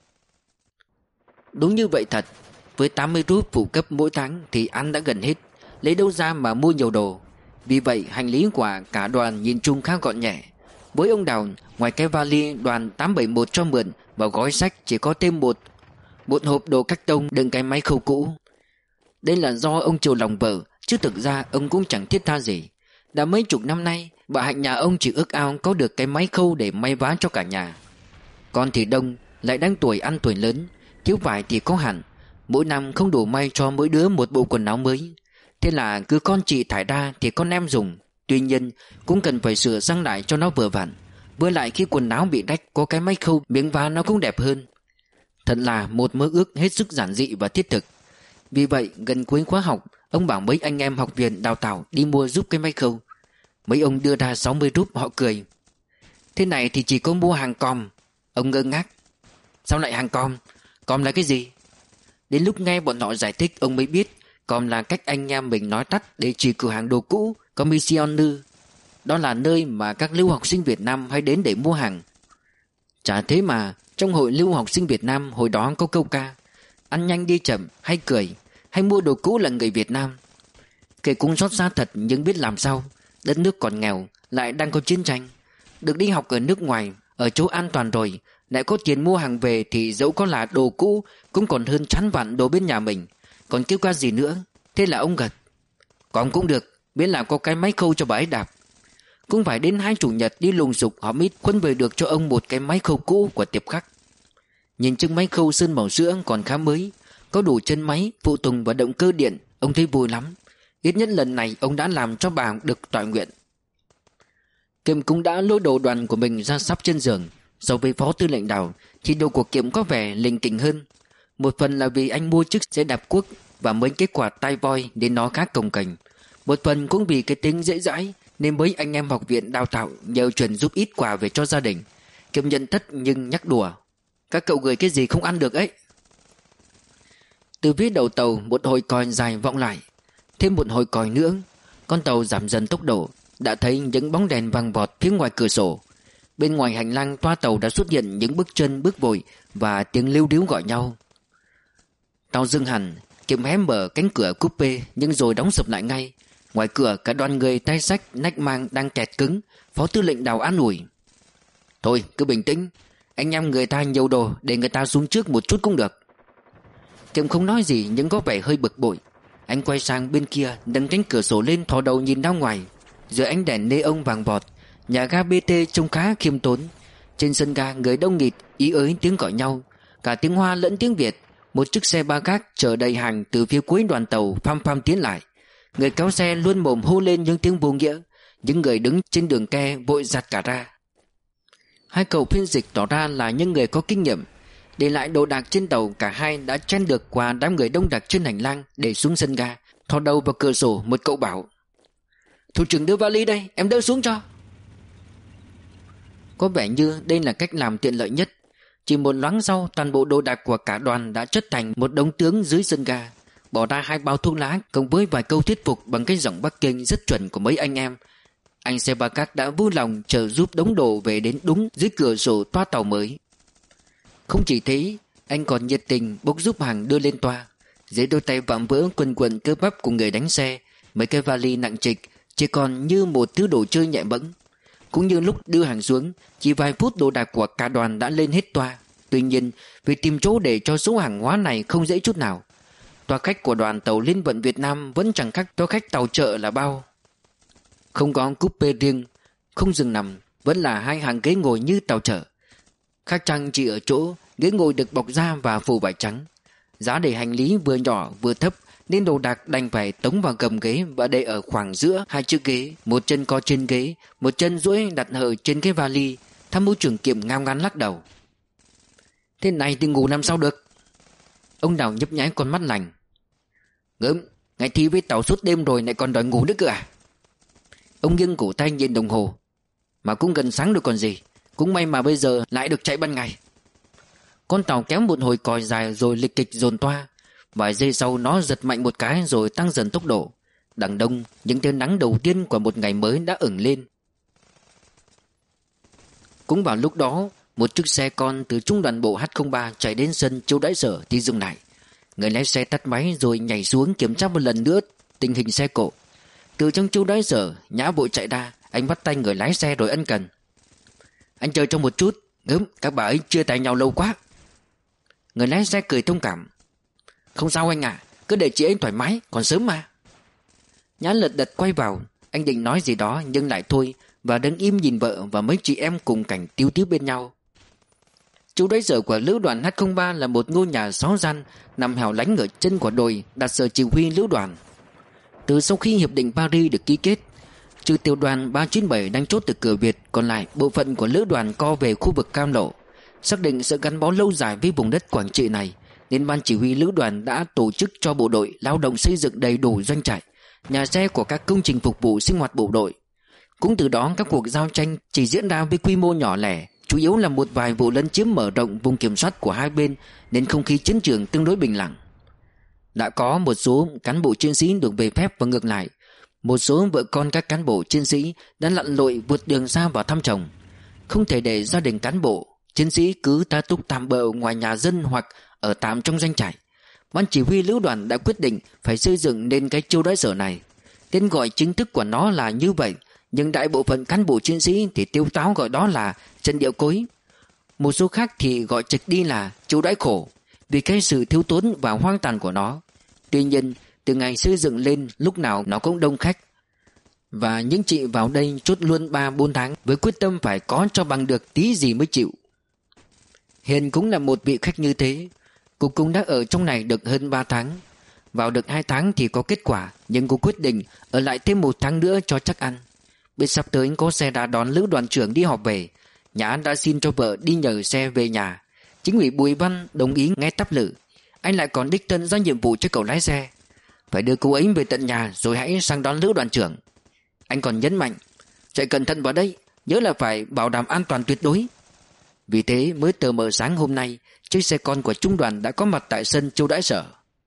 Đúng như vậy thật, với tám mươi rúp phụ cấp mỗi tháng thì ăn đã gần hết, lấy đâu ra mà mua nhiều đồ. Vì vậy hành lý của cả đoàn nhìn chung khá gọn nhẹ. Với ông Đào, ngoài cái vali đoàn tám bảy một cho mượn, vào gói sách chỉ có thêm một một hộp đồ cắt tông đựng cái máy khâu cũ. Đây là do ông chiều lòng vợ, chứ thực ra ông cũng chẳng thiết tha gì. Đã mấy chục năm nay, bà Hạnh nhà ông chỉ ước ao có được cái máy khâu để may vá cho cả nhà. Con thì đông, lại đang tuổi ăn tuổi lớn, thiếu vải thì có hẳn, mỗi năm không đủ may cho mỗi đứa một bộ quần áo mới. Thế là cứ con chị thải ra thì con em dùng. Tuy nhiên cũng cần phải sửa sang lại cho nó vừa vặn. Với lại khi quần áo bị rách, có cái máy khâu miếng vá nó cũng đẹp hơn. Thật là một mơ ước hết sức giản dị và thiết thực. Vì vậy gần cuối khóa học, ông bảo mấy anh em học viện đào tạo đi mua giúp cái máy khâu. Mấy ông đưa ra sáu mươi rúp, họ cười: "Thế này thì chỉ có mua hàng com." Ông ngơ ngác: "Sao lại hàng com? Com là cái gì?" Đến lúc nghe bọn họ giải thích, ông mới biết com là cách anh em mình nói tắt để chỉ cửa hàng đồ cũ, commissioner. Đó là nơi mà các lưu học sinh Việt Nam hay đến để mua hàng. Chả thế mà trong hội lưu học sinh Việt Nam hồi đó có câu ca: "Ăn nhanh đi chậm, hay cười, hay mua đồ cũ là người Việt Nam." Kể cũng xót xa thật, nhưng biết làm sao. Đất nước còn nghèo, lại đang có chiến tranh. Được đi học ở nước ngoài, ở chỗ an toàn rồi, lại có tiền mua hàng về thì dẫu có là đồ cũ cũng còn hơn chán vặn đồ bên nhà mình. Còn kêu ca gì nữa. Thế là ông gật: "Còn cũng được, miễn là có cái máy khâu cho bà ấy đạp." Cũng phải đến hai chủ nhật đi lùng sục họ mới khuân về được cho ông một cái máy khâu cũ của tiệp khắc. Nhìn chiếc máy khâu sơn màu sữa còn khá mới, có đủ chân máy, phụ tùng và động cơ điện, ông thấy vui lắm. Ít nhất lần này ông đã làm cho bà được toại nguyện. Kiệm cũng đã lôi đồ đoàn của mình ra sắp trên giường. So với phó tư lệnh Đào thì đồ của Kiệm có vẻ lình kình hơn. Một phần là vì anh mua chiếc xe đạp cuốc và mấy cái quạt tai voi nên nó khá cồng kềnh. Một phần cũng vì cái tính dễ dãi nên mấy anh em học viện đào tạo nhờ chuyển giúp ít quà về cho gia đình. Kiệm nhận thất nhưng nhắc đùa: "Các cậu gửi cái gì không ăn được ấy." Từ phía đầu tàu một hồi còi dài vọng lại. Thêm một hồi còi nữa, con tàu giảm dần tốc độ. Đã thấy những bóng đèn vàng vọt phía ngoài cửa sổ. Bên ngoài hành lang toa tàu đã xuất hiện những bước chân bước vội và tiếng líu ríu gọi nhau. Tàu dừng hẳn. Kiệm hé mở cánh cửa coupe nhưng rồi đóng sập lại ngay. Ngoài cửa cả đoàn người tay xách nách mang đang kẹt cứng. Phó tư lệnh Đào an ủi: Thôi cứ bình tĩnh, anh em người ta nhiều đồ, để người ta xuống trước một chút cũng được. Kiệm không nói gì nhưng có vẻ hơi bực bội. Anh quay sang bên kia, nâng cánh cửa sổ lên, thò đầu nhìn ra ngoài. Dưới ánh đèn neon vàng vọt, nhà ga bê tê trông khá khiêm tốn. Trên sân ga người đông nghịt, ý ới tiếng gọi nhau, cả tiếng Hoa lẫn tiếng Việt. Một chiếc xe ba gác chở đầy hàng từ phía cuối đoàn tàu phăm phăm tiến lại. Người kéo xe luôn mồm hô lên những tiếng vô nghĩa. Những người đứng trên đường ke vội giặt cả ra. Hai cậu phiên dịch tỏ ra là những người có kinh nghiệm. Để lại đồ đạc trên tàu, cả hai đã chen được qua đám người đông đặc trên hành lang để xuống sân ga. Thò đầu vào cửa sổ, một cậu bảo: Thủ trưởng đưa vali đây, em đỡ xuống cho. Có vẻ như đây là cách làm tiện lợi nhất. Chỉ một loáng sau, toàn bộ đồ đạc của cả đoàn đã chất thành một đống tướng dưới sân ga. Bỏ ra hai bao thuốc lá cùng với vài câu thuyết phục bằng cái giọng Bắc Kinh rất chuẩn của mấy anh em. Anh xe ba gác đã vui lòng chờ giúp đống đồ về đến đúng dưới cửa sổ toa tàu mới. Không chỉ thế, anh còn nhiệt tình bốc giúp hàng đưa lên toa. Dưới đôi tay vạm vỡ quần quần cơ bắp của người đánh xe, mấy cái vali nặng trịch chỉ còn như một thứ đồ chơi nhẹ bẫng. Cũng như lúc đưa hàng xuống, chỉ vài phút đồ đạc của cả đoàn đã lên hết toa. Tuy nhiên, việc tìm chỗ để cho số hàng hóa này không dễ chút nào. Toa khách của đoàn tàu Liên vận Việt Nam vẫn chẳng khác toa khách tàu chợ là bao. Không có coupe riêng, không giường nằm, vẫn là hai hàng ghế ngồi như tàu chợ. Khác chăng chỉ ở chỗ ghế ngồi được bọc da và phủ vải trắng. Giá để hành lý vừa nhỏ vừa thấp nên đồ đạc đành phải tống vào gầm ghế và để ở khoảng giữa hai chiếc ghế. Một chân co trên ghế, một chân duỗi đặt hở trên cái vali. Tham mưu trưởng Kiệm ngao ngán lắc đầu: Thế này thì ngủ làm sao được. Ông Đào nhấp nháy con mắt lành: Gớm, ngày thi với tàu suốt đêm rồi lại còn đòi ngủ nữa cơ à? Ông nghiêng cổ tay nhìn đồng hồ: Mà cũng gần sáng được còn gì. Cũng may mà bây giờ lại được chạy ban ngày. Con tàu kéo một hồi còi dài rồi lịch kịch dồn toa. Vài giây sau nó giật mạnh một cái rồi tăng dần tốc độ. Đằng đông, những tia nắng đầu tiên của một ngày mới đã ửng lên. Cũng vào lúc đó, một chiếc xe con từ trung đoàn bộ H không ba chạy đến sân Châu Đãi Sở thì dừng lại. Người lái xe tắt máy rồi nhảy xuống kiểm tra một lần nữa tình hình xe cộ. Từ trong Châu Đãi Sở, Nhã vội chạy ra. Anh bắt tay người lái xe rồi ân cần: Anh chờ trong một chút. Gớm, các bà ấy chia tay nhau lâu quá. Người lái xe cười thông cảm: Không sao anh ạ, à, cứ để chị ấy thoải mái, còn sớm mà. Nhã lật đật quay vào. Anh định nói gì đó nhưng lại thôi, và đứng im nhìn vợ và mấy chị em cùng cảnh tíu tíu bên nhau. Chỗ Đãi Sở của lữ đoàn H không ba là một ngôi nhà sáu gian nằm hẻo lánh ở chân của đồi đặt sở chỉ huy lữ đoàn. Từ sau khi hiệp định Paris được ký kết, trừ tiểu đoàn ba chín bảy đang chốt từ cửa Việt, còn lại bộ phận của lữ đoàn co về khu vực Cam Lộ. Xác định sự gắn bó lâu dài với vùng đất Quảng Trị này, nên ban chỉ huy lữ đoàn đã tổ chức cho bộ đội lao động xây dựng đầy đủ doanh trại, nhà xe của các công trình phục vụ sinh hoạt bộ đội. Cũng từ đó các cuộc giao tranh chỉ diễn ra với quy mô nhỏ lẻ, chủ yếu là một vài vụ lấn chiếm mở rộng vùng kiểm soát của hai bên, nên không khí chiến trường tương đối bình lặng. Đã có một số cán bộ chiến sĩ được về phép và ngược lại. Một số vợ con các cán bộ chiến sĩ đã lặn lội vượt đường xa vào thăm chồng. Không thể để gia đình cán bộ chiến sĩ cứ ta túc tạm bợ ngoài nhà dân hoặc ở tạm trong doanh trại. Ban chỉ huy lữ đoàn đã quyết định phải xây dựng nên cái Châu Đãi Sở này. Tên gọi chính thức của nó là như vậy, nhưng đại bộ phận cán bộ chiến sĩ thì tiêu táo gọi đó là Trần Điệu Cối. Một số khác thì gọi trực đi là Châu Đãi Khổ, vì cái sự thiếu tốn và hoang tàn của nó. Tuy nhiên, từ ngày xây dựng lên lúc nào nó cũng đông khách. Và những chị vào đây chốt luôn ba bốn tháng với quyết tâm phải có cho bằng được tí gì mới chịu. Hiền cũng là một vị khách như thế. Cô cũng đã ở trong này được hơn ba tháng. Vào được hai tháng thì có kết quả, nhưng cô quyết định ở lại thêm một tháng nữa cho chắc ăn. Biết sắp tới có xe đã đón lữ đoàn trưởng đi họp về, Nhã đã xin cho vợ đi nhờ xe về nhà. Chính ủy Bùi Văn đồng ý nghe tắp lự. Anh lại còn đích thân ra nhiệm vụ cho cậu lái xe. Phải đưa cô ấy về tận nhà rồi hãy sang đón lữ đoàn trưởng. Anh còn nhấn mạnh: chạy cẩn thận vào đây, nhớ là phải bảo đảm an toàn tuyệt đối. Vì thế mới tờ mờ sáng hôm nay, chiếc xe con của trung đoàn đã có mặt tại sân Châu Đãi Sở.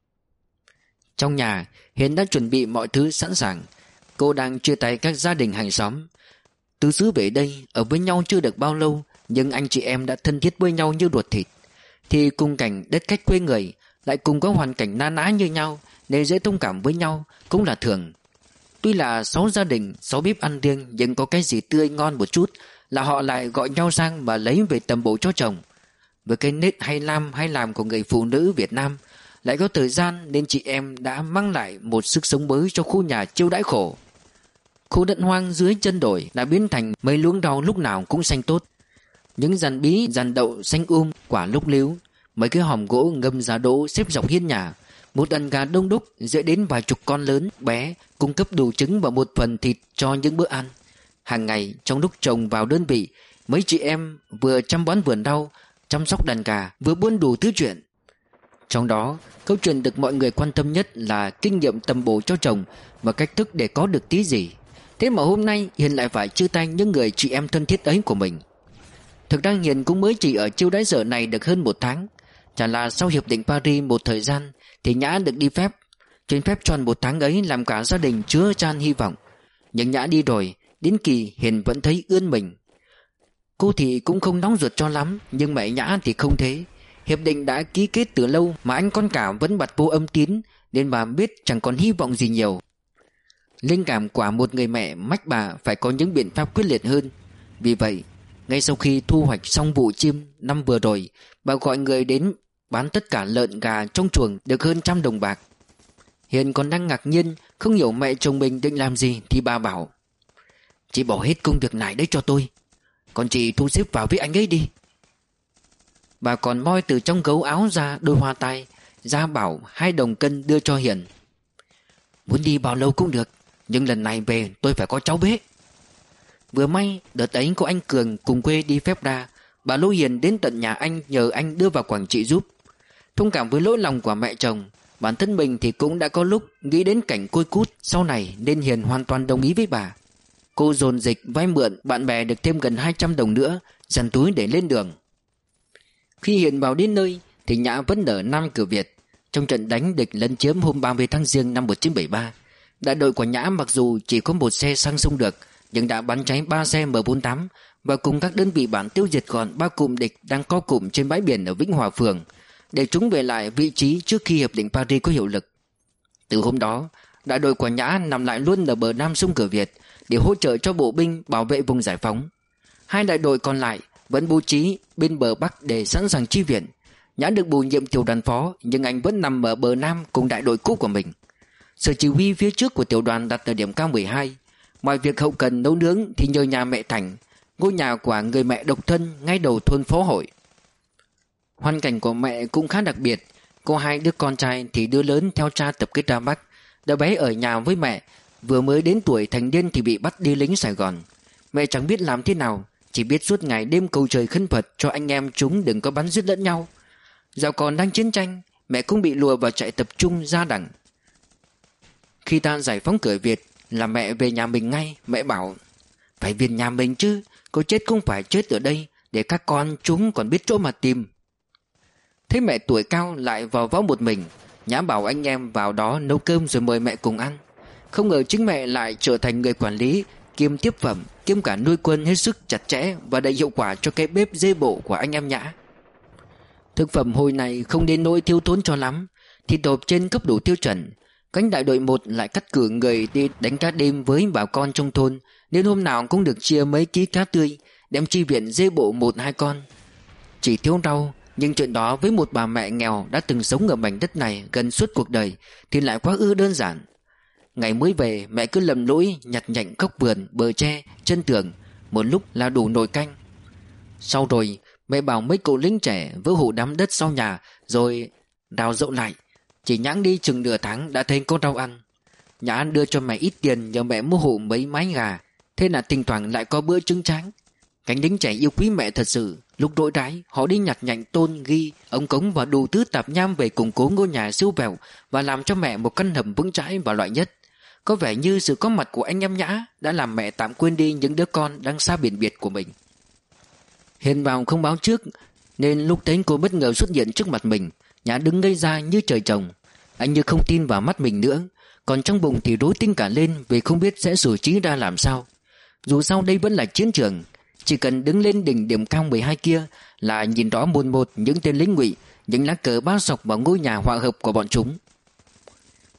Trong nhà, Hiền đã chuẩn bị mọi thứ sẵn sàng. Cô đang chia tay các gia đình hàng xóm. Từ xứ về đây, ở với nhau chưa được bao lâu, nhưng anh chị em đã thân thiết với nhau như ruột thịt. Thì cùng cảnh đất khách quê người, lại cùng có hoàn cảnh na ná như nhau, nên dễ thông cảm với nhau cũng là thường. Tuy là sáu gia đình, sáu bếp ăn riêng, nhưng có cái gì tươi ngon một chút là họ lại gọi nhau sang mà lấy về tầm bổ cho chồng. Với cái nết hay làm hay làm của người phụ nữ Việt Nam, lại có thời gian nên chị em đã mang lại một sức sống mới cho khu nhà chiêu đãi khổ. Khu đất hoang dưới chân đồi đã biến thành mấy luống rau lúc nào cũng xanh tốt. Những dàn bí, dàn đậu xanh um, quả lúc líu. Mấy cái hòm gỗ ngâm giá đỗ xếp dọc hiên nhà. Một đàn gà đông đúc dễ đến vài chục con lớn, bé, cung cấp đủ trứng và một phần thịt cho những bữa ăn. Hàng ngày trong lúc chồng vào đơn vị, mấy chị em vừa chăm bón vườn rau, chăm sóc đàn gà, vừa buôn đủ thứ chuyện. Trong đó, câu chuyện được mọi người quan tâm nhất là kinh nghiệm tầm bổ cho chồng và cách thức để có được tí gì. Thế mà hôm nay Hiền lại phải chia tay những người chị em thân thiết ấy của mình. Thực ra Hiền cũng mới chỉ ở chiêu đãi giờ này được hơn một tháng. Chả là sau Hiệp định Paris một thời gian thì Nhã được đi phép. Trên phép tròn một tháng ấy làm cả gia đình chứa chan hy vọng. Nhưng Nhã đi rồi, đến kỳ Hiền vẫn thấy ươn mình. Cô thì cũng không nóng ruột cho lắm, nhưng mẹ Nhã thì không thế. Hiệp định đã ký kết từ lâu mà anh con cả vẫn bặt vô âm tín, nên bà biết chẳng còn hy vọng gì nhiều. Linh cảm của một người mẹ mách bà phải có những biện pháp quyết liệt hơn. Vì vậy, ngay sau khi thu hoạch xong vụ chim năm vừa rồi, bà gọi người đến bán tất cả lợn gà trong chuồng được hơn trăm đồng bạc. Hiền còn đang ngạc nhiên không hiểu mẹ chồng mình định làm gì thì bà bảo: "Chị bỏ hết công việc này đấy cho tôi, còn chị thu xếp vào với anh ấy đi." Bà còn moi từ trong gấu áo ra đôi hoa tai, ra bảo hai đồng cân đưa cho Hiền. "Muốn đi bao lâu cũng được, nhưng lần này về tôi phải có cháu bế." Vừa may đợt ấy có anh Cường cùng quê đi phép ra, bà lôi Hiền đến tận nhà anh nhờ anh đưa vào Quảng Trị giúp. Thông cảm với lỗi lòng của mẹ chồng, bản thân mình thì cũng đã có lúc nghĩ đến cảnh côi cút sau này, nên Hiền hoàn toàn đồng ý với bà. Cô dồn dịch vay mượn bạn bè được thêm gần hai trăm đồng nữa, dàn túi để lên đường. Khi Hiền vào đến nơi thì Nhã vẫn ở Nam Cửa Việt. Trong trận đánh địch lấn chiếm hôm ba mươi tháng Giêng năm một nghìn chín trăm bảy mươi ba, đại đội của Nhã mặc dù chỉ có một xe sang sông được, nhưng đã bắn cháy ba xe M bốn mươi tám và cùng các đơn vị bạn tiêu diệt gọn ba cụm địch đang co cụm trên bãi biển ở Vĩnh Hòa Phường, để chúng về lại vị trí trước khi Hiệp định Paris có hiệu lực. Từ hôm đó, đại đội của Nhã nằm lại luôn ở bờ Nam sông Cửa Việt để hỗ trợ cho bộ binh bảo vệ vùng giải phóng. Hai đại đội còn lại vẫn bố trí bên bờ Bắc để sẵn sàng chi viện. Nhã được bổ nhiệm tiểu đoàn phó, nhưng anh vẫn nằm ở bờ Nam cùng đại đội cũ của mình. Sở chỉ huy phía trước của tiểu đoàn đặt ở điểm K mười hai. Mọi việc hậu cần nấu nướng thì nhờ nhà mẹ Thành, ngôi nhà của người mẹ độc thân ngay đầu thôn Phố Hội. Hoàn cảnh của mẹ cũng khá đặc biệt. Cô hai đứa con trai thì đứa lớn theo cha tập kết ra Bắc, đứa bé ở nhà với mẹ, vừa mới đến tuổi thành niên thì bị bắt đi lính Sài Gòn. Mẹ chẳng biết làm thế nào, chỉ biết suốt ngày đêm cầu trời khấn Phật cho anh em chúng đừng có bắn giết lẫn nhau. Dạo còn đang chiến tranh, mẹ cũng bị lùa vào trại tập trung Gia Đẳng. Khi ta giải phóng Cửa Việt là mẹ về nhà mình ngay. Mẹ bảo: "Phải về nhà mình chứ, có chết cũng phải chết ở đây, để các con chúng còn biết chỗ mà tìm." Thế mẹ tuổi cao lại vào võ một mình, Nhã bảo anh em vào đó nấu cơm rồi mời mẹ cùng ăn. Không ngờ chính mẹ lại trở thành người quản lý kiêm tiếp phẩm, kiêm cả nuôi quân hết sức chặt chẽ và đầy hiệu quả cho cái bếp dê bộ của anh em Nhã. Thực phẩm hồi này không đến nỗi thiếu thốn cho lắm, thịt hộp trên cấp đủ tiêu chuẩn. Cánh đại đội một lại cắt cử người đi đánh cá đêm với bà con trong thôn, nên hôm nào cũng được chia mấy ký cá tươi, đem chi viện dê bộ một hai con. Chỉ thiếu rau, nhưng chuyện đó với một bà mẹ nghèo đã từng sống ở mảnh đất này gần suốt cuộc đời thì lại quá ư đơn giản. Ngày mới về, mẹ cứ lầm lũi nhặt nhạnh góc vườn, bờ tre, chân tường, một lúc là đủ nồi canh. Sau rồi mẹ bảo mấy cậu lính trẻ vỡ hụ đám đất sau nhà rồi đào rộng lại. Chỉ nhãng đi chừng nửa tháng đã thấy có rau ăn. Nhã đưa cho mẹ ít tiền nhờ mẹ mua hộ mấy mái gà, thế là thỉnh thoảng lại có bữa trứng tráng. Cánh lính trẻ yêu quý mẹ thật sự. Lúc rỗi rãi họ đi nhặt nhạnh tôn, ghi, ống cống và đủ thứ tạp nham về củng cố ngôi nhà siêu vẹo và làm cho mẹ một căn hầm vững chãi và loại nhất. Có vẻ như sự có mặt của anh em Nhã đã làm mẹ tạm quên đi những đứa con đang xa biển biệt của mình. Hiền vào không báo trước, nên lúc thấy cô bất ngờ xuất hiện trước mặt mình, Nhã đứng ngây ra như trời trồng. Anh như không tin vào mắt mình nữa, còn trong bụng thì rối tinh cả lên vì không biết sẽ xử trí ra làm sao. Dù sao đây vẫn là chiến trường, chỉ cần đứng lên đỉnh điểm K mười hai kia là nhìn rõ một một những tên lính ngụy, những lá cờ bao sọc vào ngôi nhà hòa hợp của bọn chúng.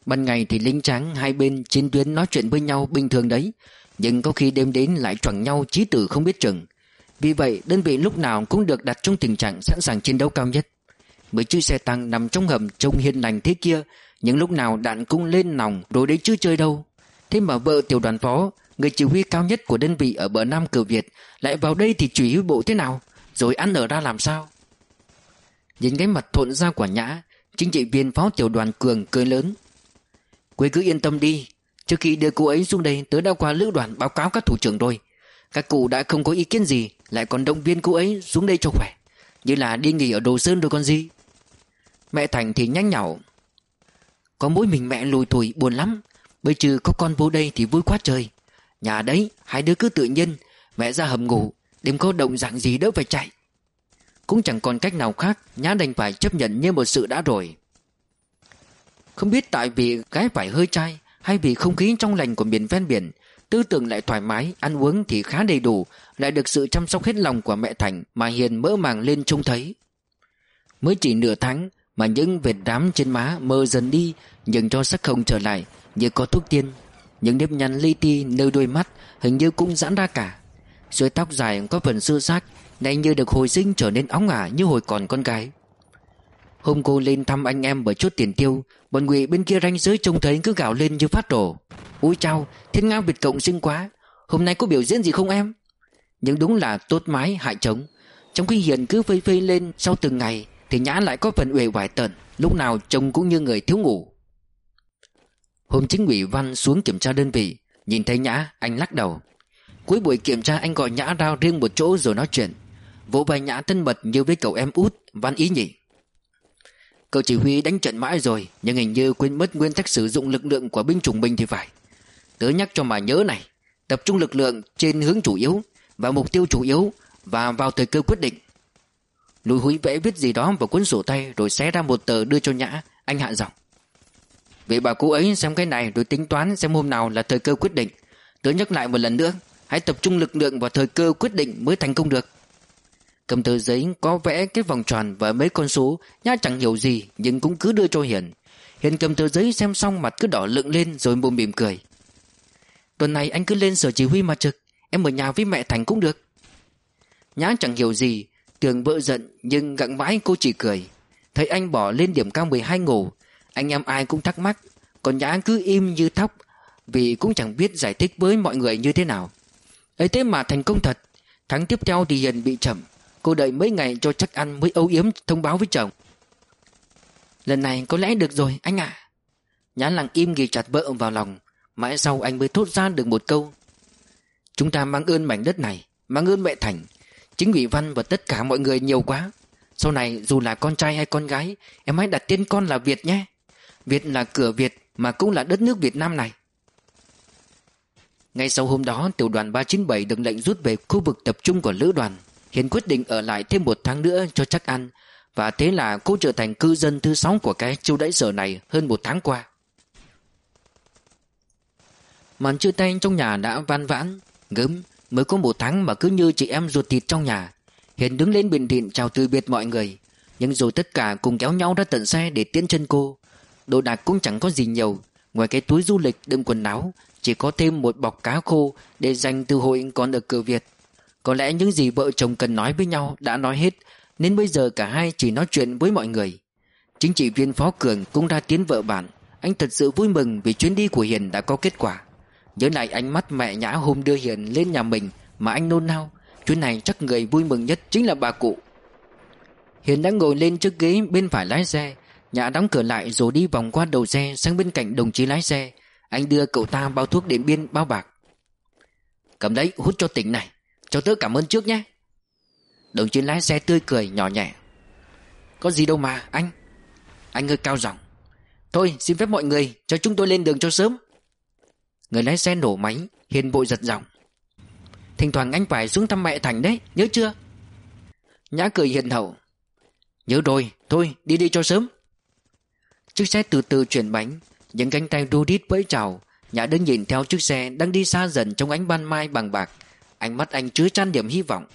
Ban ngày thì lính tráng hai bên chiến tuyến nói chuyện với nhau bình thường đấy, nhưng có khi đêm đến lại choảng nhau chí tử không biết chừng. Vì vậy đơn vị lúc nào cũng được đặt trong tình trạng sẵn sàng chiến đấu cao nhất. Mấy chiếc xe tăng nằm trong hầm trông hiền lành thế kia, nhưng lúc nào đạn cũng lên nòng rồi đấy chứ chơi đâu. Thế mà vợ tiểu đoàn phó, người chỉ huy cao nhất của đơn vị ở bờ Nam Cờ Việt, lại vào đây thì chỉ huy bộ thế nào, rồi ăn ở ra làm sao? Nhìn cái mặt thộn ra của Nhã, chính trị viên phó tiểu đoàn Cường cười lớn. Quý cứ yên tâm đi, trước khi đưa cô ấy xuống đây tớ đã qua lữ đoàn báo cáo các thủ trưởng rồi. Các cụ đã không có ý kiến gì, lại còn động viên cô ấy xuống đây cho khỏe, như là đi nghỉ ở Đồ Sơn rồi còn gì. Mẹ Thành thì nhanh nhảu. Có mỗi mình mẹ lùi thủi buồn lắm, bây giờ có con vô đây thì vui quá trời. Nhà đấy hai đứa cứ tự nhiên, mẹ ra hầm ngủ, đêm có động dạng gì đỡ phải chạy. Cũng chẳng còn cách nào khác, Nhã đành phải chấp nhận như một sự đã rồi. Không biết tại vì gái phải hơi trai, hay vì không khí trong lành của miền ven biển, tư tưởng lại thoải mái, ăn uống thì khá đầy đủ, lại được sự chăm sóc hết lòng của mẹ Thành mà Hiền mỡ màng lên trông thấy. Mới chỉ nửa tháng mà những vệt đám trên má mờ dần đi, nhưng cho sắc hồng trở lại như có thuốc tiên. Những nếp nhăn li ti nơi đôi mắt hình như cũng giãn ra cả. Rồi tóc dài có phần xưa xác nay như được hồi sinh trở nên óng ả như hồi còn con gái. Hôm cô lên thăm anh em ở chốt tiền tiêu, bọn Ngụy bên kia ranh giới trông thấy cứ gào lên như phát nổ. Úi chao, Thiên Nga Việt Cộng xinh quá, hôm nay có biểu diễn gì không em? Nhưng đúng là tốt mái hại trống. Trong khi Hiền cứ phây phây lên sau từng ngày, thì Nhã lại có phần uể oải tợn, lúc nào trông cũng như người thiếu ngủ. Hôm chính ủy Văn xuống kiểm tra đơn vị, nhìn thấy Nhã, anh lắc đầu. Cuối buổi kiểm tra anh gọi Nhã ra riêng một chỗ rồi nói chuyện, vỗ vai Nhã thân mật như với cậu em út. Văn ý nhỉ? Cậu chỉ huy đánh trận mãi rồi, nhưng hình như quên mất nguyên tắc sử dụng lực lượng của binh chủng mình thì phải. Tớ nhắc cho mà nhớ này, tập trung lực lượng trên hướng chủ yếu, vào mục tiêu chủ yếu, và vào thời cơ quyết định. Lùi húi vẽ viết gì đó vào cuốn sổ tay rồi xé ra một tờ đưa cho Nhã. Anh hạ giọng. Vậy bảo cô ấy xem cái này rồi tính toán xem hôm nào là thời cơ quyết định. Tớ nhắc lại một lần nữa, hãy tập trung lực lượng vào thời cơ quyết định mới thành công được. Cầm tờ giấy có vẽ cái vòng tròn và mấy con số, Nhã chẳng hiểu gì nhưng cũng cứ đưa cho Hiền. Hiền cầm tờ giấy xem xong mặt cứ đỏ lựng lên rồi mồm mỉm cười. Tuần này anh cứ lên sở chỉ huy mà trực, em ở nhà với mẹ Thành cũng được. Nhã chẳng hiểu gì, tưởng vợ giận nhưng gặng mãi cô chỉ cười. Thấy anh bỏ lên điểm cao mười hai ngủ, anh em ai cũng thắc mắc, còn Nhã cứ im như thóc, vì cũng chẳng biết giải thích với mọi người như thế nào. Ấy thế mà thành công thật. Tháng tiếp theo thì Hiền bị chậm, cô đợi mấy ngày cho chắc ăn mới âu yếm thông báo với chồng. Lần này có lẽ được rồi anh ạ. À. Nhã lặng im ghi chặt vợ vào lòng. Mãi sau anh mới thốt ra được một câu. Chúng ta mang ơn mảnh đất này, mang ơn mẹ Thành, chính ủy Văn và tất cả mọi người nhiều quá. Sau này dù là con trai hay con gái, em hãy đặt tên con là Việt nhé. Việt là cửa Việt mà cũng là đất nước Việt Nam này. Ngay sau hôm đó, tiểu đoàn ba chín bảy được lệnh rút về khu vực tập trung của lữ đoàn. Hiền quyết định ở lại thêm một tháng nữa cho chắc ăn, và thế là cô trở thành cư dân thứ sáu của cái chiêu đãi sở này hơn một tháng qua. Màn chia tay trong nhà đã van vãn. Gớm, mới có một tháng mà cứ như chị em ruột thịt trong nhà. Hiền đứng lên bình thịnh chào từ biệt mọi người, nhưng rồi tất cả cùng kéo nhau ra tận xe để tiễn chân cô. Đồ đạc cũng chẳng có gì nhiều, ngoài cái túi du lịch đựng quần áo, chỉ có thêm một bọc cá khô để dành từ hồi còn ở cửa Việt. Có lẽ những gì vợ chồng cần nói với nhau đã nói hết, nên bây giờ cả hai chỉ nói chuyện với mọi người. Chính trị viên Phó Cường cũng ra tiến vợ bạn. Anh thật sự vui mừng vì chuyến đi của Hiền đã có kết quả. Nhớ lại ánh mắt mẹ Nhã hôm đưa Hiền lên nhà mình mà anh nôn nao, chuyến này chắc người vui mừng nhất chính là bà cụ. Hiền đã ngồi lên chiếc ghế bên phải lái xe. Nhã đóng cửa lại rồi đi vòng qua đầu xe sang bên cạnh đồng chí lái xe. Anh đưa cậu ta bao thuốc Điện Biên bao bạc. Cầm đấy, hút cho tỉnh này, cho tớ cảm ơn trước nhé. Đồng chí lái xe tươi cười nhỏ nhẹ. Có gì đâu mà anh. Anh hơi cao giọng. Thôi xin phép mọi người cho chúng tôi lên đường cho sớm. Người lái xe nổ máy. Hiền vội giật giọng. Thỉnh thoảng anh phải xuống thăm mẹ Thành đấy, nhớ chưa? Nhã cười hiền hậu. Nhớ rồi, thôi đi đi cho sớm. Chiếc xe từ từ chuyển bánh, những cánh tay ru rít vẫy chào. Nhã đứng nhìn theo chiếc xe đang đi xa dần trong ánh ban mai bằng bạc. Ánh mắt anh chứa chan điểm hy vọng.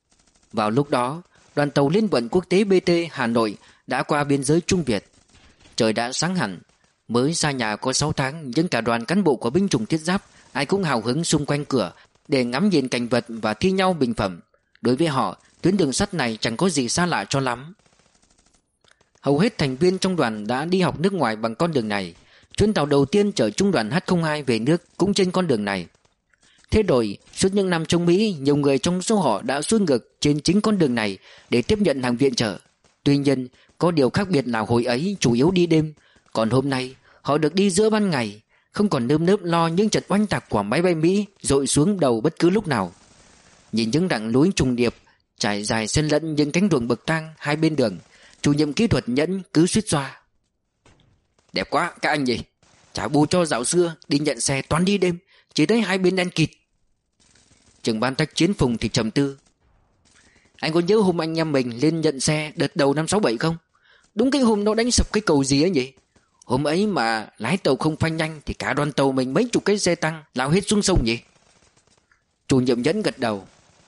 Vào lúc đó, đoàn tàu liên vận quốc tế bê tê Hà Nội đã qua biên giới Trung Việt. Trời đã sáng hẳn. Mới xa nhà có sáu tháng, nhưng cả đoàn cán bộ của binh chủng thiết giáp ai cũng hào hứng xung quanh cửa để ngắm nhìn cảnh vật và thi nhau bình phẩm. Đối với họ, tuyến đường sắt này chẳng có gì xa lạ cho lắm. Hầu hết thành viên trong đoàn đã đi học nước ngoài bằng con đường này. Chuyến tàu đầu tiên chở trung đoàn H không hai về nước cũng trên con đường này. Thế rồi, suốt những năm trong Mỹ, nhiều người trong số họ đã xuôi ngược trên chính con đường này để tiếp nhận hàng viện trợ. Tuy nhiên, có điều khác biệt là hồi ấy chủ yếu đi đêm, còn hôm nay họ được đi giữa ban ngày, không còn nơm nớp lo những trận oanh tạc của máy bay Mỹ dội xuống đầu bất cứ lúc nào. Nhìn những rặng núi trùng điệp trải dài xen lẫn những cánh ruộng bậc thang hai bên đường, chủ nhiệm kỹ thuật Nhẫn cứ suýt xoa: đẹp quá các anh nhỉ, trả bù cho dạo xưa đi nhận xe toàn đi đêm, chỉ thấy hai bên đen kịt. Trưởng ban tác chiến Phùng thì trầm tư: anh có nhớ hôm anh em mình lên nhận xe đợt đầu năm sáu bảy không? Đúng cái hôm nó đánh sập cái cầu gì ấy nhỉ? Hôm ấy mà lái tàu không phanh nhanh thì cả đoàn tàu mình mấy chục cái xe tăng lao hết xuống sông nhỉ? Chủ nhiệm Nhẫn gật đầu: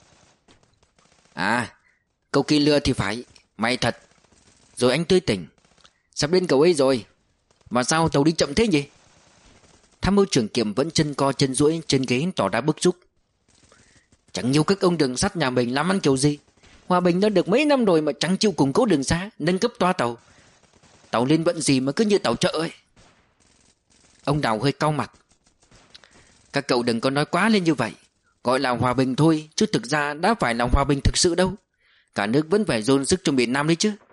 À, câu kia lừa thì phải, may thật. Rồi anh tươi tỉnh: sắp đến cầu ấy rồi, mà sao tàu đi chậm thế nhỉ? Tham mưu trưởng Kiểm vẫn chân co chân duỗi trên ghế tỏ ra bức xúc: chẳng nhiều các ông đường sắt nhà mình làm ăn kiểu gì. Hòa Bình đã được mấy năm rồi mà chẳng chịu củng cố đường xá, nâng cấp toa tàu. Tàu lên vận gì mà cứ như tàu chợ ấy. Ông Đào hơi cau mặt: các cậu đừng có nói quá lên như vậy. Gọi là hòa bình thôi, chứ thực ra đã phải là hòa bình thực sự đâu. Cả nước vẫn phải dồn sức cho miền Nam đấy chứ.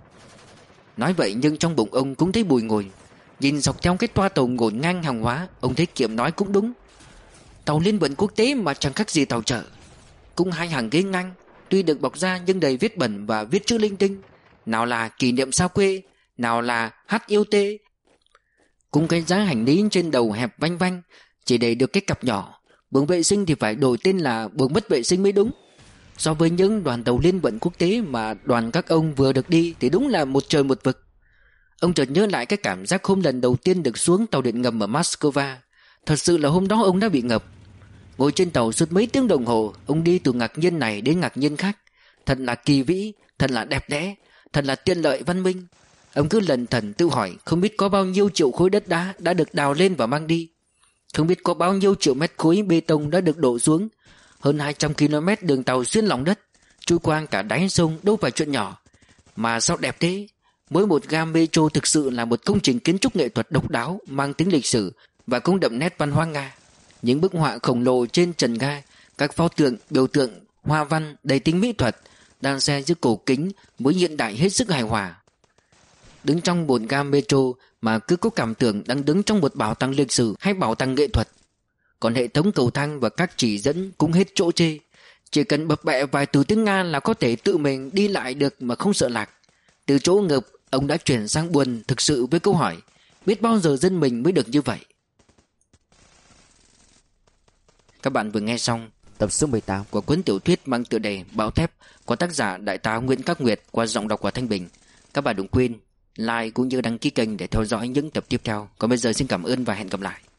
Nói vậy nhưng trong bụng ông cũng thấy bùi ngùi. Nhìn dọc theo cái toa tàu ngổn ngang hàng hóa, ông thấy Kiểm nói cũng đúng. Tàu liên vận quốc tế mà chẳng khác gì tàu chợ. Cũng hai hàng ghế ngang, tuy được bọc da nhưng đầy viết bẩn và viết chữ linh tinh. Nào là kỷ niệm sao quê, nào là hát yêu tê. Cũng cái giá hành lý trên đầu hẹp vanh vanh, chỉ để được cái cặp nhỏ. Buồng vệ sinh thì phải đổi tên là buồng mất vệ sinh mới đúng. So với những đoàn tàu liên vận quốc tế mà đoàn các ông vừa được đi thì đúng là một trời một vực. Ông chợt nhớ lại cái cảm giác hôm lần đầu tiên được xuống tàu điện ngầm ở Moscow. Thật sự là hôm đó ông đã bị ngập. Ngồi trên tàu suốt mấy tiếng đồng hồ, ông đi từ ngạc nhiên này đến ngạc nhiên khác. Thật là kỳ vĩ, thật là đẹp đẽ, thật là tiện lợi văn minh. Ông cứ lần thần tự hỏi không biết có bao nhiêu triệu khối đất đá đã được đào lên và mang đi. Không biết có bao nhiêu triệu mét khối bê tông đã được đổ xuống. Hơn hai trăm ki lô mét đường tàu xuyên lòng đất, trôi qua cả đáy sông đâu phải chuyện nhỏ. Mà sao đẹp thế? Mỗi một ga metro thực sự là một công trình kiến trúc nghệ thuật độc đáo, mang tính lịch sử và cũng đậm nét văn hóa Nga. Những bức họa khổng lồ trên trần ga, các pho tượng, biểu tượng, hoa văn đầy tính mỹ thuật, đan xen giữa cổ kính với hiện đại hết sức hài hòa. Đứng trong một ga metro mà cứ có cảm tưởng đang đứng trong một bảo tàng lịch sử hay bảo tàng nghệ thuật. Còn hệ thống cầu thang và các chỉ dẫn cũng hết chỗ chê. Chỉ cần bập bẹ vài từ tiếng Nga là có thể tự mình đi lại được mà không sợ lạc. Từ chỗ ngợp, ông đã chuyển sang buồn thực sự với câu hỏi: biết bao giờ dân mình mới được như vậy? Các bạn vừa nghe xong tập số mười tám của cuốn tiểu thuyết mang tựa đề Bão Thép của tác giả đại tá Nguyễn Các Nguyệt qua giọng đọc của Thanh Bình. Các bạn đừng quên like cũng như đăng ký kênh để theo dõi những tập tiếp theo. Còn bây giờ xin cảm ơn và hẹn gặp lại.